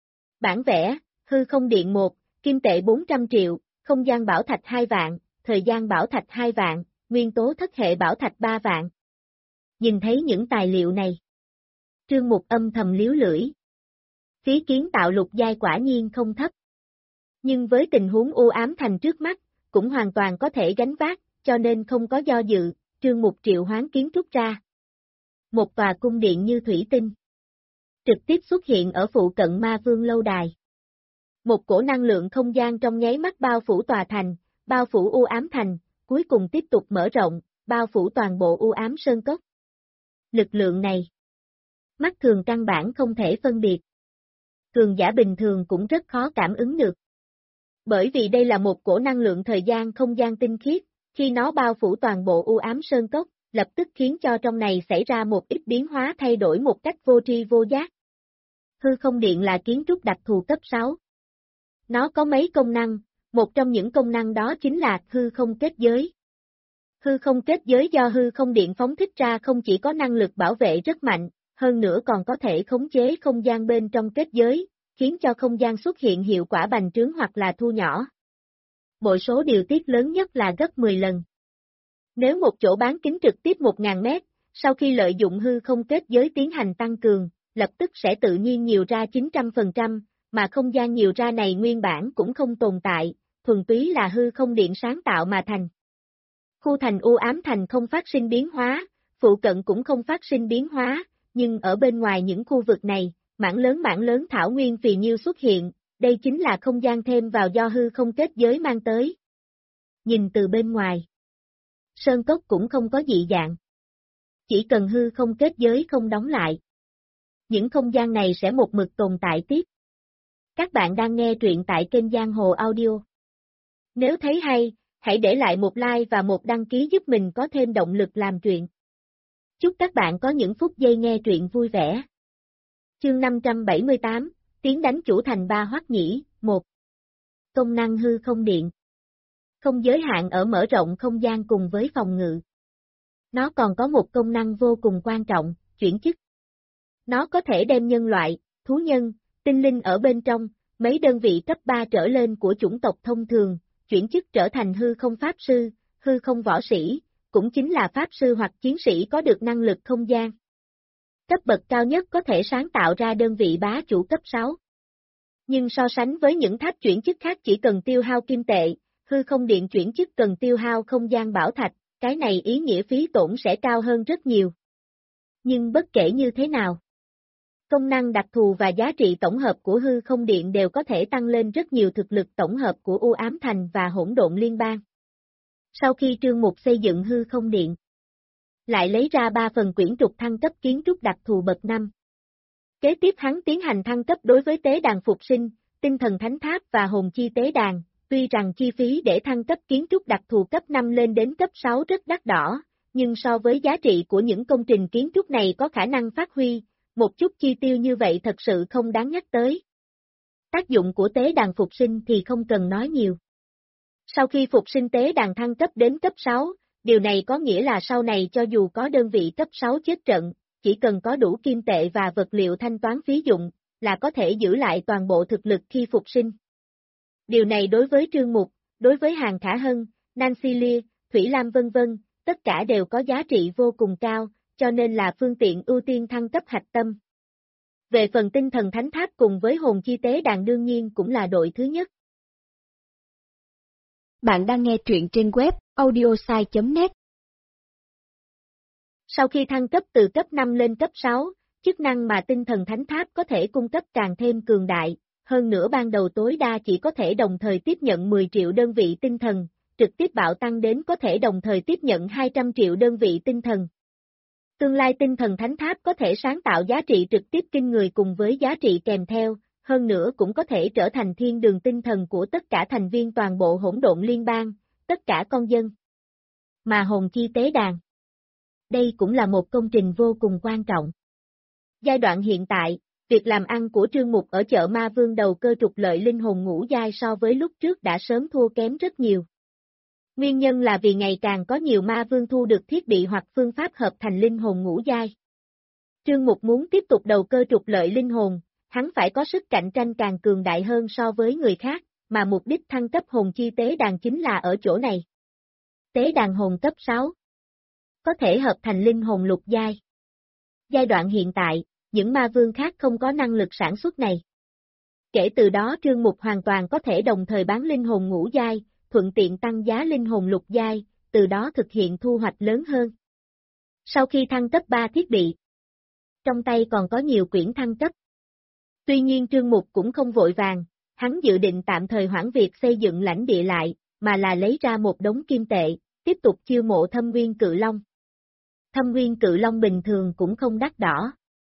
Bản vẽ, Hư Không Điện 1, kim tệ 400 triệu, không gian bảo thạch 2 vạn, thời gian bảo thạch 2 vạn, nguyên tố thất hệ bảo thạch 3 vạn. Nhìn thấy những tài liệu này, Trương Mục âm thầm liếu lưỡi. Phí kiến tạo lục giai quả nhiên không thấp. Nhưng với tình huống U Ám Thành trước mắt, cũng hoàn toàn có thể gánh vác, cho nên không có do dự, Trương Mục triệu hoán kiến trúc ra. Một tòa cung điện như thủy tinh, trực tiếp xuất hiện ở phụ cận Ma Vương lâu đài. Một cổ năng lượng không gian trong nháy mắt bao phủ tòa thành, bao phủ U Ám Thành, cuối cùng tiếp tục mở rộng, bao phủ toàn bộ U Ám Sơn Cốc. Lực lượng này, mắt thường căn bản không thể phân biệt. Cường giả bình thường cũng rất khó cảm ứng được. Bởi vì đây là một cổ năng lượng thời gian không gian tinh khiết, khi nó bao phủ toàn bộ U Ám Sơn Cốc, lập tức khiến cho trong này xảy ra một ít biến hóa thay đổi một cách vô tri vô giác. Hư Không Điện là kiến trúc đặc thù cấp 6. Nó có mấy công năng, một trong những công năng đó chính là hư không kết giới. Hư không kết giới do Hư Không Điện phóng thích ra không chỉ có năng lực bảo vệ rất mạnh, hơn nữa còn có thể khống chế không gian bên trong kết giới, khiến cho không gian xuất hiện hiệu quả bành trướng hoặc là thu nhỏ. Bội số điều tiết lớn nhất là gấp 10 lần. Nếu một chỗ bán kính trực tiếp 1000 mét, Sau khi lợi dụng hư không kết giới tiến hành tăng cường, lập tức sẽ tự nhiên nhiều ra 900%, mà không gian nhiều ra này nguyên bản cũng không tồn tại, thuần túy là hư không điện sáng tạo mà thành. Khu thành u ám thành không phát sinh biến hóa, phụ cận cũng không phát sinh biến hóa, nhưng ở bên ngoài những khu vực này, mảng lớn thảo nguyên phì nhiêu xuất hiện, đây chính là không gian thêm vào do hư không kết giới mang tới. Nhìn từ bên ngoài, sơn cốc cũng không có dị dạng. Chỉ cần hư không kết giới không đóng lại, những không gian này sẽ một mực tồn tại tiếp. Các bạn đang nghe truyện tại kênh Giang Hồ Audio. Nếu thấy hay, hãy để lại một like và một đăng ký giúp mình có thêm động lực làm truyện. Chúc các bạn có những phút giây nghe truyện vui vẻ. Chương 578, Tiến đánh chủ thành Ba Hoắc Nhĩ, 1. Công năng hư không điện. Không giới hạn ở mở rộng không gian cùng với phòng ngự. Nó còn có một công năng vô cùng quan trọng, chuyển chức. Nó có thể đem nhân loại, thú nhân, tinh linh ở bên trong, mấy đơn vị cấp 3 trở lên của chủng tộc thông thường, chuyển chức trở thành hư không pháp sư, hư không võ sĩ, cũng chính là pháp sư hoặc chiến sĩ có được năng lực không gian. Cấp bậc cao nhất có thể sáng tạo ra đơn vị bá chủ cấp 6. Nhưng so sánh với những tháp chuyển chức khác chỉ cần tiêu hao kim tệ, hư không điện chuyển chức cần tiêu hao không gian bảo thạch, cái này ý nghĩa phí tổn sẽ cao hơn rất nhiều. Nhưng bất kể như thế nào, công năng đặc thù và giá trị tổng hợp của hư không điện đều có thể tăng lên rất nhiều thực lực tổng hợp của U Ám Thành và Hỗn Độn Liên bang. Sau khi Trương Mục xây dựng hư không điện, lại lấy ra 3 phần quyển trục thăng cấp kiến trúc đặc thù bậc 5. Kế tiếp hắn tiến hành thăng cấp đối với tế đàn phục sinh, tinh thần thánh tháp và hồn chi tế đàn, tuy rằng chi phí để thăng cấp kiến trúc đặc thù cấp 5 lên đến cấp 6 rất đắt đỏ, nhưng so với giá trị của những công trình kiến trúc này có khả năng phát huy, một chút chi tiêu như vậy thật sự không đáng nhắc tới. Tác dụng của tế đàn phục sinh thì không cần nói nhiều. Sau khi phục sinh tế đàn thăng cấp đến cấp 6, điều này có nghĩa là sau này cho dù có đơn vị cấp 6 chết trận, chỉ cần có đủ kim tệ và vật liệu thanh toán phí dụng, là có thể giữ lại toàn bộ thực lực khi phục sinh. Điều này đối với Trương Mục, đối với Hàng Khả Hân, Nancy Lia, Thủy Lam vân vân, tất cả đều có giá trị vô cùng cao, cho nên là phương tiện ưu tiên thăng cấp hạch tâm. Về phần tinh thần thánh tháp cùng với hồn chi tế đàn đương nhiên cũng là đội thứ nhất. Bạn đang nghe truyện trên web audiosai.net. Sau khi thăng cấp từ cấp 5 lên cấp 6, chức năng mà tinh thần thánh tháp có thể cung cấp càng thêm cường đại, hơn nữa ban đầu tối đa chỉ có thể đồng thời tiếp nhận 10 triệu đơn vị tinh thần, trực tiếp bạo tăng đến có thể đồng thời tiếp nhận 200 triệu đơn vị tinh thần. Tương lai tinh thần thánh tháp có thể sáng tạo giá trị trực tiếp kinh người cùng với giá trị kèm theo, hơn nữa cũng có thể trở thành thiên đường tinh thần của tất cả thành viên toàn bộ hỗn độn liên bang, tất cả con dân. Mà hồn chi tế đàn. Đây cũng là một công trình vô cùng quan trọng. Giai đoạn hiện tại, việc làm ăn của Trương Mục ở chợ Ma Vương đầu cơ trục lợi linh hồn ngũ giai so với lúc trước đã sớm thua kém rất nhiều. Nguyên nhân là vì ngày càng có nhiều ma vương thu được thiết bị hoặc phương pháp hợp thành linh hồn ngũ giai. Trương Mục muốn tiếp tục đầu cơ trục lợi linh hồn, hắn phải có sức cạnh tranh càng cường đại hơn so với người khác, mà mục đích thăng cấp hồn chi tế đàn chính là ở chỗ này. Tế đàn hồn cấp 6 có thể hợp thành linh hồn lục giai. Giai đoạn hiện tại, những ma vương khác không có năng lực sản xuất này. Kể từ đó Trương Mục hoàn toàn có thể đồng thời bán linh hồn ngũ giai, thuận tiện tăng giá linh hồn lục giai, từ đó thực hiện thu hoạch lớn hơn. Sau khi thăng cấp 3 thiết bị, trong tay còn có nhiều quyển thăng cấp. Tuy nhiên Trương Mục cũng không vội vàng, hắn dự định tạm thời hoãn việc xây dựng lãnh địa lại, mà là lấy ra một đống kim tệ, tiếp tục chiêu mộ thâm nguyên cự long. Thâm nguyên cự long bình thường cũng không đắt đỏ.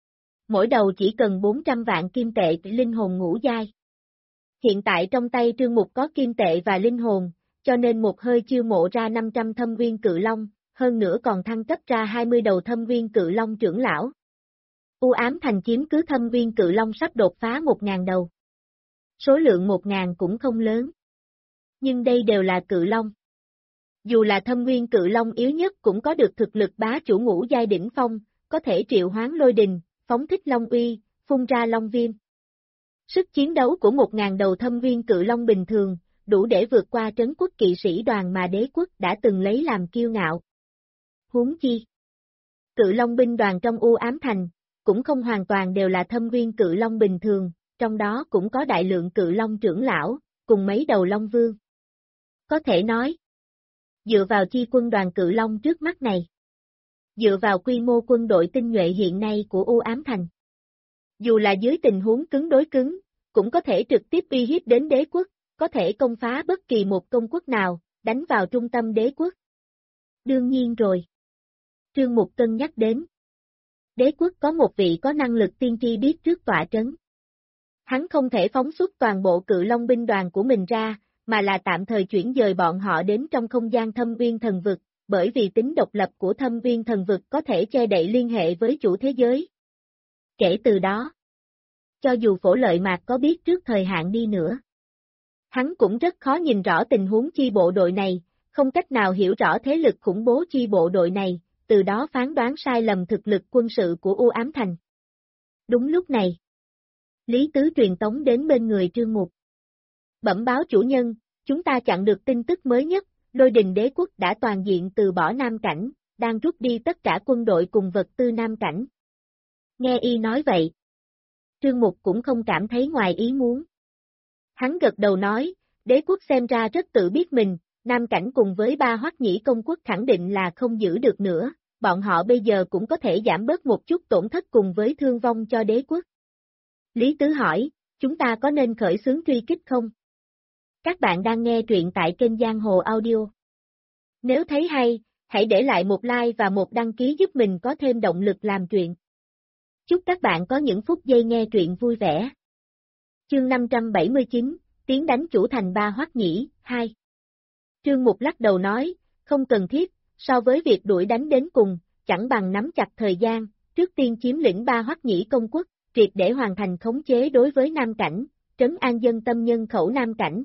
Mỗi đầu chỉ cần 400 vạn kim tệ linh hồn ngũ giai. Hiện tại trong tay Trương Mục có kim tệ và linh hồn, cho nên một hơi chiêu mộ ra 500 thâm nguyên cự long, hơn nữa còn thăng cấp ra 20 đầu thâm nguyên cự long trưởng lão. U Ám Thành chiếm cứ thâm nguyên cự long sắp đột phá 1.000 đầu. Số lượng 1.000 cũng không lớn. Nhưng đây đều là cự long. Dù là thâm nguyên cự long yếu nhất cũng có được thực lực bá chủ ngũ giai đỉnh phong, có thể triệu hoán lôi đình, phóng thích long uy, phun ra long viêm. Sức chiến đấu của 1.000 đầu thâm nguyên cự long bình thường, đủ để vượt qua trấn quốc kỵ sĩ đoàn mà đế quốc đã từng lấy làm kiêu ngạo. Huống chi. Cự Long binh đoàn trong U Ám Thành, cũng không hoàn toàn đều là thâm viên cự long bình thường, trong đó cũng có đại lượng cự long trưởng lão, cùng mấy đầu long vương. Có thể nói, dựa vào chi quân đoàn cự long trước mắt này, dựa vào quy mô quân đội tinh nhuệ hiện nay của U Ám Thành, dù là dưới tình huống cứng đối cứng, cũng có thể trực tiếp uy hiếp đến đế quốc, có thể công phá bất kỳ một công quốc nào, đánh vào trung tâm đế quốc. Đương nhiên rồi. Trương Mục cân nhắc đến. Đế quốc có một vị có năng lực tiên tri biết trước tọa trấn. Hắn không thể phóng xuất toàn bộ cự long binh đoàn của mình ra, mà là tạm thời chuyển dời bọn họ đến trong không gian thâm uyên thần vực, bởi vì tính độc lập của thâm uyên thần vực có thể che đậy liên hệ với chủ thế giới. Kể từ đó, cho dù Phổ Lợi Mạc có biết trước thời hạn đi nữa, hắn cũng rất khó nhìn rõ tình huống chi bộ đội này, không cách nào hiểu rõ thế lực khủng bố chi bộ đội này, từ đó phán đoán sai lầm thực lực quân sự của U Ám Thành. Đúng lúc này, Lý Tứ truyền tống đến bên người Trương Mục. Bẩm báo chủ nhân, chúng ta chặn được tin tức mới nhất, Lôi Đình đế quốc đã toàn diện từ bỏ Nam Cảnh, đang rút đi tất cả quân đội cùng vật tư Nam Cảnh. Nghe y nói vậy, Trương Mục cũng không cảm thấy ngoài ý muốn. Hắn gật đầu nói, đế quốc xem ra rất tự biết mình, Nam Cảnh cùng với Ba Hoắc Nhĩ công quốc khẳng định là không giữ được nữa, bọn họ bây giờ cũng có thể giảm bớt một chút tổn thất cùng với thương vong cho đế quốc. Lý Tứ hỏi, chúng ta có nên khởi xướng truy kích không? Các bạn đang nghe truyện tại kênh Giang Hồ Audio. Nếu thấy hay, hãy để lại một like và một đăng ký giúp mình có thêm động lực làm truyện. Chúc các bạn có những phút giây nghe truyện vui vẻ. Chương 579, tiến đánh chủ thành Ba Hoắc Nhĩ, 2. Trương Mục lắc đầu nói, không cần thiết, so với việc đuổi đánh đến cùng, chẳng bằng nắm chặt thời gian, trước tiên chiếm lĩnh Ba Hoắc Nhĩ công quốc, triệt để hoàn thành khống chế đối với Nam Cảnh, trấn an dân tâm nhân khẩu Nam Cảnh.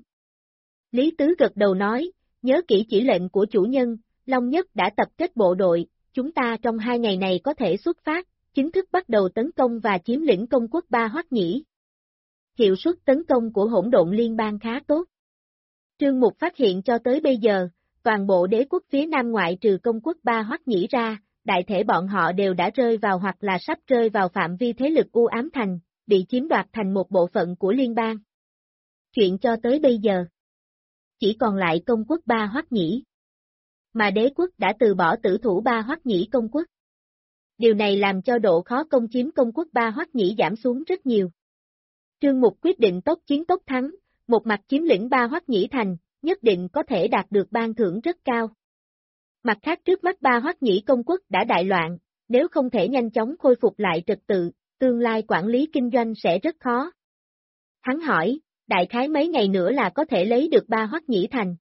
Lý Tứ gật đầu nói, nhớ kỹ chỉ lệnh của chủ nhân, Long Nhất đã tập kết bộ đội, chúng ta trong 2 ngày này có thể xuất phát, chính thức bắt đầu tấn công và chiếm lĩnh công quốc Ba Hoắc Nhĩ. Hiệu suất tấn công của hỗn độn liên bang khá tốt. Trương Mục phát hiện cho tới bây giờ, toàn bộ đế quốc phía nam ngoại trừ công quốc Ba Hoắc Nhĩ ra, đại thể bọn họ đều đã rơi vào hoặc là sắp rơi vào phạm vi thế lực U Ám Thành, bị chiếm đoạt thành một bộ phận của liên bang. Chuyện cho tới bây giờ, chỉ còn lại công quốc Ba Hoắc Nhĩ. Mà đế quốc đã từ bỏ tử thủ Ba Hoắc Nhĩ công quốc. Điều này làm cho độ khó công chiếm công quốc Ba Hoắc Nhĩ giảm xuống rất nhiều. Trương Mục quyết định tốc chiến tốc thắng, một mặt chiếm lĩnh Ba Hoắc Nhĩ thành, nhất định có thể đạt được ban thưởng rất cao. Mặt khác trước mắt Ba Hoắc Nhĩ công quốc đã đại loạn, nếu không thể nhanh chóng khôi phục lại trật tự, tương lai quản lý kinh doanh sẽ rất khó. Hắn hỏi, đại khái mấy ngày nữa là có thể lấy được Ba Hoắc Nhĩ thành.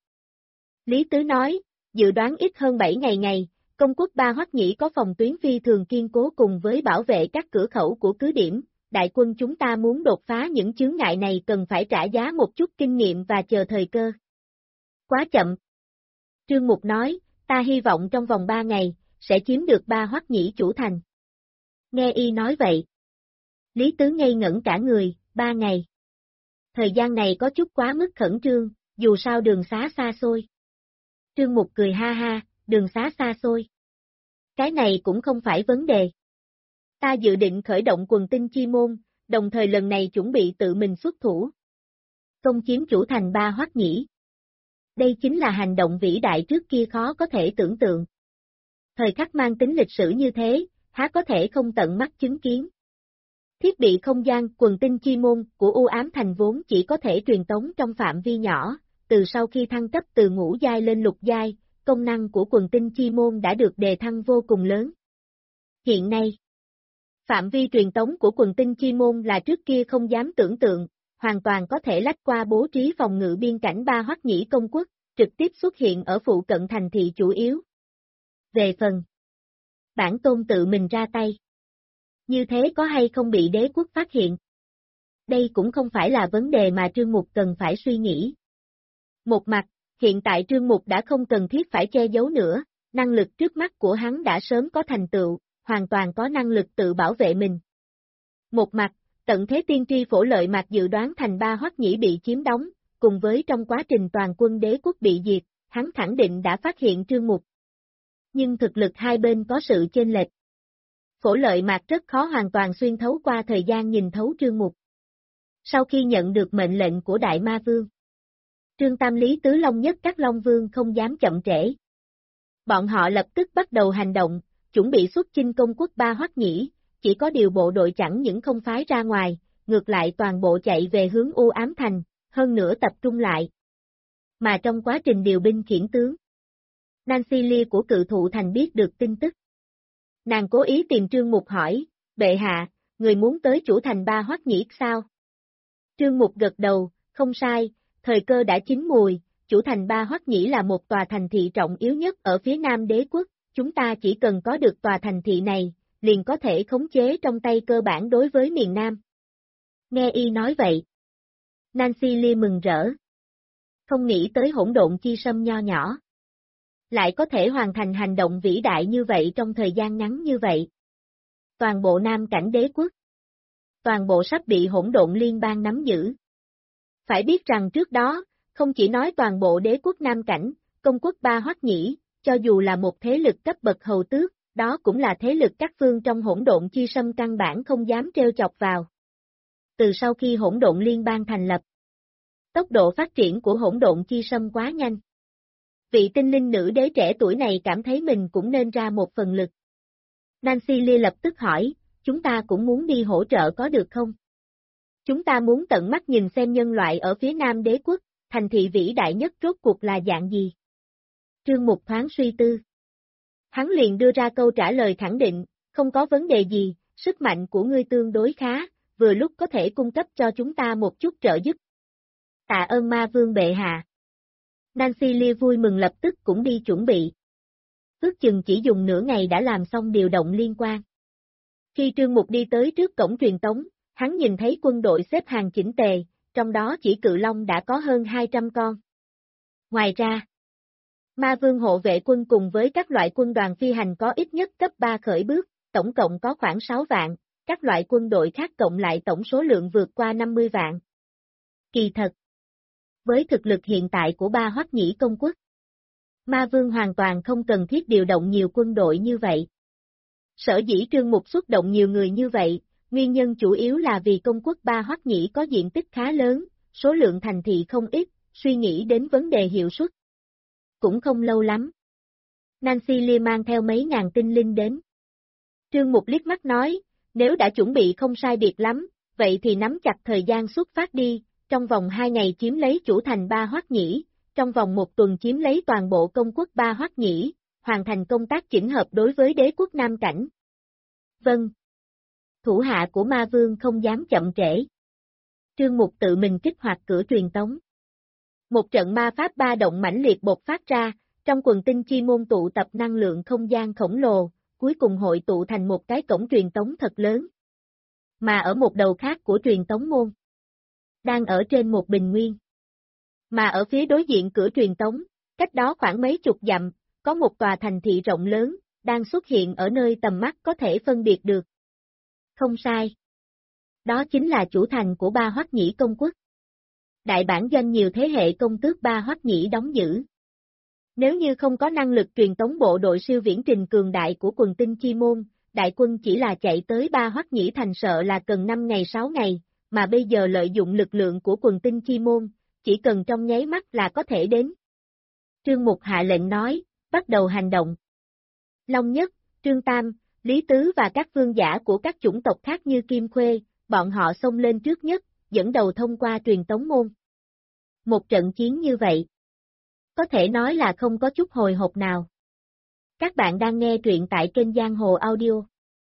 Lý Tứ nói, dự đoán ít hơn 7 ngày, công quốc Ba Hoắc Nhĩ có phòng tuyến phi thường kiên cố cùng với bảo vệ các cửa khẩu của cứ điểm, đại quân chúng ta muốn đột phá những chướng ngại này cần phải trả giá một chút kinh nghiệm và chờ thời cơ. Quá chậm. Trương Mục nói, ta hy vọng trong vòng 3 ngày, sẽ chiếm được Ba Hoắc Nhĩ chủ thành. Nghe y nói vậy. Lý Tứ ngây ngẩn cả người, 3 ngày. Thời gian này có chút quá mức khẩn trương, dù sao đường xá xa xôi. Trương Mục cười ha ha, đường xá xa xôi. Cái này cũng không phải vấn đề. Ta dự định khởi động quần tinh chi môn, đồng thời lần này chuẩn bị tự mình xuất thủ. Công chiếm chủ thành Ba Hoắc Nhĩ. Đây chính là hành động vĩ đại trước kia khó có thể tưởng tượng. Thời khắc mang tính lịch sử như thế, há có thể không tận mắt chứng kiến. Thiết bị không gian quần tinh chi môn của U Ám Thành vốn chỉ có thể truyền tống trong phạm vi nhỏ, từ sau khi thăng cấp từ ngũ giai lên lục giai, công năng của quần tinh chi môn đã được đề thăng vô cùng lớn. Hiện nay, phạm vi truyền tống của quần tinh chi môn là trước kia không dám tưởng tượng, hoàn toàn có thể lách qua bố trí phòng ngự biên cảnh Ba Hoắc Nhĩ công quốc, trực tiếp xuất hiện ở phụ cận thành thị chủ yếu. Về phần bản tôn tự mình ra tay, như thế có hay không bị đế quốc phát hiện? Đây cũng không phải là vấn đề mà Trương Mục cần phải suy nghĩ. Một mặt, hiện tại Trương Mục đã không cần thiết phải che giấu nữa, năng lực trước mắt của hắn đã sớm có thành tựu, hoàn toàn có năng lực tự bảo vệ mình. Một mặt, tận thế tiên tri Phổ Lợi Mạc dự đoán thành Ba Hoắc Nhĩ bị chiếm đóng, cùng với trong quá trình toàn quân đế quốc bị diệt, hắn khẳng định đã phát hiện Trương Mục. Nhưng thực lực hai bên có sự chênh lệch. Phổ Lợi Mạc rất khó hoàn toàn xuyên thấu qua thời gian nhìn thấu Trương Mục. Sau khi nhận được mệnh lệnh của Đại Ma Vương, Trương Tam Lý Tứ Long Nhất các Long Vương không dám chậm trễ. Bọn họ lập tức bắt đầu hành động, chuẩn bị xuất chinh công quốc Ba Hoắc Nhĩ, chỉ có điều bộ đội chẳng những không phái ra ngoài, ngược lại toàn bộ chạy về hướng U Ám Thành, hơn nữa tập trung lại. Mà trong quá trình điều binh khiển tướng, Nancy Lee của Cự Thụ Thành biết được tin tức. Nàng cố ý tìm Trương Mục hỏi, bệ hạ, người muốn tới chủ thành Ba Hoắc Nhĩ sao? Trương Mục gật đầu, không sai, thời cơ đã chín mùi, chủ thành Ba Hoắc Nhĩ là một tòa thành thị trọng yếu nhất ở phía nam đế quốc, chúng ta chỉ cần có được tòa thành thị này, liền có thể khống chế trong tay cơ bản đối với miền Nam. Nghe y nói vậy, Nancy Lee mừng rỡ. Không nghĩ tới hỗn độn chi sâm nho nhỏ. Lại có thể hoàn thành hành động vĩ đại như vậy trong thời gian ngắn như vậy. Toàn bộ Nam cảnh đế quốc. Toàn bộ sắp bị hỗn độn liên bang nắm giữ. Phải biết rằng trước đó, không chỉ nói toàn bộ đế quốc Nam cảnh, công quốc Ba Hoắc Nhĩ, cho dù là một thế lực cấp bậc hầu tước, đó cũng là thế lực các phương trong hỗn độn chi sâm căn bản không dám trêu chọc vào. Từ sau khi hỗn độn liên bang thành lập, tốc độ phát triển của hỗn độn chi sâm quá nhanh. Vị tinh linh nữ đế trẻ tuổi này cảm thấy mình cũng nên ra một phần lực. Nancy Lee lập tức hỏi, chúng ta cũng muốn đi hỗ trợ có được không? Chúng ta muốn tận mắt nhìn xem nhân loại ở phía nam đế quốc, thành thị vĩ đại nhất rốt cuộc là dạng gì? Trương Mục thoáng suy tư. Hắn liền đưa ra câu trả lời khẳng định, không có vấn đề gì, sức mạnh của ngươi tương đối khá, vừa lúc có thể cung cấp cho chúng ta một chút trợ giúp. Tạ ơn Ma Vương bệ hạ. Nancy Lee vui mừng lập tức cũng đi chuẩn bị. Ước chừng chỉ dùng nửa ngày đã làm xong điều động liên quan. Khi Trương Mục đi tới trước cổng truyền tống, hắn nhìn thấy quân đội xếp hàng chỉnh tề, trong đó chỉ cự long đã có hơn 200 con. Ngoài ra, Ma Vương hộ vệ quân cùng với các loại quân đoàn phi hành có ít nhất cấp 3 khởi bước, tổng cộng có khoảng 6 vạn, các loại quân đội khác cộng lại tổng số lượng vượt qua 50 vạn. Kỳ thật, với thực lực hiện tại của Ba Hoắc Nhĩ công quốc, Ma Vương hoàn toàn không cần thiết điều động nhiều quân đội như vậy. Sở dĩ Trương Mục xuất động nhiều người như vậy, nguyên nhân chủ yếu là vì công quốc Ba Hoắc Nhĩ có diện tích khá lớn, số lượng thành thị không ít, suy nghĩ đến vấn đề hiệu suất. Cũng không lâu lắm. Nancy Lee mang theo mấy ngàn tinh linh đến. Trương Mục liếc mắt nói, nếu đã chuẩn bị không sai biệt lắm, vậy thì nắm chặt thời gian xuất phát đi, trong vòng 2 ngày chiếm lấy chủ thành Ba Hoắc Nhĩ, trong vòng 1 tuần chiếm lấy toàn bộ công quốc Ba Hoắc Nhĩ, hoàn thành công tác chỉnh hợp đối với đế quốc Nam cảnh. Vâng. Thủ hạ của Ma Vương không dám chậm trễ. Trương Mục tự mình kích hoạt cửa truyền tống. Một trận ma pháp ba động mãnh liệt bộc phát ra, trong quần tinh chi môn tụ tập năng lượng không gian khổng lồ, cuối cùng hội tụ thành một cái cổng truyền tống thật lớn. Mà ở một đầu khác của truyền tống môn, đang ở trên một bình nguyên. Mà ở phía đối diện cửa truyền tống, cách đó khoảng mấy chục dặm, có một tòa thành thị rộng lớn, đang xuất hiện ở nơi tầm mắt có thể phân biệt được. Không sai. Đó chính là chủ thành của Ba Hoắc Nhĩ công quốc. Đại bản doanh nhiều thế hệ công tước Ba Hoắc Nhĩ đóng giữ. Nếu như không có năng lực truyền tống bộ đội siêu viễn trình cường đại của quần tinh chi môn, đại quân chỉ là chạy tới Ba Hoắc Nhĩ thành sợ là cần 5 ngày 6 ngày, mà bây giờ lợi dụng lực lượng của quần tinh chi môn, chỉ cần trong nháy mắt là có thể đến. Trương Mục hạ lệnh nói, bắt đầu hành động. Long Nhất, Trương Tam, Lý Tứ và các vương giả của các chủng tộc khác như Kim Khuê, bọn họ xông lên trước nhất, dẫn đầu thông qua truyền tống môn. Một trận chiến như vậy, có thể nói là không có chút hồi hộp nào. Các bạn đang nghe truyện tại kênh Giang Hồ Audio.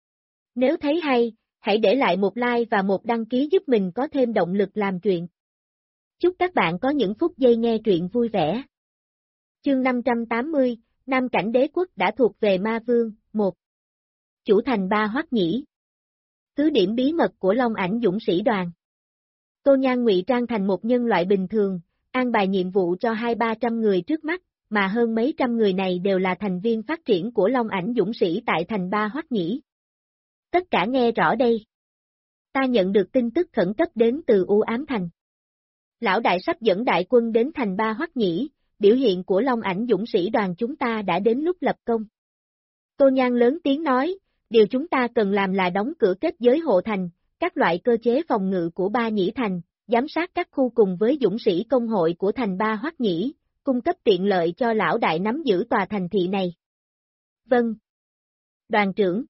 Nếu thấy hay, hãy để lại một like và một đăng ký giúp mình có thêm động lực làm truyện. Chúc các bạn có những phút giây nghe truyện vui vẻ. Chương 580, Nam cảnh đế quốc đã thuộc về Ma Vương, 1. Chủ thành Ba Hoắc Nhĩ. Cứ điểm bí mật của Long Ảnh Dũng Sĩ Đoàn. Tô Nhan ngụy trang thành một nhân loại bình thường, an bài nhiệm vụ cho 200-300 người trước mắt, mà hơn mấy trăm người này đều là thành viên phát triển của Long Ảnh Dũng Sĩ tại thành Ba Hoắc Nhĩ. Tất cả nghe rõ đây. Ta nhận được tin tức khẩn cấp đến từ U Ám Thành. Lão đại sắp dẫn đại quân đến thành Ba Hoắc Nhĩ, biểu hiện của Long Ảnh Dũng Sĩ Đoàn chúng ta đã đến lúc lập công. Tô Nhan lớn tiếng nói, Điều chúng ta cần làm là đóng cửa kết giới hộ thành, các loại cơ chế phòng ngự của Ba Nhĩ Thành, giám sát các khu cùng với dũng sĩ công hội của thành Ba Hoắc Nhĩ, cung cấp tiện lợi cho lão đại nắm giữ tòa thành thị này. Vâng. Đoàn trưởng.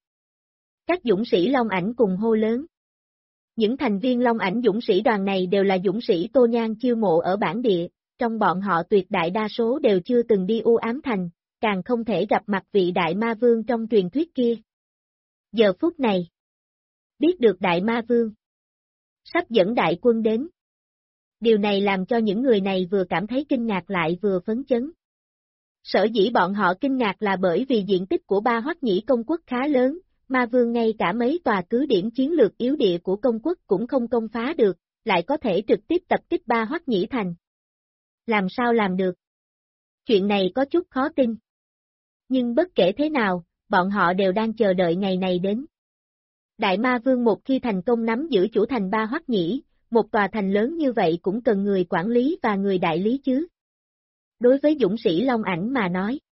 Các dũng sĩ Long Ảnh cùng hô lớn. Những thành viên Long Ảnh dũng sĩ đoàn này đều là dũng sĩ Tô Nhan chiêu mộ ở bản địa, trong bọn họ tuyệt đại đa số đều chưa từng đi U Ám Thành, càng không thể gặp mặt vị đại ma vương trong truyền thuyết kia. Giờ phút này, biết được đại ma vương sắp dẫn đại quân đến. Điều này làm cho những người này vừa cảm thấy kinh ngạc lại vừa phấn chấn. Sở dĩ bọn họ kinh ngạc là bởi vì diện tích của Ba Hoắc Nhĩ công quốc khá lớn, ma vương ngay cả mấy tòa cứ điểm chiến lược yếu địa của công quốc cũng không công phá được, lại có thể trực tiếp tập kích Ba Hoắc Nhĩ thành. Làm sao làm được? Chuyện này có chút khó tin. Nhưng bất kể thế nào, bọn họ đều đang chờ đợi ngày này đến. Đại ma vương một khi thành công nắm giữ chủ thành Ba Hoắc Nhĩ, một tòa thành lớn như vậy cũng cần người quản lý và người đại lý chứ. Đối với dũng sĩ Long Ảnh mà nói,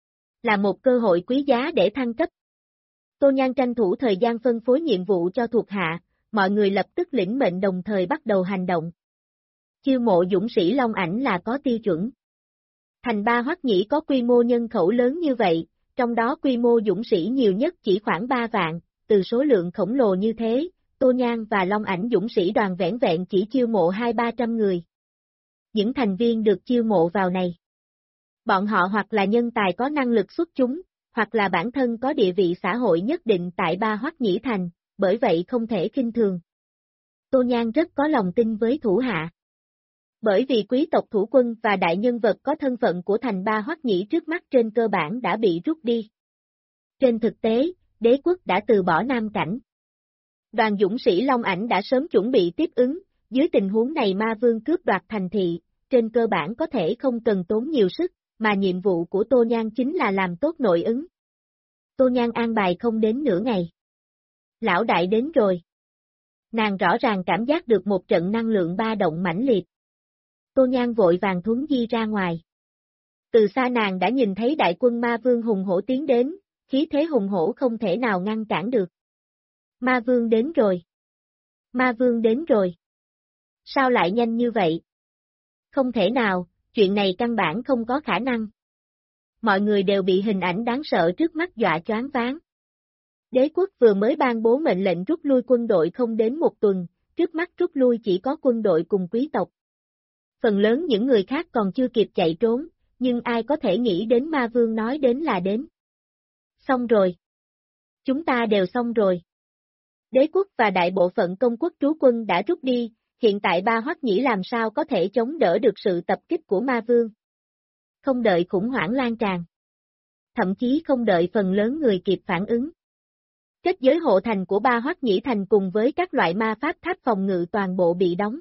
là một cơ hội quý giá để thăng cấp. Tô Nhan tranh thủ thời gian phân phối nhiệm vụ cho thuộc hạ, mọi người lập tức lĩnh mệnh đồng thời bắt đầu hành động. Chiêu mộ dũng sĩ Long Ảnh là có tiêu chuẩn. Thành Ba Hoắc Nhĩ có quy mô nhân khẩu lớn như vậy, trong đó quy mô dũng sĩ nhiều nhất chỉ khoảng 3 vạn, từ số lượng khổng lồ như thế, Tô Nhan và Long Ảnh dũng sĩ đoàn vẻn vẹn chỉ chiêu mộ 200-300 người. Những thành viên được chiêu mộ vào này, bọn họ hoặc là nhân tài có năng lực xuất chúng, hoặc là bản thân có địa vị xã hội nhất định tại Ba Hoắc Nhĩ thành, bởi vậy không thể khinh thường. Tô Nhan rất có lòng tin với thủ hạ. Bởi vì quý tộc thủ quân và đại nhân vật có thân phận của thành Ba Hoắc Nhĩ trước mắt trên cơ bản đã bị rút đi. Trên thực tế, đế quốc đã từ bỏ Nam Cảnh. Đoàn dũng sĩ Long Ảnh đã sớm chuẩn bị tiếp ứng, dưới tình huống này ma vương cướp đoạt thành thị, trên cơ bản có thể không cần tốn nhiều sức, mà nhiệm vụ của Tô Nhan chính là làm tốt nội ứng. Tô Nhan an bài không đến nửa ngày. Lão đại đến rồi. Nàng rõ ràng cảm giác được một trận năng lượng ba động mãnh liệt. Tô Nhan vội vàng thuấn di ra ngoài. Từ xa nàng đã nhìn thấy đại quân ma vương hùng hổ tiến đến, khí thế hùng hổ không thể nào ngăn cản được. Ma vương đến rồi. Ma vương đến rồi. Sao lại nhanh như vậy? Không thể nào, chuyện này căn bản không có khả năng. Mọi người đều bị hình ảnh đáng sợ trước mắt dọa choáng váng. Đế quốc vừa mới ban bố mệnh lệnh rút lui quân đội không đến một tuần, trước mắt rút lui chỉ có quân đội cùng quý tộc. Phần lớn những người khác còn chưa kịp chạy trốn, nhưng ai có thể nghĩ đến ma vương nói đến là đến. Xong rồi. Chúng ta đều xong rồi. Đế quốc và đại bộ phận công quốc trú quân đã rút đi, hiện tại Ba Hoắc Nhĩ làm sao có thể chống đỡ được sự tập kích của ma vương. Không đợi khủng hoảng lan tràn. Thậm chí không đợi phần lớn người kịp phản ứng. Kết giới hộ thành của Ba Hoắc Nhĩ thành cùng với các loại ma pháp tháp phòng ngự toàn bộ bị đóng.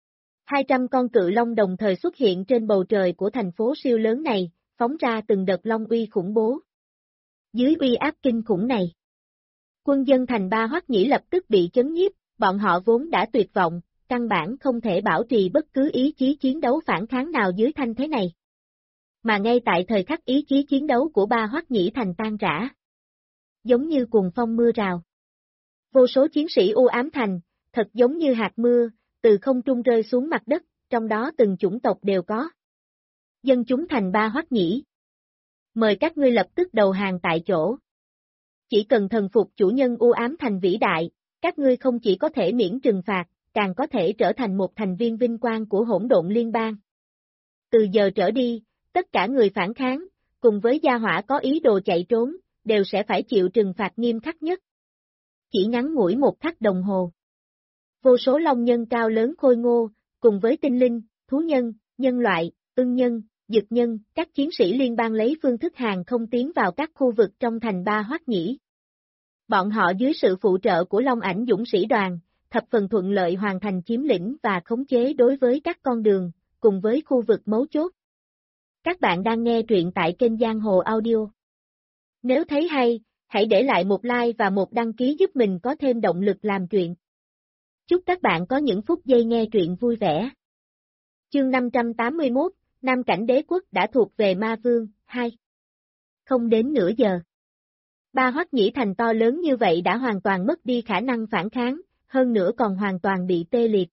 200 con cự long đồng thời xuất hiện trên bầu trời của thành phố siêu lớn này, phóng ra từng đợt long uy khủng bố. Dưới uy áp kinh khủng này, quân dân thành Ba Hoắc Nhĩ lập tức bị chấn nhiếp, bọn họ vốn đã tuyệt vọng, căn bản không thể bảo trì bất cứ ý chí chiến đấu phản kháng nào dưới thanh thế này. Mà ngay tại thời khắc ý chí chiến đấu của Ba Hoắc Nhĩ thành tan rã, giống như cuồng phong mưa rào. Vô số chiến sĩ U Ám Thành, thật giống như hạt mưa, từ không trung rơi xuống mặt đất, trong đó từng chủng tộc đều có. Dân chúng thành Ba Hoắc Nhĩ. Mời các ngươi lập tức đầu hàng tại chỗ. Chỉ cần thần phục chủ nhân U Ám Thành vĩ đại, các ngươi không chỉ có thể miễn trừng phạt, càng có thể trở thành một thành viên vinh quang của hỗn độn liên bang. Từ giờ trở đi, tất cả người phản kháng, cùng với gia hỏa có ý đồ chạy trốn, đều sẽ phải chịu trừng phạt nghiêm khắc nhất. Chỉ ngắn ngủi một khắc đồng hồ. Vô số long nhân cao lớn khôi ngô, cùng với tinh linh, thú nhân, nhân loại, ưng nhân, dực nhân, các chiến sĩ liên bang lấy phương thức hàng không tiến vào các khu vực trong thành Ba Hoắc Nhĩ. Bọn họ dưới sự phụ trợ của Long Ảnh dũng sĩ đoàn, thập phần thuận lợi hoàn thành chiếm lĩnh và khống chế đối với các con đường, cùng với khu vực mấu chốt. Các bạn đang nghe truyện tại kênh Giang Hồ Audio. Nếu thấy hay, hãy để lại một like và một đăng ký giúp mình có thêm động lực làm truyện. Chúc các bạn có những phút giây nghe truyện vui vẻ. Chương 581, Nam Cảnh Đế Quốc đã thuộc về Ma Vương, 2. Không đến nửa giờ. Ba Hoắc Nhĩ thành to lớn như vậy đã hoàn toàn mất đi khả năng phản kháng, hơn nữa còn hoàn toàn bị tê liệt.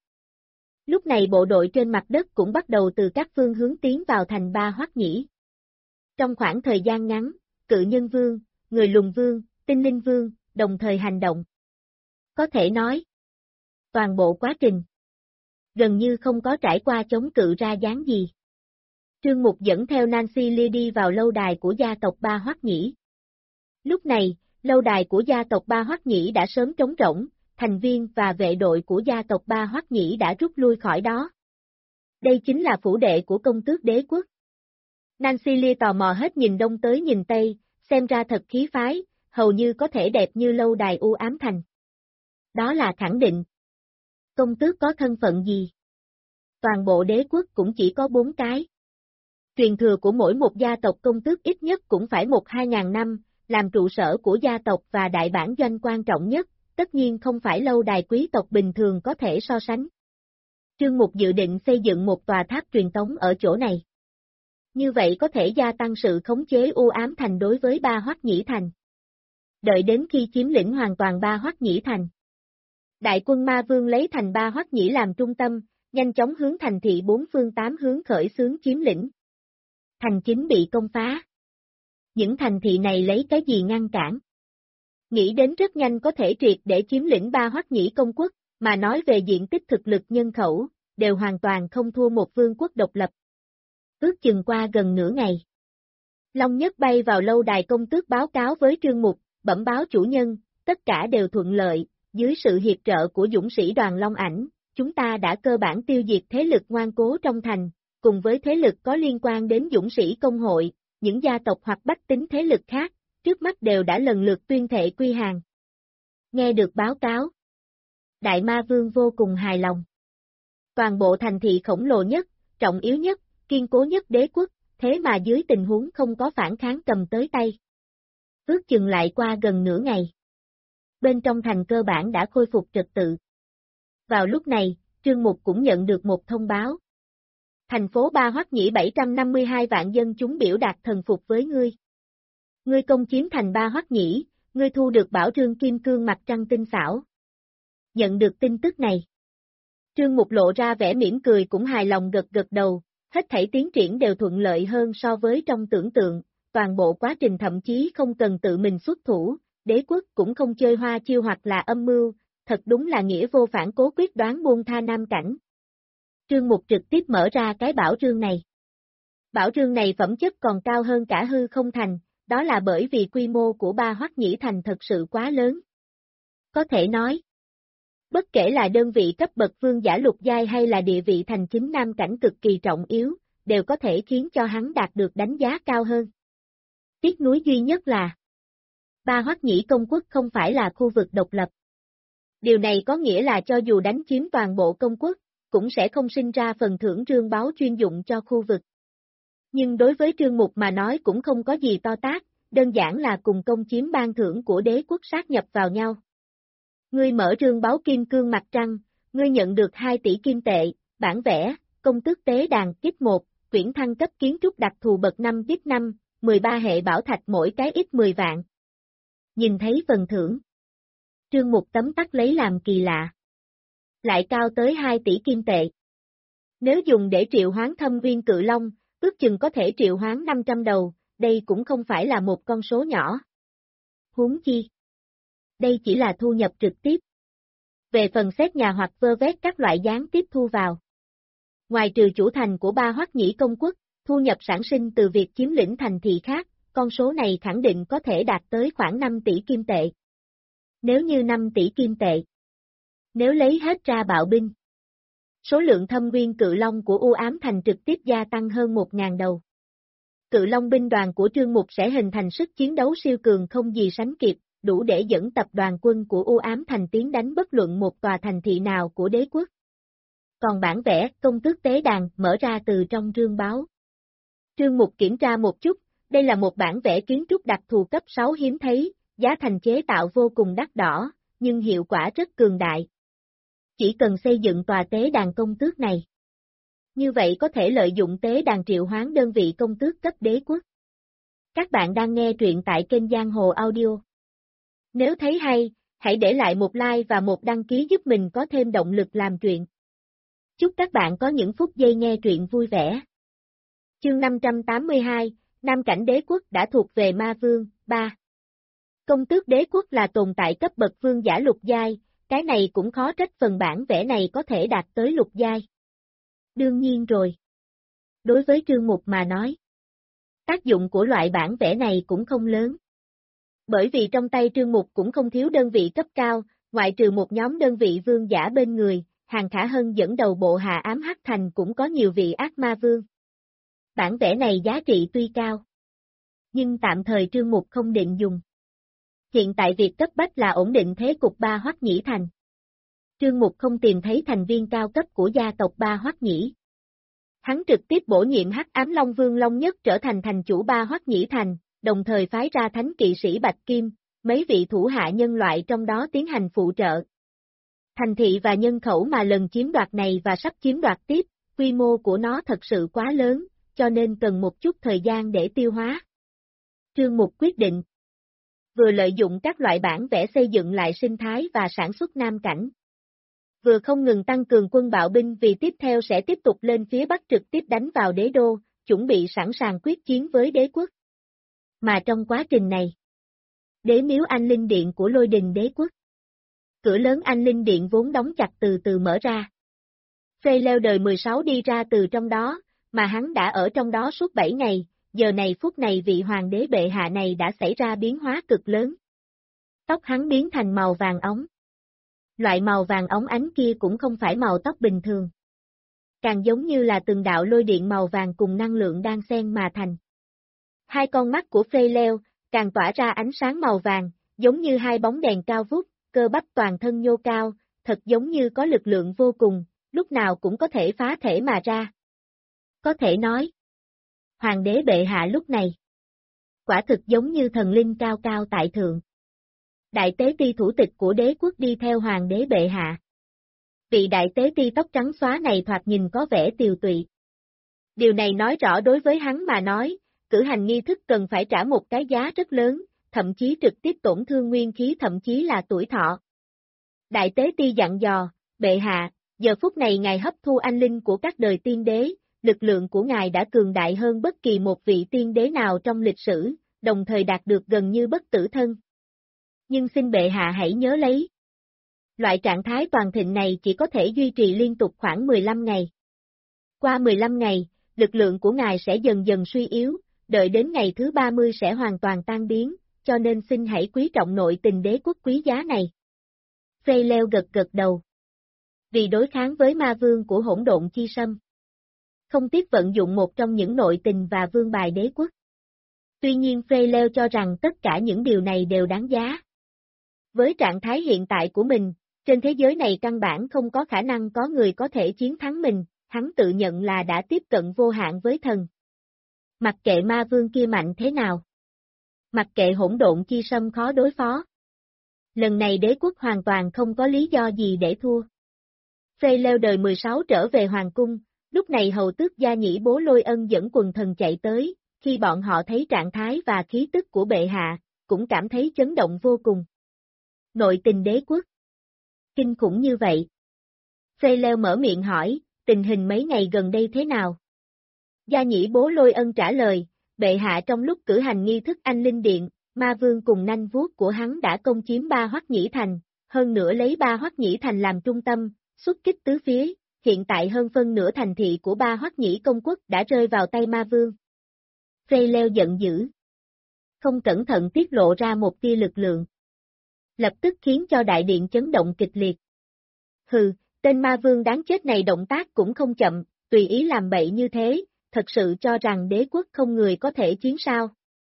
Lúc này bộ đội trên mặt đất cũng bắt đầu từ các phương hướng tiến vào thành Ba Hoắc Nhĩ. Trong khoảng thời gian ngắn, Cự Nhân Vương, Người Lùn Vương, Tinh Linh Vương, đồng thời hành động. Có thể nói, toàn bộ quá trình gần như không có trải qua chống cự ra dáng gì. Trương Mục dẫn theo Nancy Lee đi vào lâu đài của gia tộc Ba Hoắc Nhĩ. Lúc này, lâu đài của gia tộc Ba Hoắc Nhĩ đã sớm trống rỗng, thành viên và vệ đội của gia tộc Ba Hoắc Nhĩ đã rút lui khỏi đó. Đây chính là phủ đệ của công tước đế quốc. Nancy Lee tò mò hết nhìn đông tới nhìn tây, xem ra thật khí phái, hầu như có thể đẹp như lâu đài U Ám Thành. Đó là khẳng định. Công tước có thân phận gì? Toàn bộ đế quốc cũng chỉ có 4 cái. Truyền thừa của mỗi một gia tộc công tước ít nhất cũng phải 1-2 ngàn năm, làm trụ sở của gia tộc và đại bản doanh quan trọng nhất, tất nhiên không phải lâu đài quý tộc bình thường có thể so sánh. Trương Mục dự định xây dựng một tòa tháp truyền tống ở chỗ này. Như vậy có thể gia tăng sự khống chế U Ám Thành đối với Ba Hoắc Nhĩ Thành. Đợi đến khi chiếm lĩnh hoàn toàn Ba Hoắc Nhĩ Thành. Đại quân Ma Vương lấy thành Ba Hoắc Nhĩ làm trung tâm, nhanh chóng hướng thành thị 4 phương 8 hướng khởi xướng chiếm lĩnh. Thành chính bị công phá. Những thành thị này lấy cái gì ngăn cản? Nghĩ đến rất nhanh có thể triệt để chiếm lĩnh Ba Hoắc Nhĩ công quốc, mà nói về diện tích thực lực nhân khẩu, đều hoàn toàn không thua một vương quốc độc lập. Ước chừng qua gần nửa ngày. Long Nhất bay vào lâu đài công tước báo cáo với Trương Mục, bẩm báo chủ nhân, tất cả đều thuận lợi, dưới sự hiệp trợ của dũng sĩ đoàn Long Ảnh, chúng ta đã cơ bản tiêu diệt thế lực ngoan cố trong thành, cùng với thế lực có liên quan đến dũng sĩ công hội, những gia tộc hoặc bách tính thế lực khác, trước mắt đều đã lần lượt tuyên thệ quy hàng. Nghe được báo cáo, Đại Ma Vương vô cùng hài lòng. Toàn bộ thành thị khổng lồ nhất, trọng yếu nhất, kiên cố nhất đế quốc, thế mà dưới tình huống không có phản kháng cầm tới tay. Ước chừng lại qua gần nửa ngày. Bên trong thành cơ bản đã khôi phục trật tự. Vào lúc này, Trương Mục cũng nhận được một thông báo. Thành phố Ba Hoắc Nhĩ 752 vạn dân chúng biểu đạt thần phục với ngươi. Ngươi công chiếm thành Ba Hoắc Nhĩ, ngươi thu được bảo trương kim cương mặt trăng tinh xảo. Nhận được tin tức này. Trương Mục lộ ra vẻ mỉm cười cũng hài lòng gật gật đầu, hết thảy tiến triển đều thuận lợi hơn so với trong tưởng tượng, toàn bộ quá trình thậm chí không cần tự mình xuất thủ, đế quốc cũng không chơi hoa chiêu hoặc là âm mưu, thật đúng là nghĩa vô phản cố quyết đoán buông tha Nam Cảnh. Trương Mục trực tiếp mở ra cái bảo trương này. Bảo trương này phẩm chất còn cao hơn cả hư không thành, đó là bởi vì quy mô của Ba Hoắc Nhĩ thành thật sự quá lớn. Có thể nói, bất kể là đơn vị cấp bậc vương giả lục giai hay là địa vị thành chính Nam Cảnh cực kỳ trọng yếu, đều có thể khiến cho hắn đạt được đánh giá cao hơn. Tiếc nuối duy nhất là Ba Hoắc Nhĩ công quốc không phải là khu vực độc lập. Điều này có nghĩa là cho dù đánh chiếm toàn bộ công quốc, cũng sẽ không sinh ra phần thưởng rương báo chuyên dụng cho khu vực. Nhưng đối với Trương Mục mà nói cũng không có gì to tát, đơn giản là cùng công chiếm ban thưởng của đế quốc sát nhập vào nhau. Ngươi mở rương báo kim cương mặt trăng, ngươi nhận được 2 tỷ kim tệ, bản vẽ, công tước tế đàn kích 1, quyển thăng cấp kiến trúc đặc thù bậc 5 kích 5, 13 hệ bảo thạch mỗi cái ít 10 vạn. Nhìn thấy phần thưởng. Trương Mục tấm tắc lấy làm kỳ lạ. Lại cao tới 2 tỷ kim tệ. Nếu dùng để triệu hoán thâm viên cự long, ước chừng có thể triệu hoán 500 đầu, đây cũng không phải là một con số nhỏ. Huống chi. Đây chỉ là thu nhập trực tiếp. Về phần xét nhà hoặc vơ vét các loại gián tiếp thu vào. Ngoài trừ chủ thành của Ba Hoắc Nhĩ công quốc, thu nhập sản sinh từ việc chiếm lĩnh thành thị khác, con số này khẳng định có thể đạt tới khoảng 5 tỷ kim tệ. Nếu như 5 tỷ kim tệ. Nếu lấy hết ra bạo binh. Số lượng thâm viên cự long của U Ám Thành trực tiếp gia tăng hơn 1.000 đầu. Cự long binh đoàn của Trương Mục sẽ hình thành sức chiến đấu siêu cường không gì sánh kịp, đủ để dẫn tập đoàn quân của U Ám Thành tiến đánh bất luận một tòa thành thị nào của đế quốc. Còn bản vẽ công tước tế đàn mở ra từ trong rương báo. Trương Mục kiểm tra một chút, đây là một bản vẽ kiến trúc đặc thù cấp 6 hiếm thấy, giá thành chế tạo vô cùng đắt đỏ, nhưng hiệu quả rất cường đại. Chỉ cần xây dựng tòa tế đàn công tước này. Như vậy có thể lợi dụng tế đàn triệu hoán đơn vị công tước cấp đế quốc. Các bạn đang nghe truyện tại kênh Giang Hồ Audio. Nếu thấy hay, hãy để lại một like và một đăng ký giúp mình có thêm động lực làm truyện. Chúc các bạn có những phút giây nghe truyện vui vẻ. Chương 582, Nam Cảnh Đế Quốc đã thuộc về Ma Vương, 3. Công tước đế quốc là tồn tại cấp bậc vương giả lục giai, cái này cũng khó trách phần bản vẽ này có thể đạt tới lục giai. Đương nhiên rồi. Đối với Trương Mục mà nói, tác dụng của loại bản vẽ này cũng không lớn. Bởi vì trong tay Trương Mục cũng không thiếu đơn vị cấp cao, ngoại trừ một nhóm đơn vị vương giả bên người, Hàng Khả Hân dẫn đầu bộ hạ ám hắc thành cũng có nhiều vị ác ma vương. Bản vẽ này giá trị tuy cao, nhưng tạm thời Trương Mục không định dùng. Hiện tại việc cấp bách là ổn định thế cục Ba Hoắc Nhĩ Thành. Trương Mục không tìm thấy thành viên cao cấp của gia tộc Ba Hoắc Nhĩ. Hắn trực tiếp bổ nhiệm Hắc Ám Long Vương Long Nhất trở thành thành chủ Ba Hoắc Nhĩ Thành, đồng thời phái ra thánh kỵ sĩ Bạch Kim, mấy vị thủ hạ nhân loại trong đó tiến hành phụ trợ. Thành thị và nhân khẩu mà lần chiếm đoạt này và sắp chiếm đoạt tiếp, quy mô của nó thật sự quá lớn, cho nên cần một chút thời gian để tiêu hóa. Trương Mục quyết định vừa lợi dụng các loại bản vẽ xây dựng lại sinh thái và sản xuất Nam Cảnh, vừa không ngừng tăng cường quân bạo binh vì tiếp theo sẽ tiếp tục lên phía Bắc trực tiếp đánh vào đế đô, chuẩn bị sẵn sàng quyết chiến với đế quốc. Mà trong quá trình này, đế miếu Anh Linh Điện của Lôi Đình đế quốc, cửa lớn Anh Linh Điện vốn đóng chặt từ từ mở ra. Frey leo đời 16 đi ra từ trong đó, mà hắn đã ở trong đó suốt 7 ngày, giờ này phút này vị hoàng đế bệ hạ này đã xảy ra biến hóa cực lớn. Tóc hắn biến thành màu vàng óng. Loại màu vàng óng ánh kia cũng không phải màu tóc bình thường. Càng giống như là từng đạo lôi điện màu vàng cùng năng lượng đan xen mà thành. Hai con mắt của Frey leo, càng tỏa ra ánh sáng màu vàng, giống như hai bóng đèn cao vút, cơ bắp toàn thân nhô cao, thật giống như có lực lượng vô cùng, lúc nào cũng có thể phá thể mà ra. Có thể nói, hoàng đế bệ hạ lúc này, quả thực giống như thần linh cao cao tại thượng. Đại tế ti thủ tịch của đế quốc đi theo hoàng đế bệ hạ. Vị đại tế ti tóc trắng xóa này thoạt nhìn có vẻ tiều tụy. Điều này nói rõ đối với hắn mà nói, cử hành nghi thức cần phải trả một cái giá rất lớn, thậm chí trực tiếp tổn thương nguyên khí thậm chí là tuổi thọ. Đại tế ti dặn dò, bệ hạ, giờ phút này ngài hấp thu anh linh của các đời tiên đế, lực lượng của ngài đã cường đại hơn bất kỳ một vị tiên đế nào trong lịch sử, đồng thời đạt được gần như bất tử thân. Nhưng xin bệ hạ hãy nhớ lấy. Loại trạng thái toàn thịnh này chỉ có thể duy trì liên tục khoảng 15 ngày. Qua 15 ngày, lực lượng của ngài sẽ dần dần suy yếu, đợi đến ngày thứ 30 sẽ hoàn toàn tan biến, cho nên xin hãy quý trọng nội tình đế quốc quý giá này. Frey leo gật gật đầu. Vì đối kháng với ma vương của hỗn độn chi sâm, không tiếc vận dụng một trong những nội tình và vương bài đế quốc. Tuy nhiên Frey leo cho rằng tất cả những điều này đều đáng giá. Với trạng thái hiện tại của mình, trên thế giới này căn bản không có khả năng có người có thể chiến thắng mình, hắn tự nhận là đã tiếp cận vô hạn với thần. Mặc kệ ma vương kia mạnh thế nào, mặc kệ hỗn độn chi sâm khó đối phó, lần này đế quốc hoàn toàn không có lý do gì để thua. Frey leo đời 16 trở về hoàng cung, lúc này hầu tước gia nhĩ bố Lôi Ân dẫn quần thần chạy tới, khi bọn họ thấy trạng thái và khí tức của bệ hạ, cũng cảm thấy chấn động vô cùng. Nội tình đế quốc kinh khủng như vậy. Frey leo mở miệng hỏi, tình hình mấy ngày gần đây thế nào? Gia nhĩ bố Lôi Ân trả lời, bệ hạ trong lúc cử hành nghi thức Anh Linh Điện, ma vương cùng nanh vuốt của hắn đã công chiếm Ba Hoắc Nhĩ Thành, hơn nữa lấy Ba Hoắc Nhĩ Thành làm trung tâm, xuất kích tứ phía, hiện tại hơn phân nửa thành thị của Ba Hoắc Nhĩ công quốc đã rơi vào tay ma vương. Frey leo giận dữ. Không cẩn thận tiết lộ ra một tia lực lượng. Lập tức khiến cho đại điện chấn động kịch liệt. Hừ, tên ma vương đáng chết này động tác cũng không chậm, tùy ý làm bậy như thế, thật sự cho rằng đế quốc không người có thể chiến sao.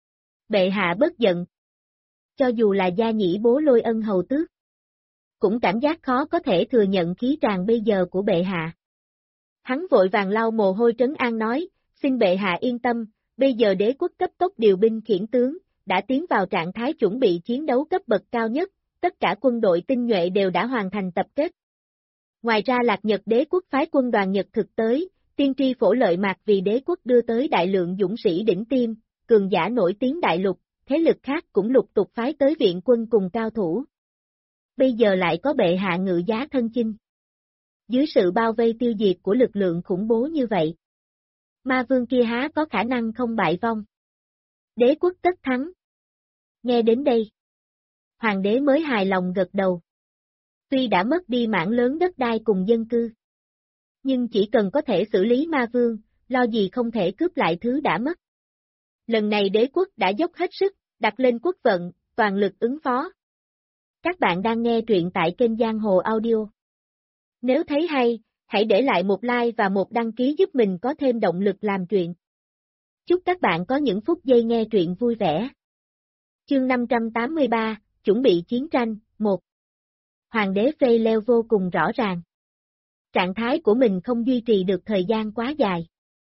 Bệ hạ bớt giận. Cho dù là gia nhĩ bố Lôi Ân hầu tước, cũng cảm giác khó có thể thừa nhận khí tràng bây giờ của bệ hạ. Hắn vội vàng lau mồ hôi trấn an nói, xin bệ hạ yên tâm, bây giờ đế quốc cấp tốc điều binh khiển tướng, đã tiến vào trạng thái chuẩn bị chiến đấu cấp bậc cao nhất, tất cả quân đội tinh nhuệ đều đã hoàn thành tập kết. Ngoài ra Lạc Nhật đế quốc phái quân đoàn Nhật thực tới, tiên tri phổ lợi mạc vì đế quốc đưa tới đại lượng dũng sĩ đỉnh tiêm, cường giả nổi tiếng đại lục, thế lực khác cũng lục tục phái tới viện quân cùng cao thủ. Bây giờ lại có bệ hạ ngự giá thân chinh. Dưới sự bao vây tiêu diệt của lực lượng khủng bố như vậy, ma vương kia há có khả năng không bại vong. Đế quốc tất thắng. Nghe đến đây, hoàng đế mới hài lòng gật đầu. Tuy đã mất đi mảng lớn đất đai cùng dân cư, nhưng chỉ cần có thể xử lý ma vương, lo gì không thể cướp lại thứ đã mất. Lần này đế quốc đã dốc hết sức, đặt lên quốc vận, toàn lực ứng phó. Các bạn đang nghe truyện tại kênh Giang Hồ Audio. Nếu thấy hay, hãy để lại một like và một đăng ký giúp mình có thêm động lực làm truyện. Chúc các bạn có những phút giây nghe truyện vui vẻ. Chương 583, chuẩn bị chiến tranh, 1. Hoàng đế Phê Leo vô cùng rõ ràng. Trạng thái của mình không duy trì được thời gian quá dài.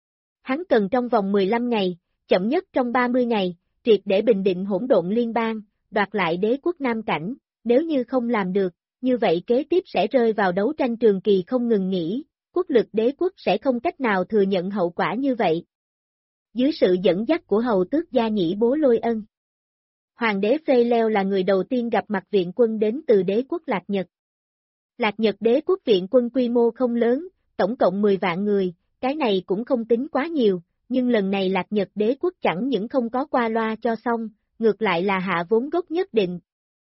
Hắn cần trong vòng 15 ngày, chậm nhất trong 30 ngày, triệt để bình định hỗn độn liên bang, đoạt lại đế quốc Nam Cảnh, nếu như không làm được, như vậy kế tiếp sẽ rơi vào đấu tranh trường kỳ không ngừng nghỉ, quốc lực đế quốc sẽ không cách nào thừa nhận hậu quả như vậy. Dưới sự dẫn dắt của hầu tước gia nhĩ bố Lôi Ân, Hoàng đế Phê Leo là người đầu tiên gặp mặt viện quân đến từ đế quốc Lạc Nhật. Lạc Nhật đế quốc viện quân quy mô không lớn, tổng cộng 10 vạn người, cái này cũng không tính quá nhiều, nhưng lần này Lạc Nhật đế quốc chẳng những không có qua loa cho xong, ngược lại là hạ vốn gốc nhất định.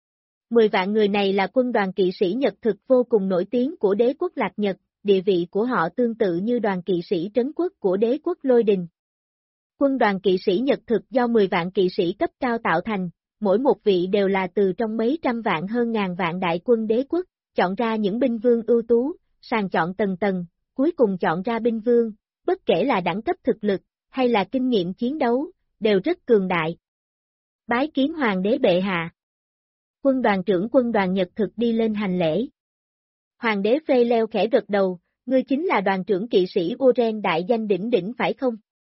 10 vạn người này là quân đoàn kỵ sĩ Nhật thực vô cùng nổi tiếng của đế quốc Lạc Nhật, địa vị của họ tương tự như đoàn kỵ sĩ trấn quốc của đế quốc Lôi Đình. Quân đoàn kỵ sĩ Nhật thực do 10 vạn kỵ sĩ cấp cao tạo thành, mỗi một vị đều là từ trong mấy trăm vạn hơn ngàn vạn đại quân đế quốc, chọn ra những binh vương ưu tú, sàng chọn tầng tầng, cuối cùng chọn ra binh vương, bất kể là đẳng cấp thực lực, hay là kinh nghiệm chiến đấu, đều rất cường đại. Bái kiến hoàng đế bệ hạ. Quân đoàn trưởng quân đoàn Nhật thực đi lên hành lễ. Hoàng đế Phê Leo khẽ gật đầu, ngươi chính là đoàn trưởng kỵ sĩ Uren đại danh đỉnh đỉnh phải không?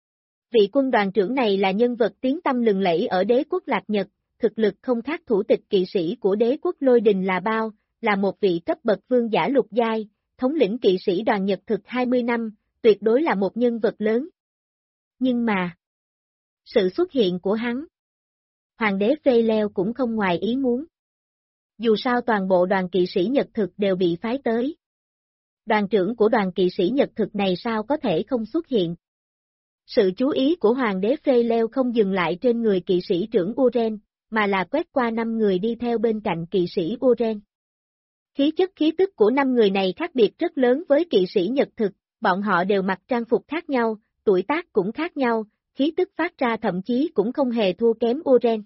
Vị quân đoàn trưởng này là nhân vật tiếng tăm lừng lẫy ở đế quốc Lạc Nhật, thực lực không khác thủ tịch kỵ sĩ của đế quốc Lôi Đình là bao, là một vị cấp bậc vương giả lục giai, thống lĩnh kỵ sĩ đoàn Nhật thực 20 năm, tuyệt đối là một nhân vật lớn. Nhưng mà, sự xuất hiện của hắn, Hoàng đế Phê Leo cũng không ngoài ý muốn. Dù sao toàn bộ đoàn kỵ sĩ Nhật thực đều bị phái tới. Đoàn trưởng của đoàn kỵ sĩ Nhật thực này sao có thể không xuất hiện? Sự chú ý của Hoàng đế Phê Leo không dừng lại trên người kỵ sĩ trưởng Uren, mà là quét qua 5 người đi theo bên cạnh kỵ sĩ Uren. Khí chất khí tức của 5 người này khác biệt rất lớn với kỵ sĩ Nhật thực, bọn họ đều mặc trang phục khác nhau, tuổi tác cũng khác nhau, khí tức phát ra thậm chí cũng không hề thua kém Uren.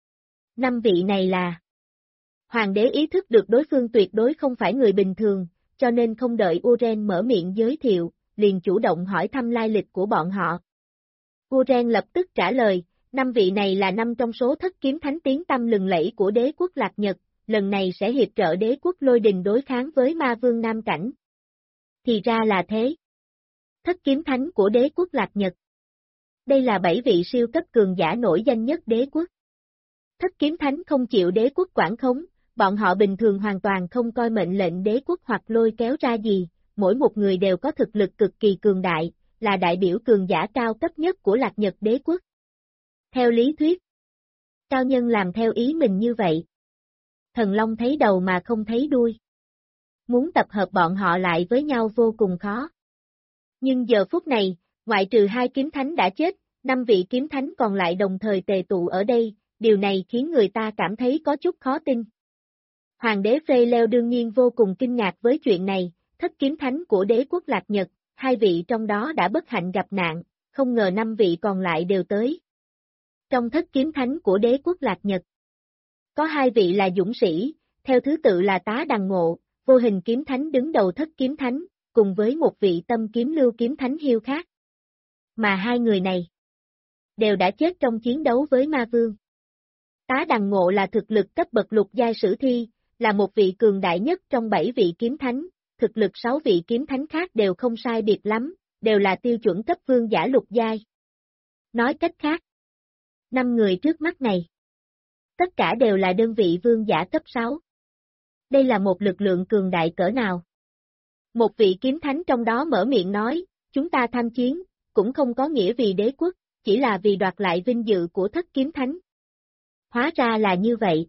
5 vị này là... Hoàng đế ý thức được đối phương tuyệt đối không phải người bình thường, cho nên không đợi Uren mở miệng giới thiệu, liền chủ động hỏi thăm lai lịch của bọn họ. Uren lập tức trả lời, 5 vị này là 5 trong số thất kiếm thánh tiếng tăm lừng lẫy của đế quốc Lạc Nhật, lần này sẽ hiệp trợ đế quốc Lôi Đình đối kháng với ma vương Nam Cảnh. Thì ra là thế. Thất kiếm thánh của đế quốc Lạc Nhật. Đây là 7 vị siêu cấp cường giả nổi danh nhất đế quốc. Thất kiếm thánh không chịu đế quốc quản khống, bọn họ bình thường hoàn toàn không coi mệnh lệnh đế quốc hoặc lôi kéo ra gì, mỗi một người đều có thực lực cực kỳ cường đại, là đại biểu cường giả cao cấp nhất của Lạc Nhật đế quốc. Theo lý thuyết, cao nhân làm theo ý mình như vậy. Thần Long thấy đầu mà không thấy đuôi. Muốn tập hợp bọn họ lại với nhau vô cùng khó. Nhưng giờ phút này, ngoại trừ 2 kiếm thánh đã chết, 5 vị kiếm thánh còn lại đồng thời tề tụ ở đây, điều này khiến người ta cảm thấy có chút khó tin. Hoàng đế Phê Leo đương nhiên vô cùng kinh ngạc với chuyện này, thất kiếm thánh của đế quốc Lạc Nhật, 2 vị trong đó đã bất hạnh gặp nạn, không ngờ 5 vị còn lại đều tới. Trong thất kiếm thánh của đế quốc Lạc Nhật, có 2 vị là dũng sĩ, theo thứ tự là Tá Đằng Ngộ, vô hình kiếm thánh đứng đầu thất kiếm thánh, cùng với một vị tâm kiếm lưu kiếm thánh hiêu khác. Mà 2 người này đều đã chết trong chiến đấu với ma vương. Tá Đằng Ngộ là thực lực cấp bậc lục giai sử thi, là một vị cường đại nhất trong 7 vị kiếm thánh, thực lực 6 vị kiếm thánh khác đều không sai biệt lắm, đều là tiêu chuẩn cấp vương giả lục giai. Nói cách khác, 5 người trước mắt này, tất cả đều là đơn vị vương giả cấp 6. Đây là một lực lượng cường đại cỡ nào? Một vị kiếm thánh trong đó mở miệng nói, chúng ta tham chiến, cũng không có nghĩa vì đế quốc, chỉ là vì đoạt lại vinh dự của thất kiếm thánh. Hóa ra là như vậy.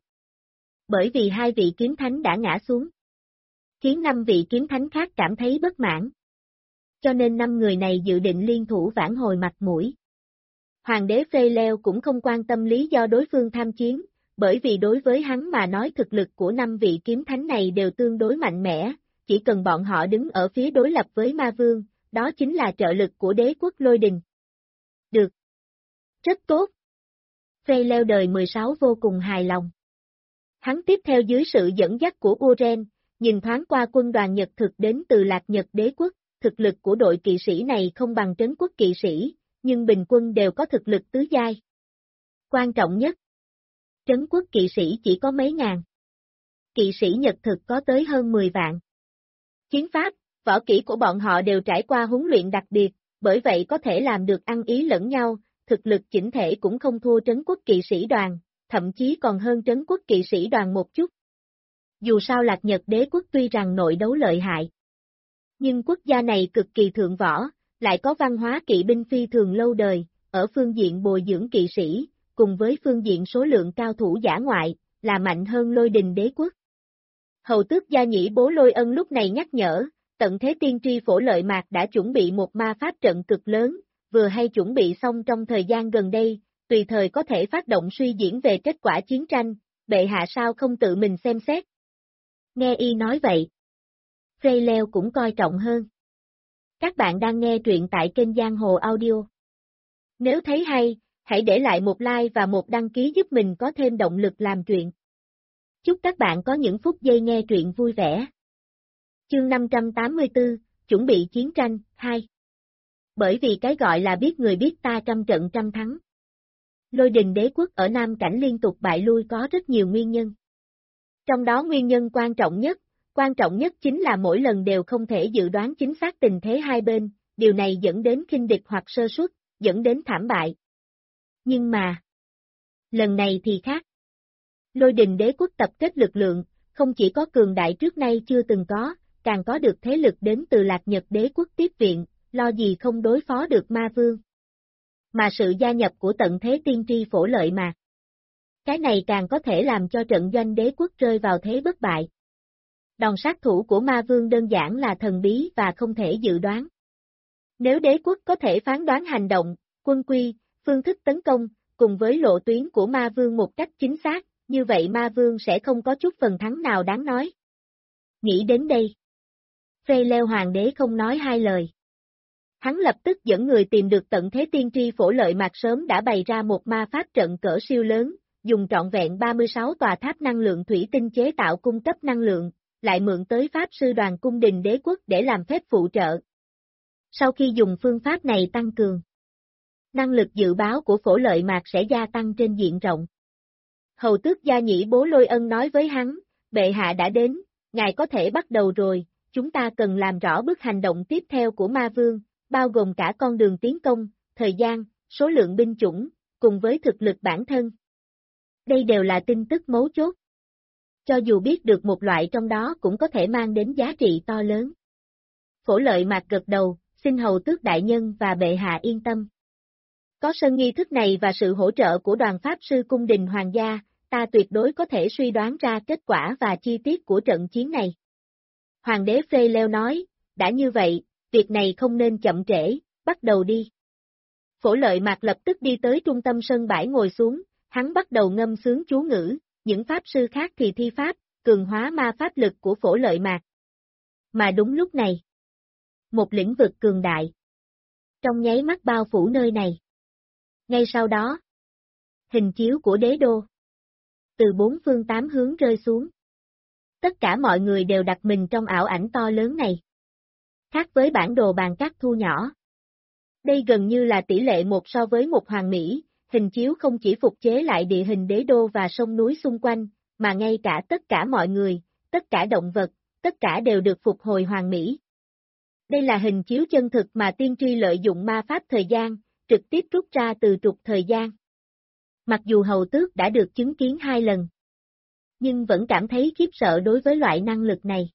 Bởi vì 2 vị kiếm thánh đã ngã xuống, khiến 5 vị kiếm thánh khác cảm thấy bất mãn. Cho nên 5 người này dự định liên thủ vãn hồi mặt mũi. Hoàng đế Phreleo cũng không quan tâm lý do đối phương tham chiến, bởi vì đối với hắn mà nói thực lực của 5 vị kiếm thánh này đều tương đối mạnh mẽ, chỉ cần bọn họ đứng ở phía đối lập với ma vương, đó chính là trợ lực của đế quốc Lôi Đình. Được. Rất tốt. Phreleo đời 16 vô cùng hài lòng. Hắn tiếp theo dưới sự dẫn dắt của Uren, nhìn thoáng qua quân đoàn Nhật thực đến từ Lạc Nhật đế quốc, thực lực của đội kỵ sĩ này không bằng trấn quốc kỵ sĩ, nhưng bình quân đều có thực lực tứ giai. Quan trọng nhất, trấn quốc kỵ sĩ chỉ có mấy ngàn. Kỵ sĩ Nhật thực có tới hơn 10 vạn. Chiến pháp, võ kỹ của bọn họ đều trải qua huấn luyện đặc biệt, bởi vậy có thể làm được ăn ý lẫn nhau, thực lực chỉnh thể cũng không thua trấn quốc kỵ sĩ đoàn, thậm chí còn hơn trấn quốc kỵ sĩ đoàn một chút. Dù sao Lạc Nhật đế quốc tuy rằng nội đấu lợi hại, nhưng quốc gia này cực kỳ thượng võ, lại có văn hóa kỵ binh phi thường lâu đời, ở phương diện bồi dưỡng kỵ sĩ, cùng với phương diện số lượng cao thủ dã ngoại, là mạnh hơn Lôi Đình đế quốc. Hầu tước gia nhĩ bố Lôi Ân lúc này nhắc nhở, tận thế tiên tri phổ lợi mạc đã chuẩn bị một ma pháp trận cực lớn, vừa hay chuẩn bị xong trong thời gian gần đây, tùy thời có thể phát động suy diễn về kết quả chiến tranh, bệ hạ sao không tự mình xem xét. Nghe y nói vậy, Phreleo cũng coi trọng hơn. Các bạn đang nghe truyện tại kênh Giang Hồ Audio. Nếu thấy hay, hãy để lại một like và một đăng ký giúp mình có thêm động lực làm truyện. Chúc các bạn có những phút giây nghe truyện vui vẻ. Chương 584, chuẩn bị chiến tranh, 2. Bởi vì cái gọi là biết người biết ta trăm trận trăm thắng. Lôi Đình đế quốc ở Nam Cảnh liên tục bại lui có rất nhiều nguyên nhân. Trong đó nguyên nhân quan trọng nhất chính là mỗi lần đều không thể dự đoán chính xác tình thế hai bên, điều này dẫn đến khinh địch hoặc sơ suất, dẫn đến thảm bại. Nhưng mà, lần này thì khác. Lôi Đình đế quốc tập kết lực lượng, không chỉ có cường đại trước nay chưa từng có, càng có được thế lực đến từ Lạc Nhật đế quốc tiếp viện, lo gì không đối phó được ma vương. Mà sự gia nhập của tận thế tiên tri phổ lợi mạc, cái này càng có thể làm cho trận doanh đế quốc rơi vào thế bất bại. Đòn sát thủ của ma vương đơn giản là thần bí và không thể dự đoán. Nếu đế quốc có thể phán đoán hành động, quân quy, phương thức tấn công, cùng với lộ tuyến của ma vương một cách chính xác, như vậy ma vương sẽ không có chút phần thắng nào đáng nói. Nghĩ đến đây, Phreleo hoàng đế không nói hai lời. Hắn lập tức dẫn người tìm được tận thế tiên tri phổ lợi mạc sớm đã bày ra một ma pháp trận cỡ siêu lớn, dùng trọn vẹn 36 tòa tháp năng lượng thủy tinh chế tạo cung cấp năng lượng, lại mượn tới pháp sư đoàn cung đình đế quốc để làm phép phụ trợ. Sau khi dùng phương pháp này tăng cường, năng lực dự báo của phổ lợi mạc sẽ gia tăng trên diện rộng. Hầu tước gia nhĩ bố Lôi Ân nói với hắn, bệ hạ đã đến, ngài có thể bắt đầu rồi, chúng ta cần làm rõ bước hành động tiếp theo của ma vương, bao gồm cả con đường tiến công, thời gian, số lượng binh chủng, cùng với thực lực bản thân. Đây đều là tin tức mấu chốt. Cho dù biết được một loại trong đó cũng có thể mang đến giá trị to lớn. Phổ lợi mạc gật đầu, xin hầu tước đại nhân và bệ hạ yên tâm. Có sân nghi thức này và sự hỗ trợ của đoàn pháp sư cung đình hoàng gia, ta tuyệt đối có thể suy đoán ra kết quả và chi tiết của trận chiến này. Hoàng đế Phreleo nói, đã như vậy, việc này không nên chậm trễ, bắt đầu đi. Phổ lợi mạc lập tức đi tới trung tâm sân bãi ngồi xuống, hắn bắt đầu ngâm sướng chú ngữ, những pháp sư khác thì thi pháp, cường hóa ma pháp lực của phổ lợi mạc. Mà đúng lúc này, một lĩnh vực cường đại trong nháy mắt bao phủ nơi này. Ngay sau đó, hình chiếu của đế đô từ 4 phương 8 hướng rơi xuống. Tất cả mọi người đều đặt mình trong ảo ảnh to lớn này. Khác với bản đồ bàn cát thu nhỏ, đây gần như là tỷ lệ 1 so với 1 hoàn mỹ, hình chiếu không chỉ phục chế lại địa hình đế đô và sông núi xung quanh, mà ngay cả tất cả mọi người, tất cả động vật, tất cả đều được phục hồi hoàn mỹ. Đây là hình chiếu chân thực mà tiên tri lợi dụng ma pháp thời gian, trực tiếp rút ra từ trục thời gian. Mặc dù hầu tước đã được chứng kiến 2 lần, nhưng vẫn cảm thấy khiếp sợ đối với loại năng lực này.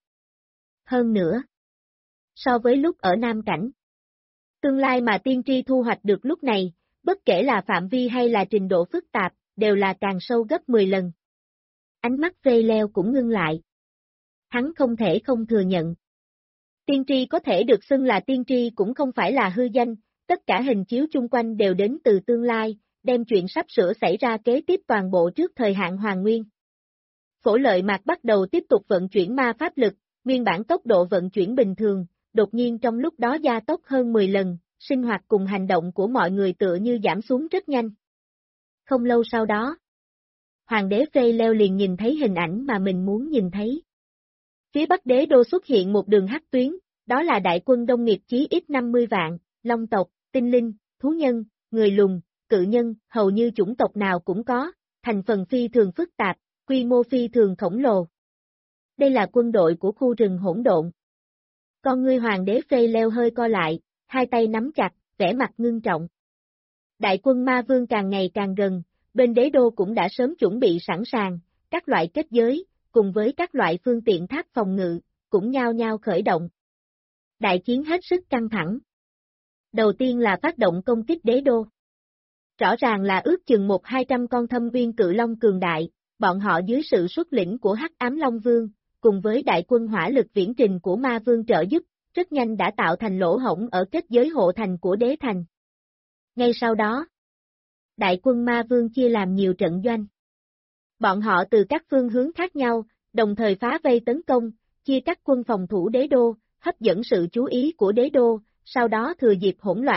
Hơn nữa, so với lúc ở Nam Cảnh, tương lai mà tiên tri thu hoạch được lúc này, bất kể là phạm vi hay là trình độ phức tạp, đều là càng sâu gấp 10 lần. Ánh mắt Freyleo cũng ngưng lại. Hắn không thể không thừa nhận. Tiên tri có thể được xưng là tiên tri cũng không phải là hư danh, tất cả hình chiếu chung quanh đều đến từ tương lai, đem chuyện sắp sửa xảy ra kế tiếp toàn bộ trước thời hạn hoàn nguyên. Phổ Lợi Mạc bắt đầu tiếp tục vận chuyển ma pháp lực, nguyên bản tốc độ vận chuyển bình thường, đột nhiên trong lúc đó gia tốc hơn 10 lần, sinh hoạt cùng hành động của mọi người tựa như giảm xuống rất nhanh. Không lâu sau đó, Hoàng đế Freyleo liền nhìn thấy hình ảnh mà mình muốn nhìn thấy. Phía Bắc đế đô xuất hiện một đường hắc tuyến, đó là đại quân đông nghiệp chí ít 50 vạn, long tộc, tinh linh, thú nhân, người lùn, cự nhân, hầu như chủng tộc nào cũng có, thành phần phi thường phức tạp, quy mô phi thường khổng lồ. Đây là quân đội của khu rừng hỗn độn. Con ngươi Hoàng đế Freyleo hơi co lại, hai tay nắm chặt, vẻ mặt ngưng trọng. Đại quân ma vương càng ngày càng gần, bên đế đô cũng đã sớm chuẩn bị sẵn sàng, các loại kết giới, cùng với các loại phương tiện tháp phòng ngự, cũng nhao nhao khởi động. Đại chiến hết sức căng thẳng. Đầu tiên là phát động công kích đế đô. Rõ ràng là ước chừng 100-200 con thâm uyên cự long cường đại, bọn họ dưới sự xuất lĩnh của Hắc Ám Long Vương, cùng với đại quân hỏa lực viễn trình của ma vương trợ giúp, rất nhanh đã tạo thành lỗ hổng ở kết giới hộ thành của đế thành. Ngay sau đó, đại quân ma vương chia làm nhiều trận doanh. Bọn họ từ các phương hướng khác nhau, đồng thời phá vây tấn công, chia cắt quân phòng thủ đế đô, hấp dẫn sự chú ý của đế đô, sau đó thừa dịp hỗn loạn